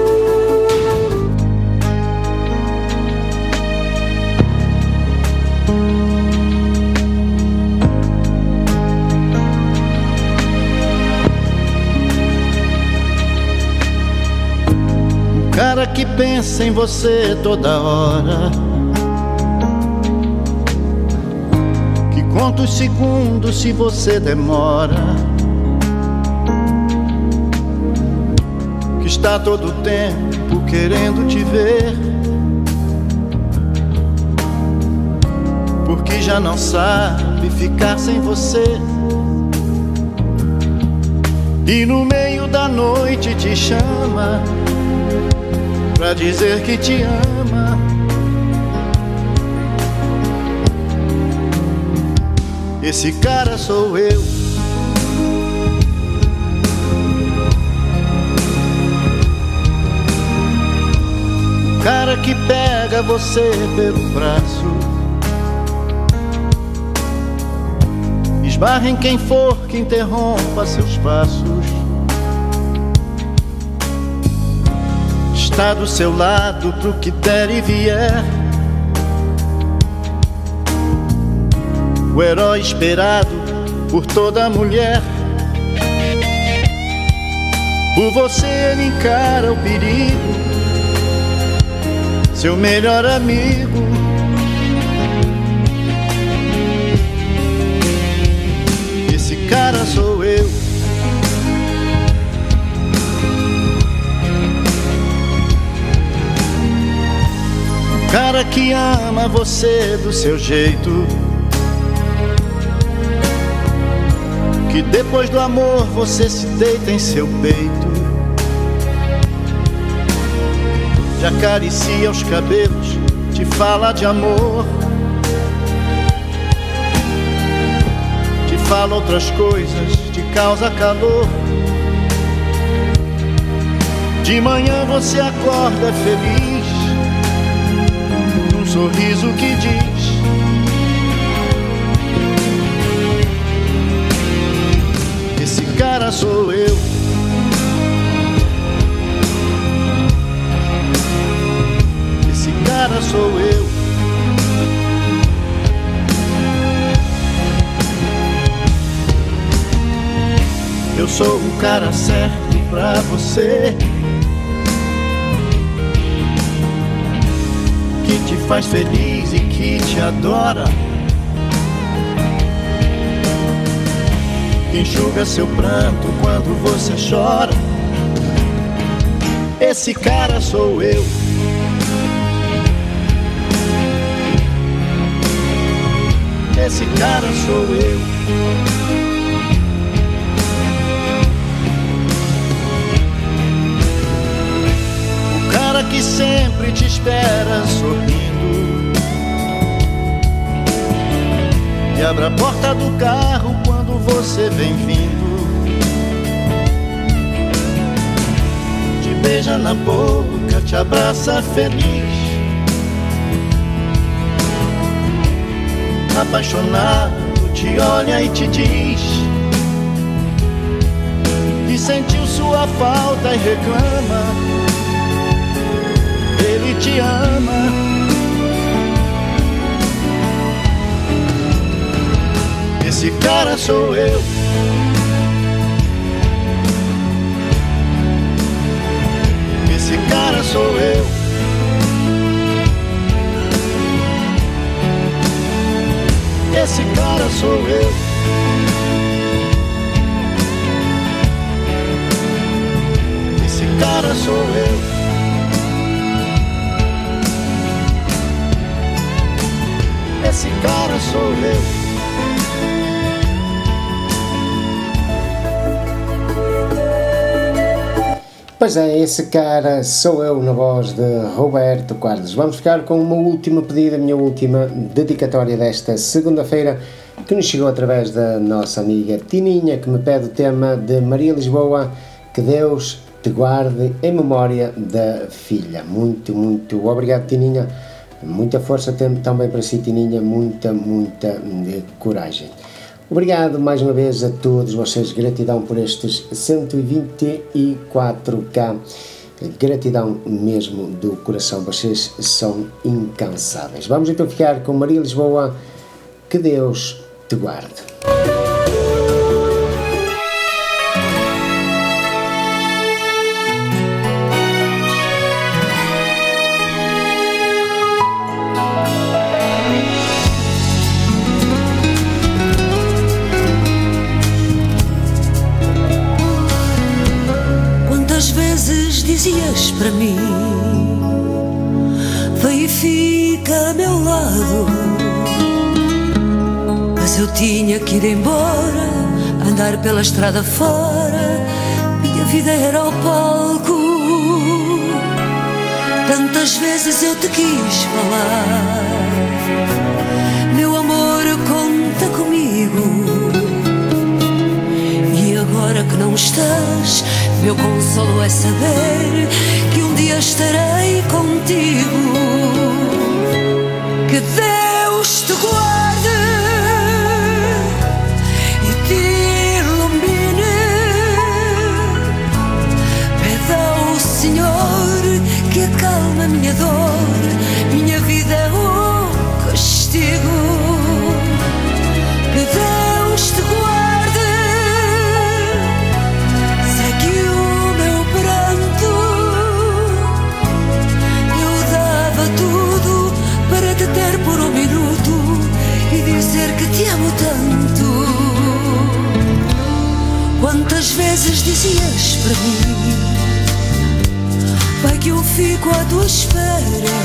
Cara que pensa em você toda hora, que conta os segundos se você demora, que está todo o tempo querendo te ver, porque já não sabe ficar sem você. E no meio da noite te chama pra dizer que te ama. Esse cara sou eu. O cara que pega você pelo braço, esbarra em quem for que interrompa seus passos, está do seu lado pro que der e vier, o herói esperado por toda mulher. Por você ele encara o perigo, seu melhor amigo. Esse cara sou eu. Cara que ama você do seu jeito, que depois do amor você se deita em seu peito, te acaricia os cabelos, te fala de amor, te fala outras coisas, te causa calor. De manhã você acorda feliz, sorriso que diz: esse cara sou eu. Esse cara sou eu. Eu sou o cara certo pra você, que te faz feliz e que te adora, que enxuga seu pranto quando você chora. Esse cara sou eu. Esse cara sou eu. O cara que sempre te espera sorrindo e abre a porta do carro quando você vem vindo, te beija na boca, te abraça feliz, apaixonado te olha e te diz que sentiu sua falta e reclama. Ele te ama. Esse cara sou eu. Esse cara sou eu. Esse cara sou eu. cara sou eu. Esse cara sou eu. Pois é, esse cara sou eu, na voz de Roberto Carlos. Vamos ficar com uma última pedida, a minha última dedicatória desta segunda-feira, que nos chegou através da nossa amiga Tininha, que me pede o tema de Maria Lisboa, Que Deus Te Guarde, em memória da filha. Muito, muito obrigado, Tininha. Muita força também para si, Tininha. Muita, muita coragem. Obrigado mais uma vez a todos vocês, gratidão por estes cento e vinte e quatro K, gratidão mesmo do coração, vocês são incansáveis. Vamos então ficar com Maria Lisboa, Que Deus Te Guarde. Dizias para mim, vem e fica a meu lado, mas eu tinha que ir embora, andar pela estrada fora, minha vida era o palco. Tantas vezes eu te quis falar, meu amor, conta comigo. E agora que não estás, meu consolo é saber que um dia estarei contigo. Que Deus te guarde e te ilumine. Pede ao Senhor que acalme a minha dor, minha vida é um castigo. Que Deus te guarde. Ter por um minuto e dizer que te amo tanto. Quantas vezes dizias para mim, vai que eu fico à tua espera,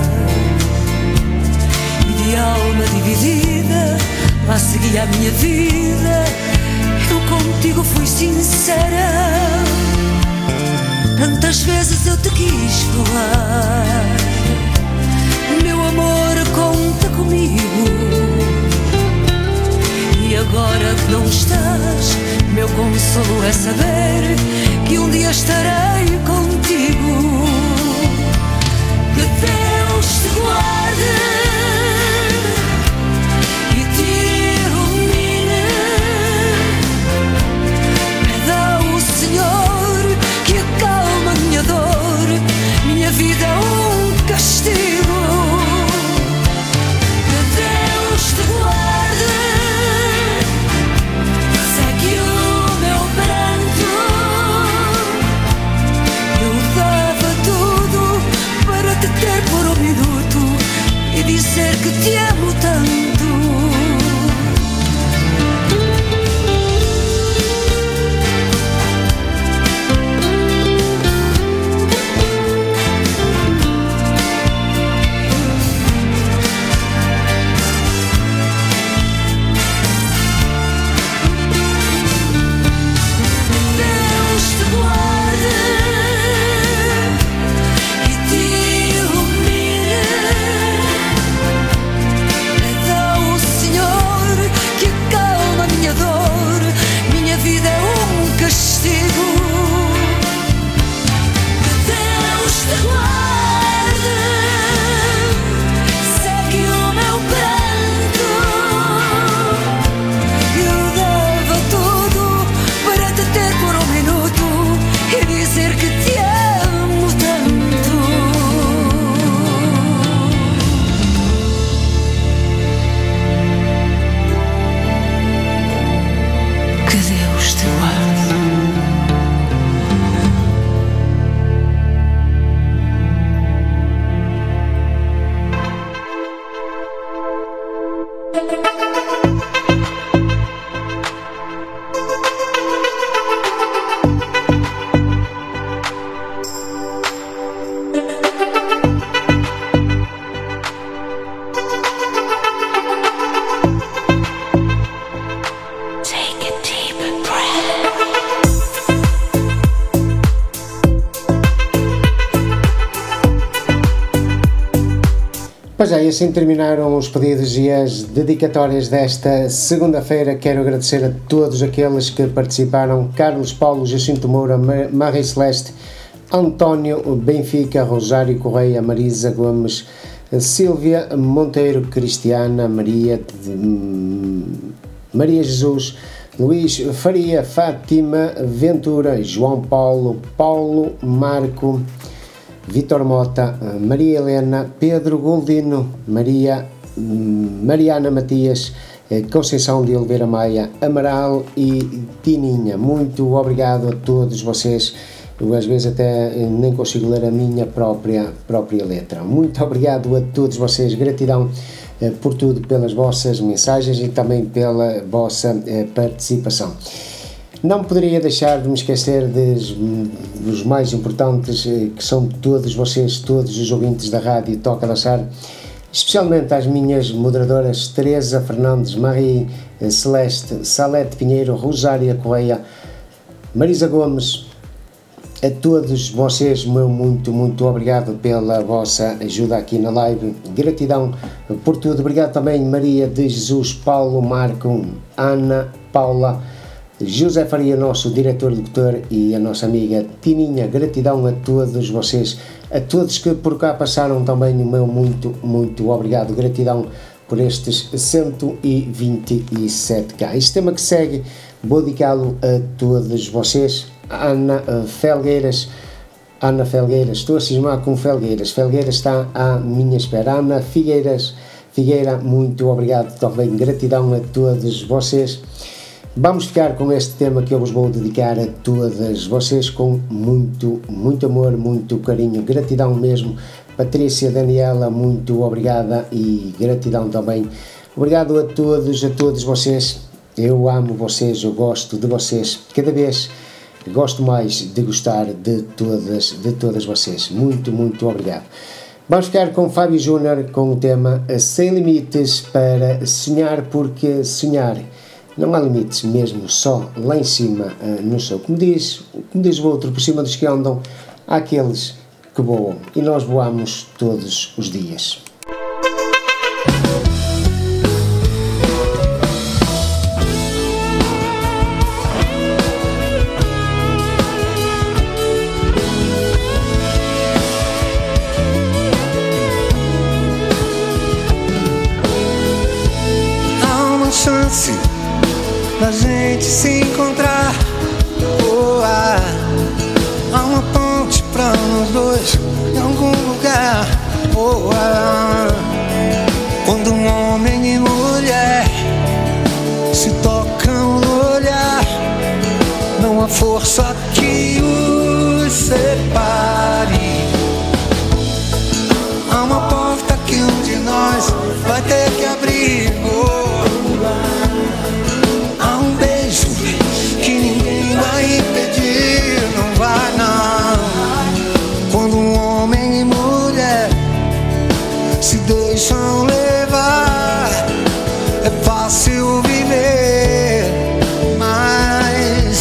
e de alma dividida lá segui a minha vida. Eu contigo fui sincera. Tantas vezes eu te quis falar, meu amor, conta comigo. E agora que não estás, meu consolo é saber que um dia estarei contigo. Que Deus te guarde e te ilumine. Pede ao Senhor que acalme a minha dor, minha vida é um castigo. Te guarde, segue o meu pranto. Eu dava tudo para te ter por um minuto e dizer Pois é, e assim terminaram os pedidos e as dedicatórias desta segunda-feira. Quero agradecer a todos aqueles que participaram: Carlos, Paulo, Jacinto Moura, Maria Celeste, António, Benfica, Rosário Correia, Marisa Gomes, Silvia Monteiro, Cristiana, Maria, Maria Jesus, Luís Faria, Fátima Ventura, João Paulo, Paulo Marco, Vitor Mota, Maria Helena, Pedro Goldino, Maria, Mariana Matias, Conceição de Oliveira Maia, Amaral e Tininha. Muito obrigado a todos vocês. Eu às vezes até nem consigo ler a minha própria, própria letra. Muito obrigado a todos vocês. Gratidão por tudo, pelas vossas mensagens e também pela vossa participação. Não poderia deixar de me esquecer dos, dos mais importantes, que são todos vocês, todos os ouvintes da Rádio Toca Dançar, especialmente às minhas moderadoras Teresa Fernandes, Maria Celeste, Salete Pinheiro, Rosária Correia, Marisa Gomes. A todos vocês, meu muito, muito obrigado pela vossa ajuda aqui na live. Gratidão por tudo. Obrigado também Maria de Jesus, Paulo, Marco, Ana, Paula, José Faria, nosso diretor-locutor, e a nossa amiga Tininha. Gratidão a todos vocês, a todos que por cá passaram também, o meu muito, muito obrigado. Gratidão por estes cento e vinte e sete K. Este tema que segue vou dedicá-lo a todos vocês. Ana Felgueiras, Ana Felgueiras, estou a cismar com Felgueiras, Felgueiras está à minha espera. Ana Figueiras, Figueira, muito obrigado também. Gratidão a todos vocês. Vamos ficar com este tema que eu vos vou dedicar a todas vocês com muito, muito amor, muito carinho. Gratidão mesmo. Patrícia, Daniela, muito obrigada e gratidão também. Obrigado a todos, a todos vocês. Eu amo vocês, eu gosto de vocês. Cada vez gosto mais de gostar de todas, de todas vocês. Muito, muito obrigado. Vamos ficar com Fábio Júnior com o tema Sem Limites para sonhar, porque sonhar não há limites, mesmo só lá em cima no céu. Como diz, como diz o outro, por cima dos que andam, há aqueles que voam e nós voamos todos os dias. Há uma chance da gente se encontrar. Oh, ah, há uma ponte pra nós dois em algum lugar. Oh, ah, quando um homem e mulher se tocam no olhar, não há força que os separe. Há uma porta que um de nós vai ter que abrir. Oh, há um beijo que ninguém vai impedir. Não vai não. Quando um homem e mulher se deixam levar, é fácil viver. Mas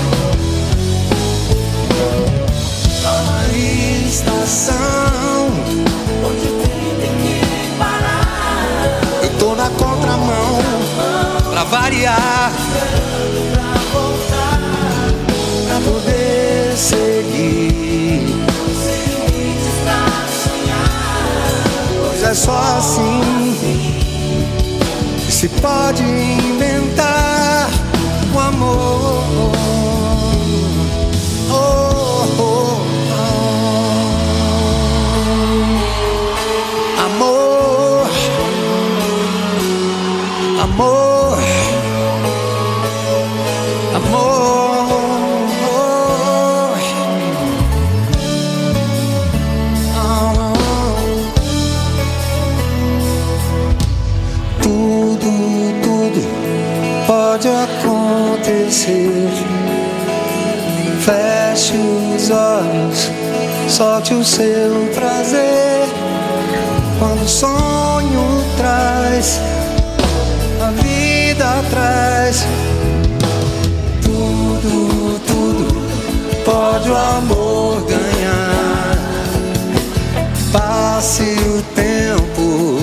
a estação onde tem que parar, eu tô na contramão pra variar, pra voltar, pra poder seguir. Pois é só assim que se pode inventar o amor. Oh, oh, oh. Amor, amor, amor. Ah, tudo, tudo pode acontecer. Feche os olhos, solte o seu prazer. Quando o sonho traz, a vida traz. Tudo, tudo pode o amor ganhar. Passe o tempo,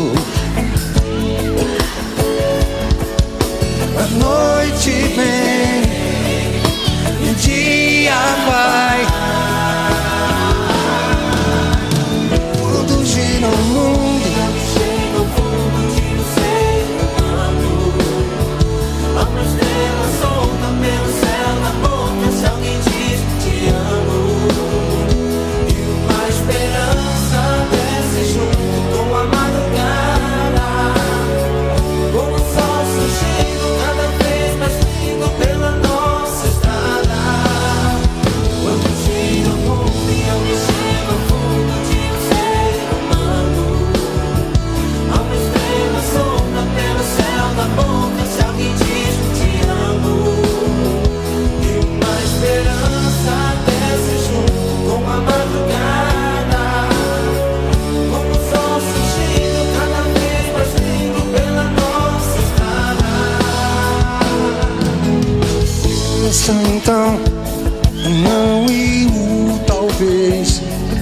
Ouça então o não e o talvez.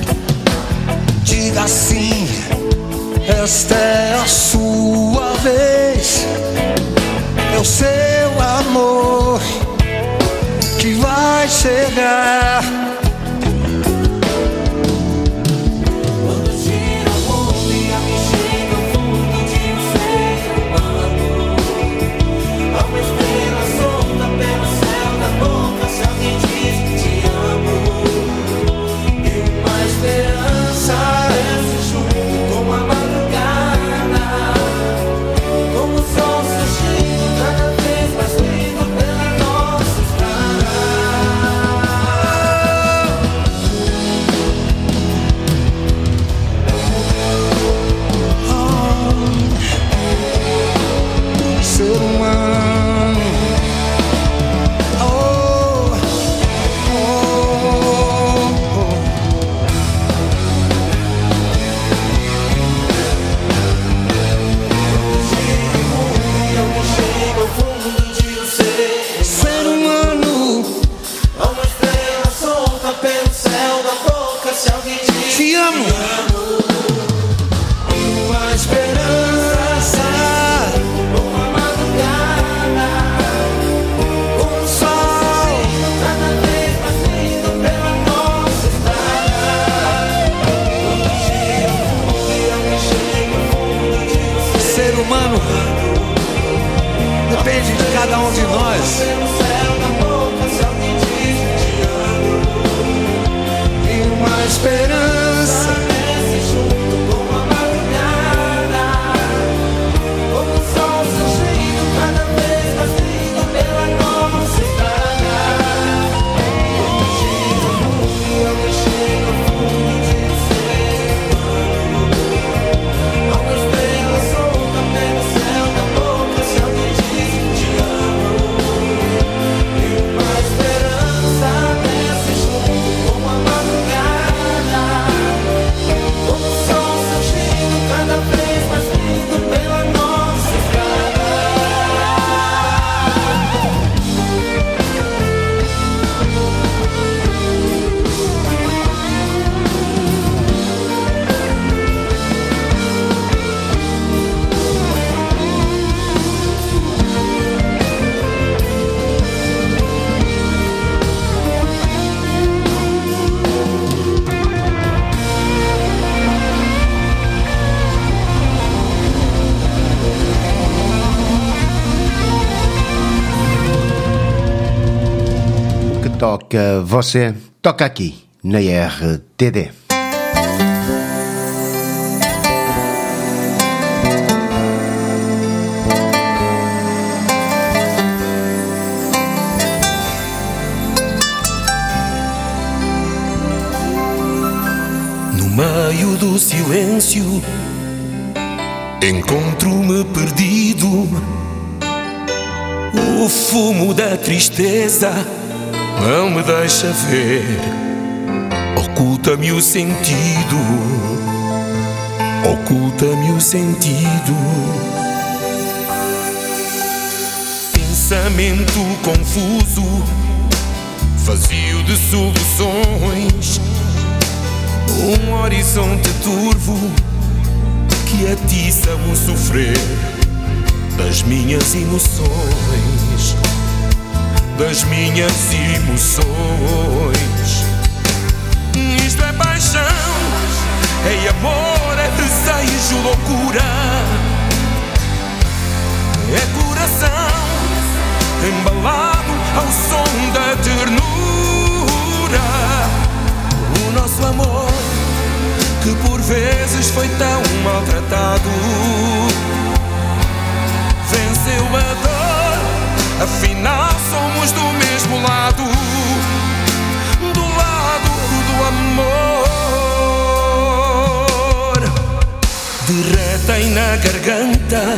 Diga sim, esta é a sua vez. É o seu amor que vai chegar. Depende de cada um de nós. E uma esperança como a madrugada, como o sol surgindo cada vez mais lindo pela nossa estrada. Quando chega o mundo e alguém chega ao fundo de ser humano, uma estrela solta pelo céu da boca, se alguém diz te amo. E uma esperança desce junto com a madrugada, como o sol surgindo cada vez mais lindo pela nossa estrada. O que toca você, toca aqui, na R T D. No meio do silêncio, encontro-me perdido. O fumo da tristeza não me deixa ver, oculta-me o sentido, oculta-me o sentido. Pensamento confuso, vazio de soluções, um horizonte turvo que atiça o sofrer das minhas emoções, das minhas emoções. Isto é paixão, é amor, é desejo, loucura. É coração embalado ao som da ternura. O nosso amor, que por vezes foi tão maltratado, venceu a dor, afinal somos do mesmo lado, do lado do amor. Derretem na garganta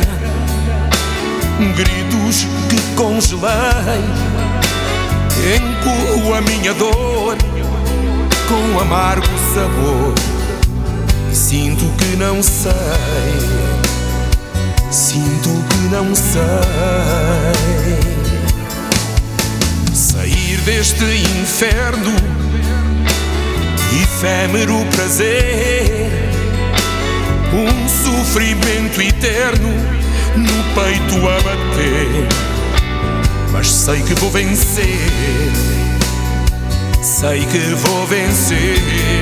gritos que congelei, engulo a minha dor com amargo sabor e sinto que não sei, sinto que não sei. Saí deste inferno, efêmero prazer, um sofrimento eterno no peito a bater. Mas sei que vou vencer, sei que vou vencer.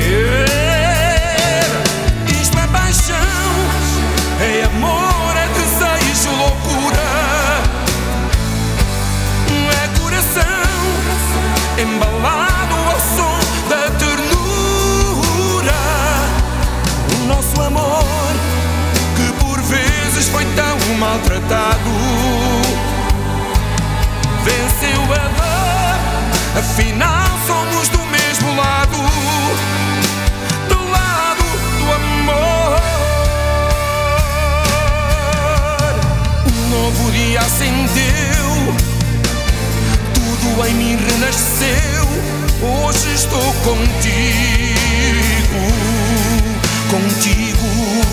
Isto é paixão, é amor, é desejo, loucura. É coração embalado ao som da ternura. O nosso amor, que por vezes foi tão maltratado, venceu a dor, afinal somos do mesmo lado, do lado do amor. Um novo dia acendeu, tudo em mim renasceu. Hoje estou contigo, contigo.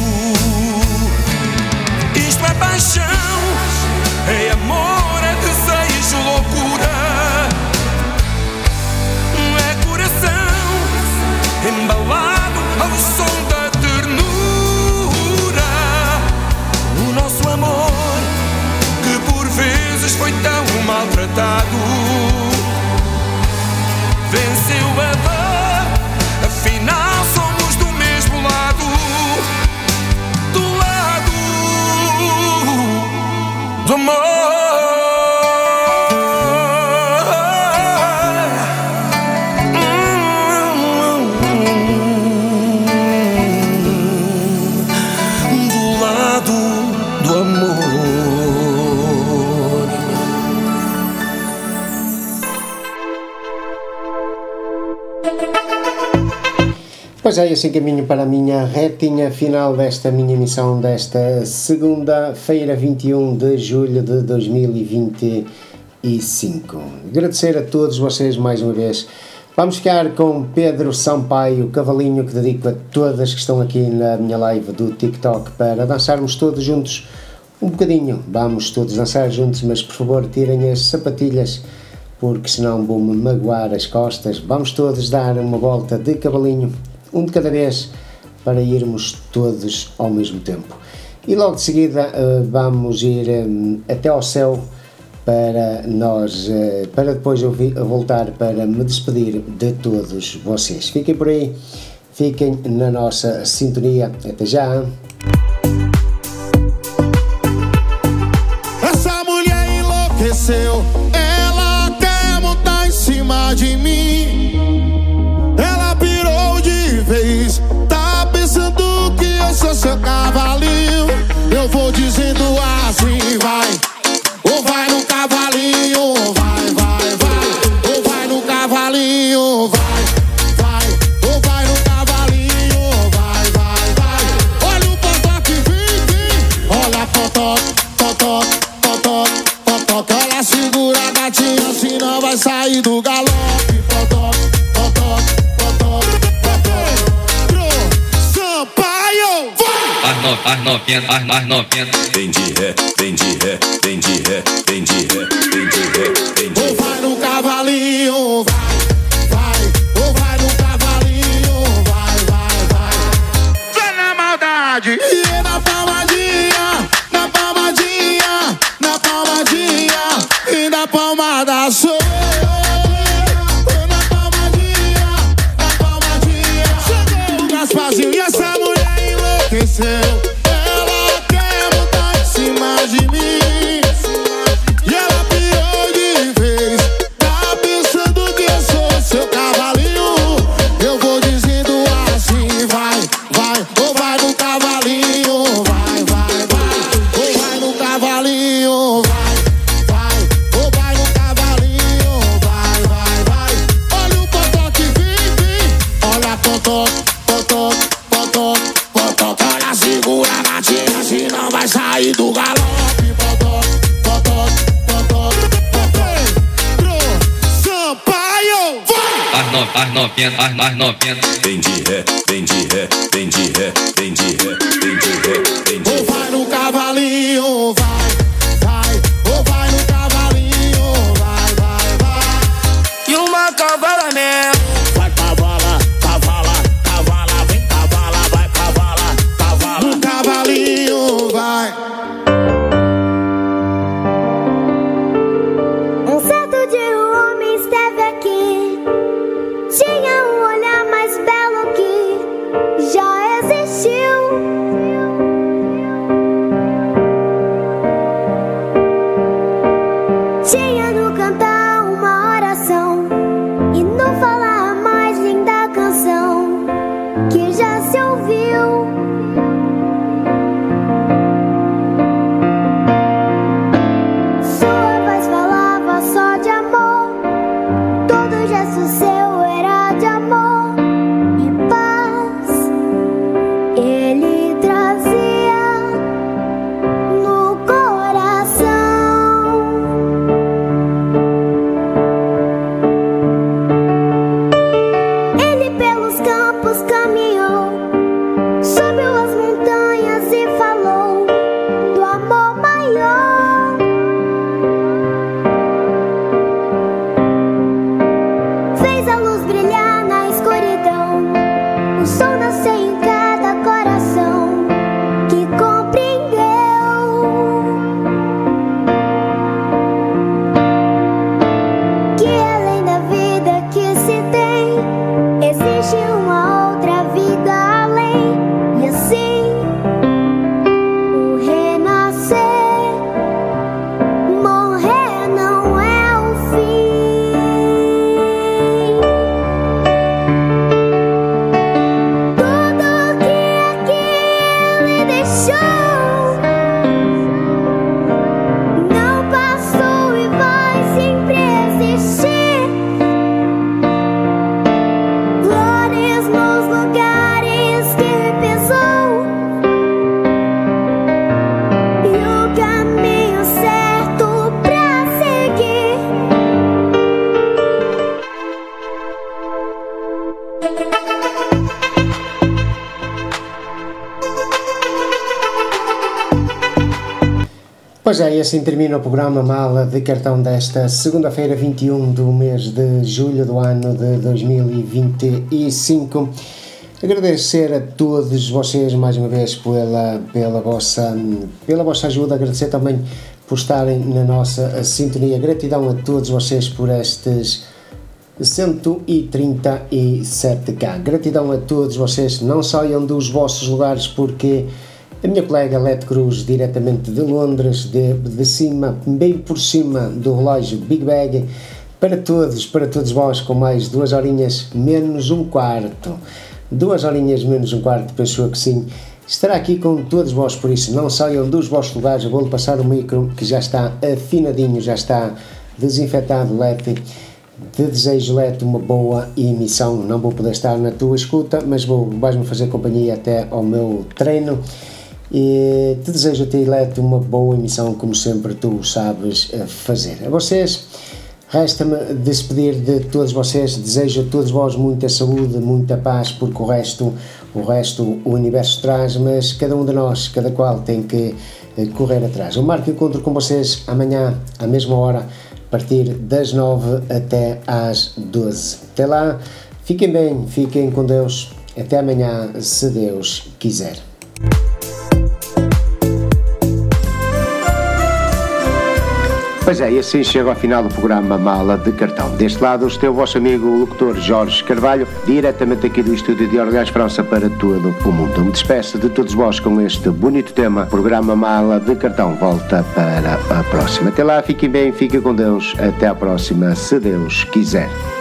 Isto é paixão, é amor, é desejo, loucura. É coração embalado ao som da ternura. O nosso amor, que por vezes foi tão maltratado, venceu a dor, afinal somos do mesmo lado, do lado do amor. Pois é, assim caminho para a minha retinha final desta minha emissão desta segunda-feira, vinte e um de julho de dois mil e vinte e cinco. Agradecer a todos vocês mais uma vez. Vamos ficar com Pedro Sampaio, Cavalinho, que dedico a todas que estão aqui na minha live do TikTok para dançarmos todos juntos um bocadinho. Vamos todos dançar juntos, mas por favor tirem as sapatilhas, porque senão vou-me magoar as costas. Vamos todos dar uma volta de cavalinho, um de cada vez, para irmos todos ao mesmo tempo. E logo de seguida uh, vamos ir um, até ao céu para nós, uh, para depois eu vi, voltar para me despedir de todos vocês. Fiquem por aí, fiquem na nossa sintonia. Até já! Essa mulher enlouqueceu, ela quer montar em cima de mim. Ela pirou de vez, tá pensando que eu sou seu cavalinho. Eu vou dizendo assim, vai, ou vai no cavalinho, vai, vai, vai, ou vai no cavalinho, vai, vai, ou vai no cavalinho, vai, vai, vai. Olha o potó que vem, vem, olha potó, potó, potó, potó, que ela segura a gatinha, senão vai sair do galope. Potó, potó, potó, potó, Sampaio, vai! As no, as novinhas, as, as novinhas. Vem de ré, vem de ré, vem de ré, vem de ré, vem de ré, vem de ré. Ou vai no cavalinho, vai, vai, ou vai no cavalinho, vai, vai, vai. Vai na maldade e na palmadinha, na palmadinha, na palmadinha e na palmada sou eu. Na palmadinha, na palmadinha, chegou o Gasparzinho e essa mulher enlouqueceu. Ela quer montar em cima de mim e ela pirou de vez, tá pensando que eu sou seu cavalinho. Eu vou dizendo assim, vai, vai, ou vai no cavalinho, vai, vai, vai, ou vai no cavalinho, vai, vai, ou vai no cavalinho, vai, vai, vai. Olha o potó que vem, vem, olha potó, potó, potó, potó, que ela segura a gatinha, senão vai sair do galope. Potó, potó, potó, potó, Sampaio, vai! As no, as novinhas, as, as novinhas. Vem de ré, vem de ré, vem de ré, vem de ré, vem de ré, vem de ré. Ou vai no cavalinho, vai, vai, ou vai no cavalinho, vai, vai, vai. E uma Pois é, e assim termina o programa Mala de Cartão desta segunda-feira, vinte e um do mês de julho do ano de dois mil e vinte e cinco. Agradecer a todos vocês mais uma vez pela, pela, vossa, pela vossa ajuda, agradecer também por estarem na nossa sintonia, gratidão a todos vocês por estes cento e trinta e sete K, gratidão a todos vocês, não saiam dos vossos lugares porque a minha colega Lete Cruz, diretamente de Londres, de, de cima, bem por cima do relógio Big Bag, para todos, para todos vós, com mais duas horinhas menos um quarto, duas horinhas menos um quarto, penso que sim, estará aqui com todos vós, por isso não saiam dos vossos lugares, eu vou-lhe passar o micro, que já está afinadinho, já está desinfetado, Lete. Te desejo, Lete, uma boa emissão, não vou poder estar na tua escuta, mas vou, vais-me fazer companhia até ao meu treino. E te desejo a ti, Lete, uma boa emissão, como sempre tu sabes fazer. A vocês, resta-me despedir de todos vocês, desejo a todos vós muita saúde, muita paz, porque o resto, o resto o universo traz, mas cada um de nós, cada qual tem que correr atrás. Eu marco encontro com vocês amanhã, à mesma hora, a partir das nove até às doze. Até lá, fiquem bem, fiquem com Deus, até amanhã, se Deus quiser. Pois é, e assim chega ao final do programa Mala de Cartão. Deste lado está o vosso amigo o locutor Jorge Carvalho, diretamente aqui do estúdio de Orleans, França, para todo o mundo. Me despeço de todos vós com este bonito tema. O programa Mala de Cartão volta para a próxima. Até lá, fiquem bem, fiquem com Deus. Até à próxima, se Deus quiser.